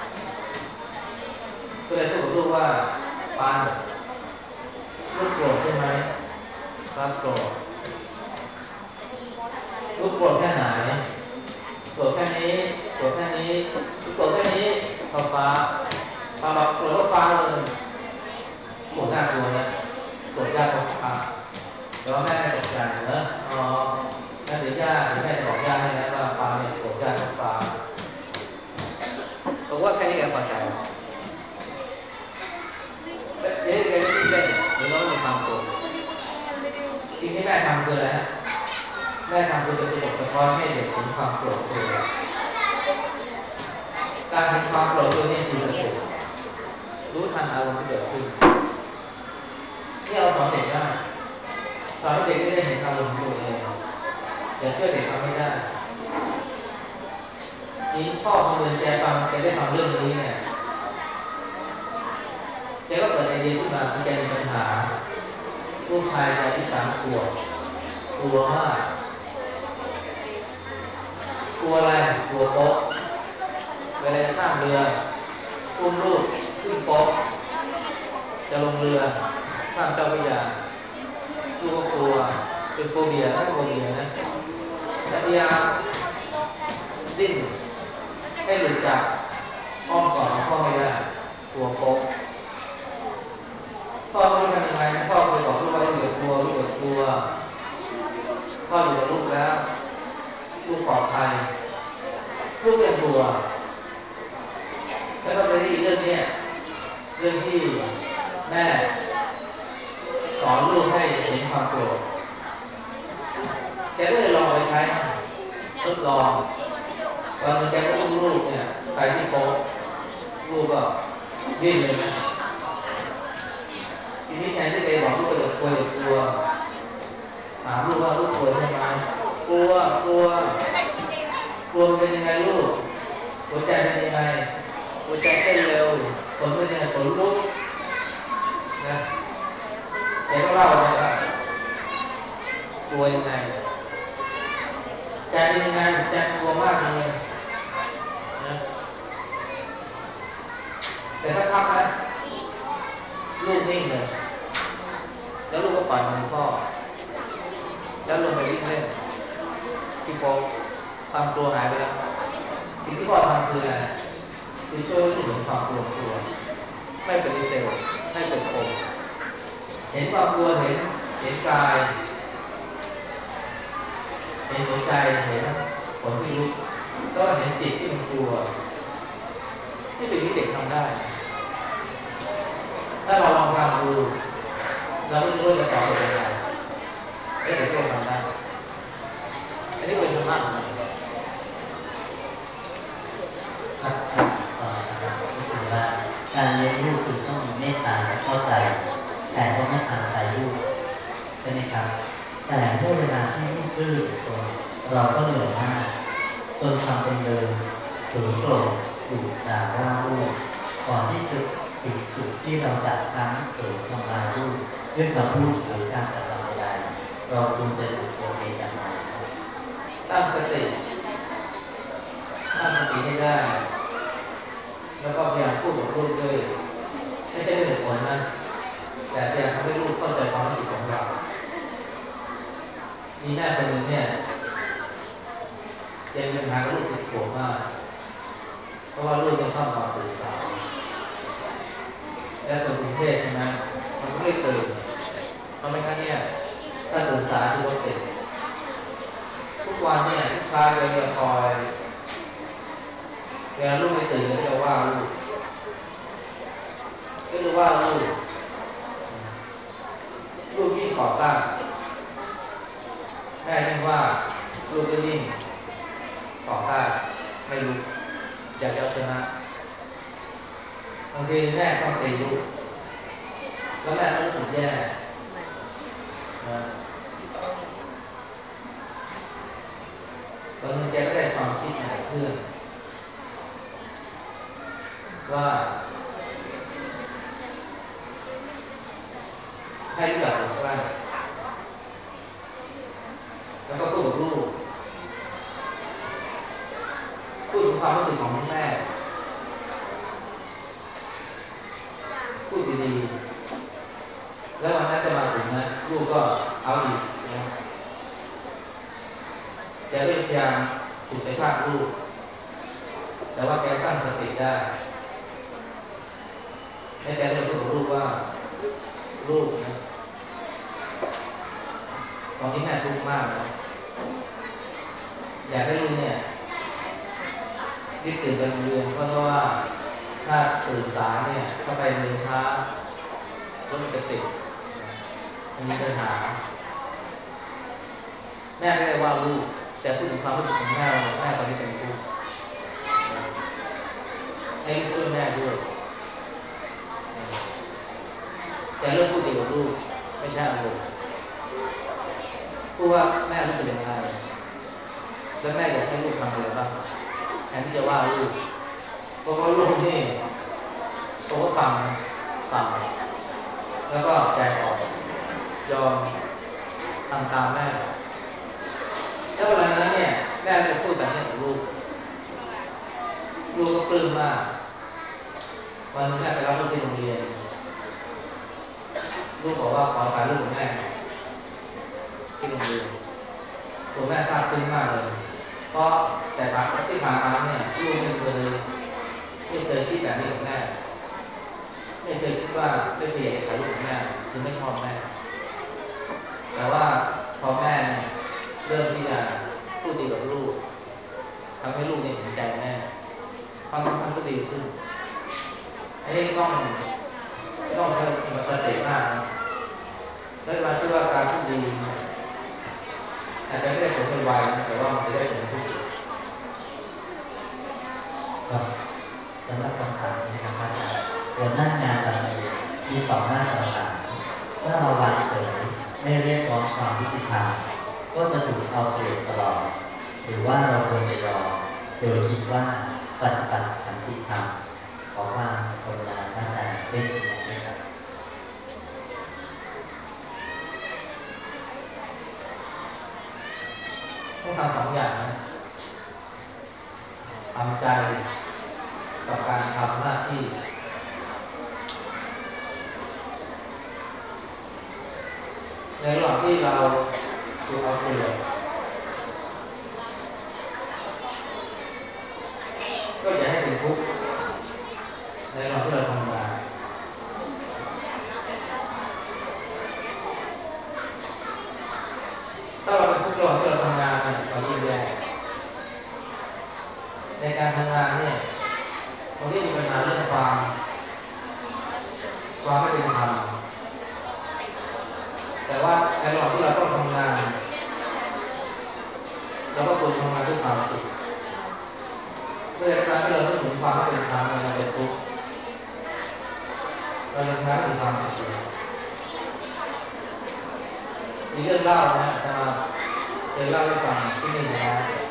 ก็เลยพูดกับลูกว่าปานลูกโกรธใช่ไหมครับโกรธลูกโกรธแค่ไหนฟ้าพอบอกโกรธก็ฟ้าเลยโกรธน่ากลัวนะโกรธยากก็ฟ้าแต่ว่าแม่ไม่ตกใจเนอะอ๋อแม่เดี๋ยวย่าเดี๋ยวแม่จะบอกย่าให้นะว่าฟ้าเนี่ยโกรธยากก็ฟ้าบอกว่าแค่นี้แกพอใจเดี๋ยวแกก็คิดเล่นหรือเราไม่มีความโกรธสิ่งที่แม่ทำคืออะไรฮะแม่ทำคือเป็นกระจกสะท้อนให้เด็กเห็นความโกรธตัวการเห็นความโกรธตัวนี้คือสติรู้ทันอารมณ์ที่เกิดขึ้นนี่เราสอนเด็กได้สอนให้เด็กได้เห็นอารมณ์ตัวเองอย่าเชื่อเด็กทำไม่ได้นี่พ่อคนเดินแกฟังแกได้ฟังเรื่องนี้เนี่ยแกก็เกิดไอเดียขึ้นมาคือแกมีปัญหาลูกชายแกที่สามขวบกลัวมากกลัวอะไรกลัวโป๊ะเวลาจะข้ามเรืออุ้มลูกขึ้นโป๊ะจะลงเรือข้ามเจ้าพระยาลูกก็กลัวเป็นโฟเบียนะโฟเบียนะแต่พยายามดิ้นให้หลุดจากอ้อมกอดของพ่อไม่ได้กลัวโป๊ะพ่อไม่รู้ทำยังไงพ่อเคยบอกลูกว่าลูกอย่ากลัวลูกอย่ากลัวพ่ออยู่กับลูกแล้วลูกปลอดภัยลูกยังกลัวแล้วก็จะได้เรื่องนี้เรื่องที่แม่สอนลูกให้เห็นความโกรธแกก็เลยลองไปใช้ทดลองวันนึงแกก็อุ้มลูกเนี่ยใส่ที่โป๊ะลูกก็ดิ้นเลยนะทีนี้แทนที่แกบอกลูกว่าอย่ากลัวอย่ากลัวถามลูกว่าลูกกลัวใช่ไหมกลัวกลัวกลัวเป็นยังไงลูกหัวใจเป็นยังไงหัวใจเต้นเร็วขนเป็นยังไงขนลุกนะแกก็เล่าเลยว่ากลัวยังไงใจเป็นยังไงใจกลัวมากเลยนะแต่ถ้าพักนะลูกนิ่งเลยแล้วลูกก็ปล่อยมือพ่อแล้วลงไปวิ่งเล่นที่โป๊ะความกลัวหายไปแล้วสิ่งที่พ่อทำคืออะไรคือช่วยให้ลูกเห็นความกลัวกลัวไม่ปฏิเสธไม่กดข่มเห็นความกลัวเห็นเห็นกายเห็นหัวใจเห็นผลที่ลุกก็เห็นจิตที่มันกลัวนี่สิ่งที่เด็กทำได้ถ้าเราลองทำดูเราไม่รู้จะสอนเด็กยังไงให้เด็กก็ทำได้อันนี้เป็นธรรมะของมันครับต่อนะครับก็คือว่าการเลี้ยงลูกคือต้องมีเมตตาและเข้าใจแต่ต้องไม่ทำใจลูกใช่ไหมครับแต่เมื่อเวลาที่ลูกดื้อจนเราก็เหนื่อยมากจนทำเป็นเดินถึงโกรธดุด่าว่าลูกก่อนที่จะถึงจุดที่เราจะทั้งหรือทำลายลูกด้วยคำพูดหรือการกระทำใดๆเราควรจะดูตัวเองอย่างไรตั้งสติตั้งสติให้ได้แล้วก็พยายามพูดกับลูกด้วยไม่ใช่ด้วยเหตุผลนะแต่พยายามทำให้ลูกเข้าใจความรู้สึกของเรามีแม่คนหนึ่งเนี่ยยังมีปัญหากับลูกสิบขวบมากเพราะว่าลูกยังชอบนอนตื่นสายและคนกรุงเทพใช่ไหมมันก็ไม่ตื่นเพราะไม่งั้นเนี่ยถ้าตื่นสายคือรถติดทุกวันเนี่ยทุกเช้าเลยจะคอยเวลาลูกไม่ตื่นก็จะว่าลูกก็จะว่าลูกลูกยิ่งต่อต้านแม่ยิ่งว่าลูกก็ยิ่งต่อต้านไม่รู้อยากจะเอาชนะบางทีแม่ต้องตีลูกแล้วแม่ต้องรู้สึกแย่นะบางทีแกก็ได้ความคิดมาจากเพื่อนว่าให้รู้จักอดกลั้นแล้วก็พูดกับลูกพูดถึงความรู้สึกของแม่พูดดีๆแล้ววันนั้นจะมาถึงนะลูกก็เอาอีกนะแกก็พยายามฉุดกระชากลูกแต่ว่าแกตั้งสติได้ในใจเราพูดกับลูกว่าลูกนะตอนนี้แม่ทุกข์มากนะอยากให้ลูกเนี่ยรีบตื่นไปโรงเรียนเพราะว่าถ้าตื่นสายเนี่ยเข้าไปเรียนช้ารถมันจะติดมันมีปัญหาแม่ไม่ได้ว่าลูกแต่พูดถึงความรู้สึกของแม่ว่าแม่ตอนนี้เป็นทุกข์ให้ลูกช่วยแม่ด้วยแต่เรื่องพูดดีกับลูกไม่ใช่อารมณ์พูดว่าแม่รู้สึกยังไงแล้วแม่อยากให้ลูกทำอะไรบ้างแทนที่จะว่าลูกเพราะว่าลูกนี่เขาก็ฟังฟังแล้วก็ใจอ่อนยอมทำตามแม่แล้วเวลานั้นเนี่ยแม่จะพูดแบบนี้กับลูกลูกก็ปลื้มมากวันนึงแม่ไปรับลูกที่โรงเรียนลูกบอกว่าขอถ่ายรูปกับแม่ที่โรงเรียนตัวแม่ซาบซึ้งมากเลยเพราะแต่ผ่านที่ผ่านมาเนี่ยลูกไม่เคยไม่เคยคิดแบบนี้กับแม่ไม่เคยคิดว่าไม่เคยอยากจะถ่ายรูปกับแม่คือไม่ชอบแม่แต่ว่าพอแม่เนี่ยเริ่มที่จะพูดดีกับลูกทำให้ลูกเนี่ยเห็นใจแม่ความสัมพันธ์ก็ดีขึ้นอันนี้ต้องต้องใช้สติมากนะแล้วเราเชื่อว่าการพูดดีอาจจะไม่ได้ผลเป็นไวนะแต่ว่ามันจะได้ผลที่สุดก็สำหรับคำถามนี้นะครับอาจารย์หัวหน้างานเรามีสองหน้าตรฐานถ้าเราวางเฉยไม่เรียกร้องความยุติธรรมก็จะถูกเอาเปรียบตลอดหรือว่าเราควรจะยอมโดยคิดว่าปฏิบัติขันติธรรมขอความกรุณาอาจารย์ได้ชี้แนะครับต้องทำสองอย่างนะทำใจกับการทำหน้าที่ในระหว่างที่เราถูกเอาเปรียบก็อย่าให้เป็นทุกข์ในระหว่างที่เราทำงานถ้าเราเป็นทุกข์ระหว่างที่เราทำงานเนี่ยเรายิ่งแย่ในการทำงานเนี่ยบางทีมีปัญหาเรื่องความความไม่เป็นธรรมแต่ว่าในระหว่างที่เราต้องทำงานเราก็ควรทำงานด้วยความสุขเมื่อการที่เราต้องถึงความไม่เป็นธรรมเราเป็นทุกข์เรายังทำให้ถึงความสุขมีเรื่องเล่านะจะมาเคยเล่าให้ฟังที่นี่นะ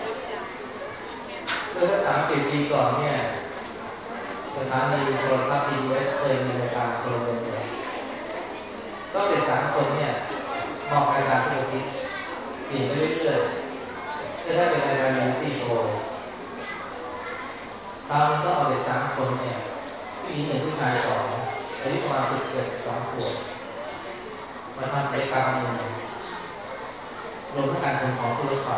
เมื่อสักสามสิบปีก่อนเนี่ยสถานีโทรทัศน์ พี บี เอส เคยมีรายการโทรทัศน์ก็เด็กสามคนเนี่ยมองรายการทุกอาทิตย์เปลี่ยนไปเรื่อยๆเพื่อได้เป็นรายการเรียลลิตี้โชว์ตามก็เอาเด็กสามคนเนี่ยผู้หญิงหนึ่งผู้ชายสองอายุประมาณสิบเอ็ดสิบสองขวบมาทำกิจกรรมหนึ่งรวมทั้งการขนของผู้รถไฟ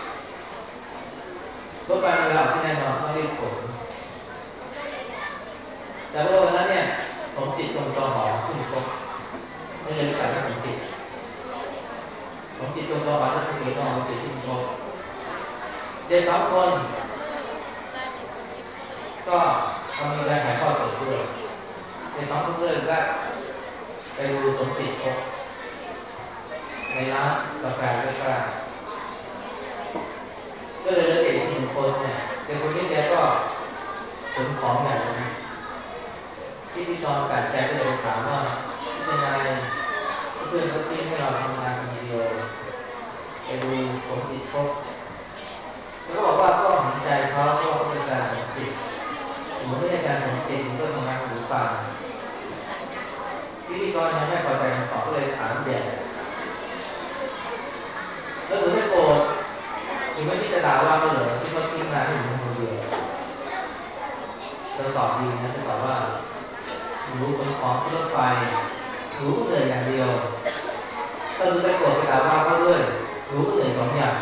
รถไฟเวลาที่แน่นอนต้องรีบขนแต่ว่าวันนั้นเนี่ยผมจิตจงจอหอขึ้นชกไม่ใช่รู้จักว่าผมจิตผมจิตจงจอหอจะคือน้องผมจิตขึ้นชกเด็กสองคนก็ทำมีการถ่ายทอดสดด้วยเด็กสองคนเลยแวะไปดูสมจิตชกในร้านกาแฟใกล้ๆก็เลยเด็กอีกหนึ่งคนเนี่ยเด็กคนนี้แกก็ขนของใหญ่นะที่ที่นอนกัดใจก็เลยถามว่าเป็นยังไงเพื่อนเขาทิ้งให้เราทำงานคนเดียวไปดูผมจิตชกแล้วก็บอกว่าก็เห็นใจเขาเพราะว่าเขาเป็นการสมจิตสมมติไม่ใช่การสมจิตมันก็ทำงานหูฟังพิธีกรยังไม่พอใจคำตอบก็เลยถามแย่แล้วหนูไม่โกรธหนูไม่คิดจะด่าว่าเขาเหรอที่เขาทิ้งงานให้หนูคนเดียวเธอตอบดีนะเธอตอบว่าหนูเป็นของรถไฟหนูก็เหนื่อยอย่างเดียวถ้าหนูไปโกรธไปด่าว่าเขาด้วยหนูก็เหนื่อยสองอย่าง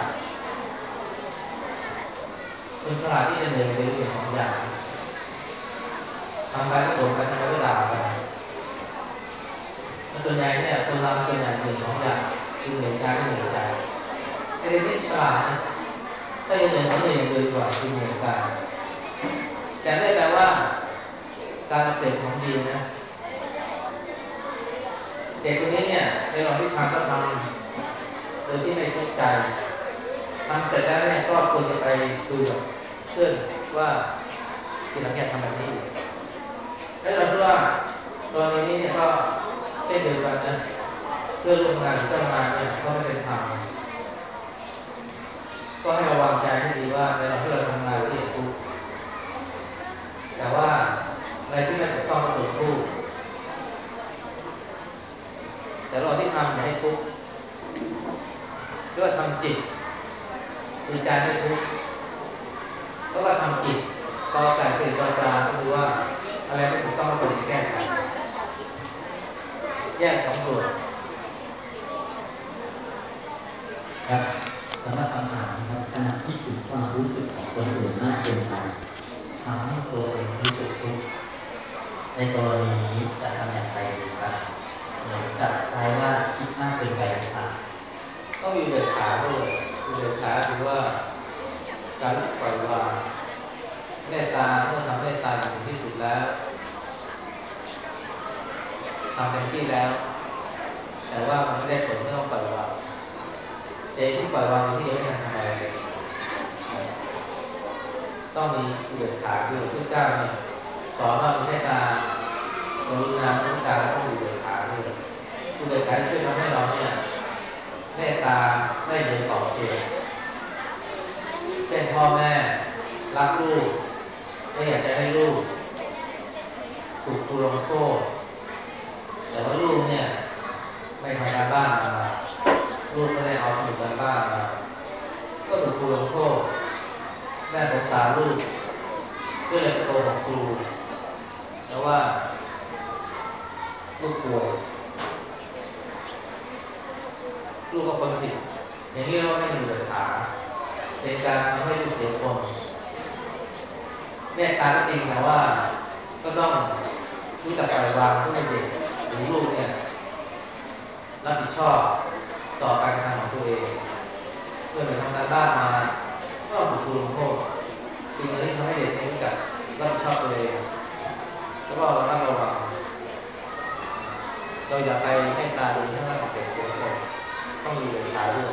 คนฉลาดที่จะเหนื่อยไปด้วยสองอย่างทำไปก็โกรธไปทำไปก็ด่าไปวนใหญ่เนี่ยคนเราส่วนใหญ่เหนื่อยสองอย่างคือเหนื่อยกายและเหนื่อยใจไอ้เด็กนี่ฉลาดนะถ้ายังเหนื่อยเขาเหนื่อยอย่างเดียวดีกว่าคือเหนื่อยกายแต่ไม่ได้แปลว่าการเปลี่ยนของดีนะเด็กคนนี้เนี่ยในระหว่างที่ทำก็ทำโดยที่ไม่ทุกข์ใจทำเสร็จแล้วเนี่ยก็ควรจะไปคุยกับเพื่อนว่าทีหลังอย่าทำแบบนี้อีกแล้วเราคิดว่าตอนนี้เนี่ยก็เช่นเดียวกันนะเพื่อนร่วมงานหรือเจ้างานเนี่ยก็ไม่เป็นธรรมก็ให้ระวังใจให้ดีว่าในระหว่างที่เราทำงานที่อย่าทุกข์แต่ว่าอะไรที่ไม่ถูกต้องก็ถูกพูดแต่เราที่ทำอย่าให้ทุกข์เรียกว่าทำจิตคือใจไม่ทุกข์ก็ว่าทำจิตต่อการเปลี่ยนจอจานก็คือว่าอะไรไม่ถูกต้องก็ควรจะแก้ไขแยกสองส่วนครับสำหรับคำถามครับขณะที่ถึงความรู้สึกของคนอื่นมากเกินไปทำให้ตัวเองรู้สึกทุกข์ในกรณีนี้จะทำอย่างไรดีครับเหมือนกับคล้ายว่าคิดมากเกินไปหรือเปล่าต้องมีเดือดขาด้วยมีเดือดขาคือว่าการปล่อยวางเมตตาเมื่อทำเมตตาถึงที่สุดแล้วทำเต็มที่แล้วแต่ว่ามันไม่ได้ผลก็ต้องปล่อยวางเจที่ปล่อยวางที่ยังไม่ทันทำอะไรเลยต้องมีอุเบกขาด้วยพระเจ้าเนี่ยสอนว่ามีเมตตากรุณาเมตตาแล้วต้องมีอุเบกขาด้วยอุเบกขาช่วยทำให้เราเนี่ยเมตตาไม่เดือดต่อเกิดเช่นพ่อแม่รักลูกไม่อยากจะให้ลูกถูกครูลงโทษแต่ว่าลูกเนี่ยไม่ทำงานบ้านมาลูกไม่ได้เอาสมุดการบ้านมาก็ถูกครูลงโทษแม่สงสารลูกก็เลยไปโกหกครูแล้วว่าลูกป่วยลูกก็คนผิดอย่างนี้เราไม่มีหลักฐานเป็นการทำให้ลูกเสียคนแม่ตาก็จริงแต่ว่าก็ต้องรู้จักปล่อยวางผู้เด็กหรือลูกเนี่ยรับผิดชอบต่อการกระทำของตัวเองเมื่อไปทำการบ้านมาก็ถูกครูลงโทษสิ่งนี้ทำให้เด็กรู้จักรับผิดชอบตัวเองแล้วก็ระมัดระวังเราอย่าไปให้ตาดูที่ว่าเด็กเสียคนต้องมีเด็กขาด้วย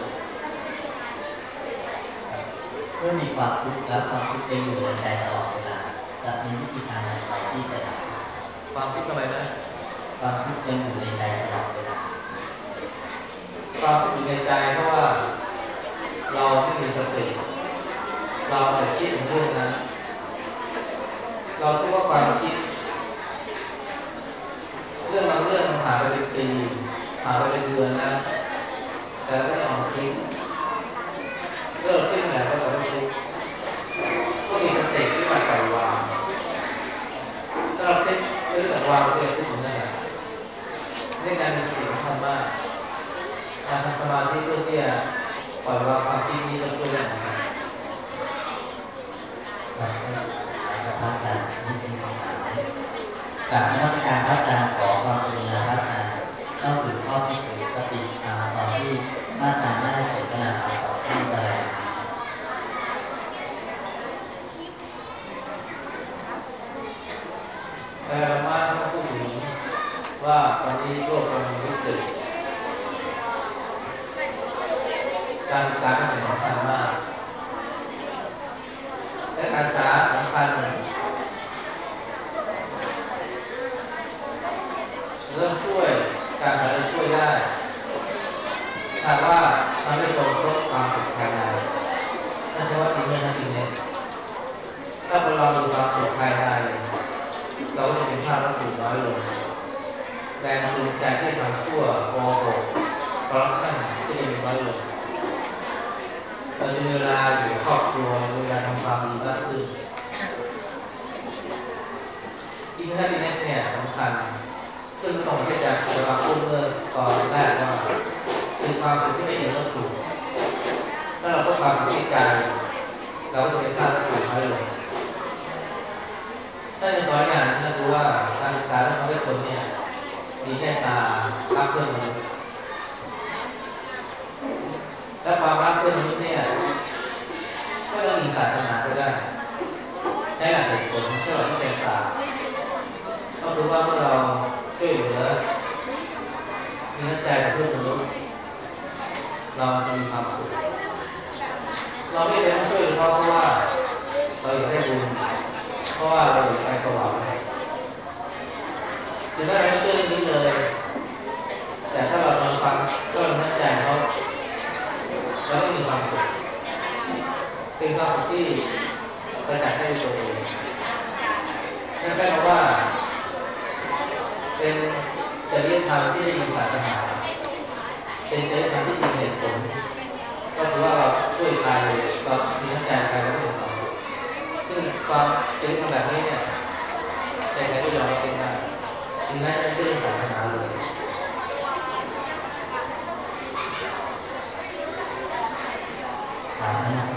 เมื่อมีความทุกข์และความทุกข์ยังอยู่ในใจตลอดเวลาจะมีวิธีการอย่างไรที่จะดับความทุกข์ทำไมนะความทุกข์ยังอยู่ในใจตลอดเวลาความทุกข์อยู่ในใจเพราะว่าเราไม่มีสติเราแต่คิดถึงเรื่องนั้นเราคิดว่าความคิดเรื่องบางเรื่องมันผ่านไปเป็นปีผ่านไปเป็นเดือนนะแต่เราไม่ได้ออกคิดเลิกคิดอะไรก็จะไม่รู้ก็มีสติที่มาปล่อยวางถ้าเราคิดเรื่องแต่วางตัวเองทุกคนนั่นแหละนี่การมีสติสำคัญมากการทำสมาธิเพื่อที่จะปล่อยวางความคิดนี้ก็ช่วยได้เหมือนกันครับพระอาจารย์นี่เป็นคำถามจากนักการพระอาจารย์ขอความกรุณาพระอาจารย์เล่าถึงข้อพิสูจน์สติตามตอนที่พระอาจารย์ได้สนทนาต่อท่านอะไรแต่ธรรมะท่านพูดถึงว่าตอนนี้โลกกำลังวิกฤตการศึกษาเป็นสิ่งสำคัญมากและการศึกษาสำคัญเริ่มช่วยการหาจะช่วยได้ถ้าว่าทำให้คนพบความสุขภายในนั่นใช่ว่า inner happiness ถ้าคนเรามีความสุขภายในเราก็จะเป็นภาพวัตถุน้อยลงแรงจูงใจที่ทำชั่วโกหกคอร์รัปชันก็จะมีน้อยลงเราจะมีเวลาอยู่ครอบครัวมีเวลาทำความดีมากขึ้น inner happiness เนี่ยสำคัญซึ่งตรงที่จะเราพูดเมื่อตอนแรกว่าคือความสุขที่ไม่เห็นวัตถุถ้าเราพบความสุขที่ใจเราก็จะเป็นภาพวัตถุน้อยลงถ้าในสอนอย่างนี้นะคือว่าการศึกษาต้องทำให้คนเนี่ยมมีแค่ตารักเพื่อนมนุษย์และความรักเพื่อนมนุษย์เนี่ยก็ต้องมีศาสนาก็ได้ใช้หลักเหตุผลเชื่อที่เป็นศาสตร์ก็คือว่าเมื่อเราช่วยเหลือมีน้ำใจกับเพื่อนมนุษย์เราจะมีความสุขเราไม่ได้ช่วยเพราะว่าเราอยากได้บุญเพราะว่าเราอยากไปสวรรค์คือถ้าเราไม่ช่วยนี้เลยแต่ถ้าเราทำความก็เราน้ำใจเขาเราก็มีความสุขเป็นความสุขที่ประจักษ์ได้ด้วยตัวเองนั่นแปลว่าเป็นจริยธรรมที่มีศาสนาเป็นจริยธรรมที่มีเหตุผลก็คือว่าเราช่วยใครเรามีน้ำใจใครเราก็มีความสุขซึ่งความจริยธรรมแบบนี้เนี่ยใครๆก็ยอมรับได้ถึงแม้จะไม่ได้ศาสนาเลยกราบนมัส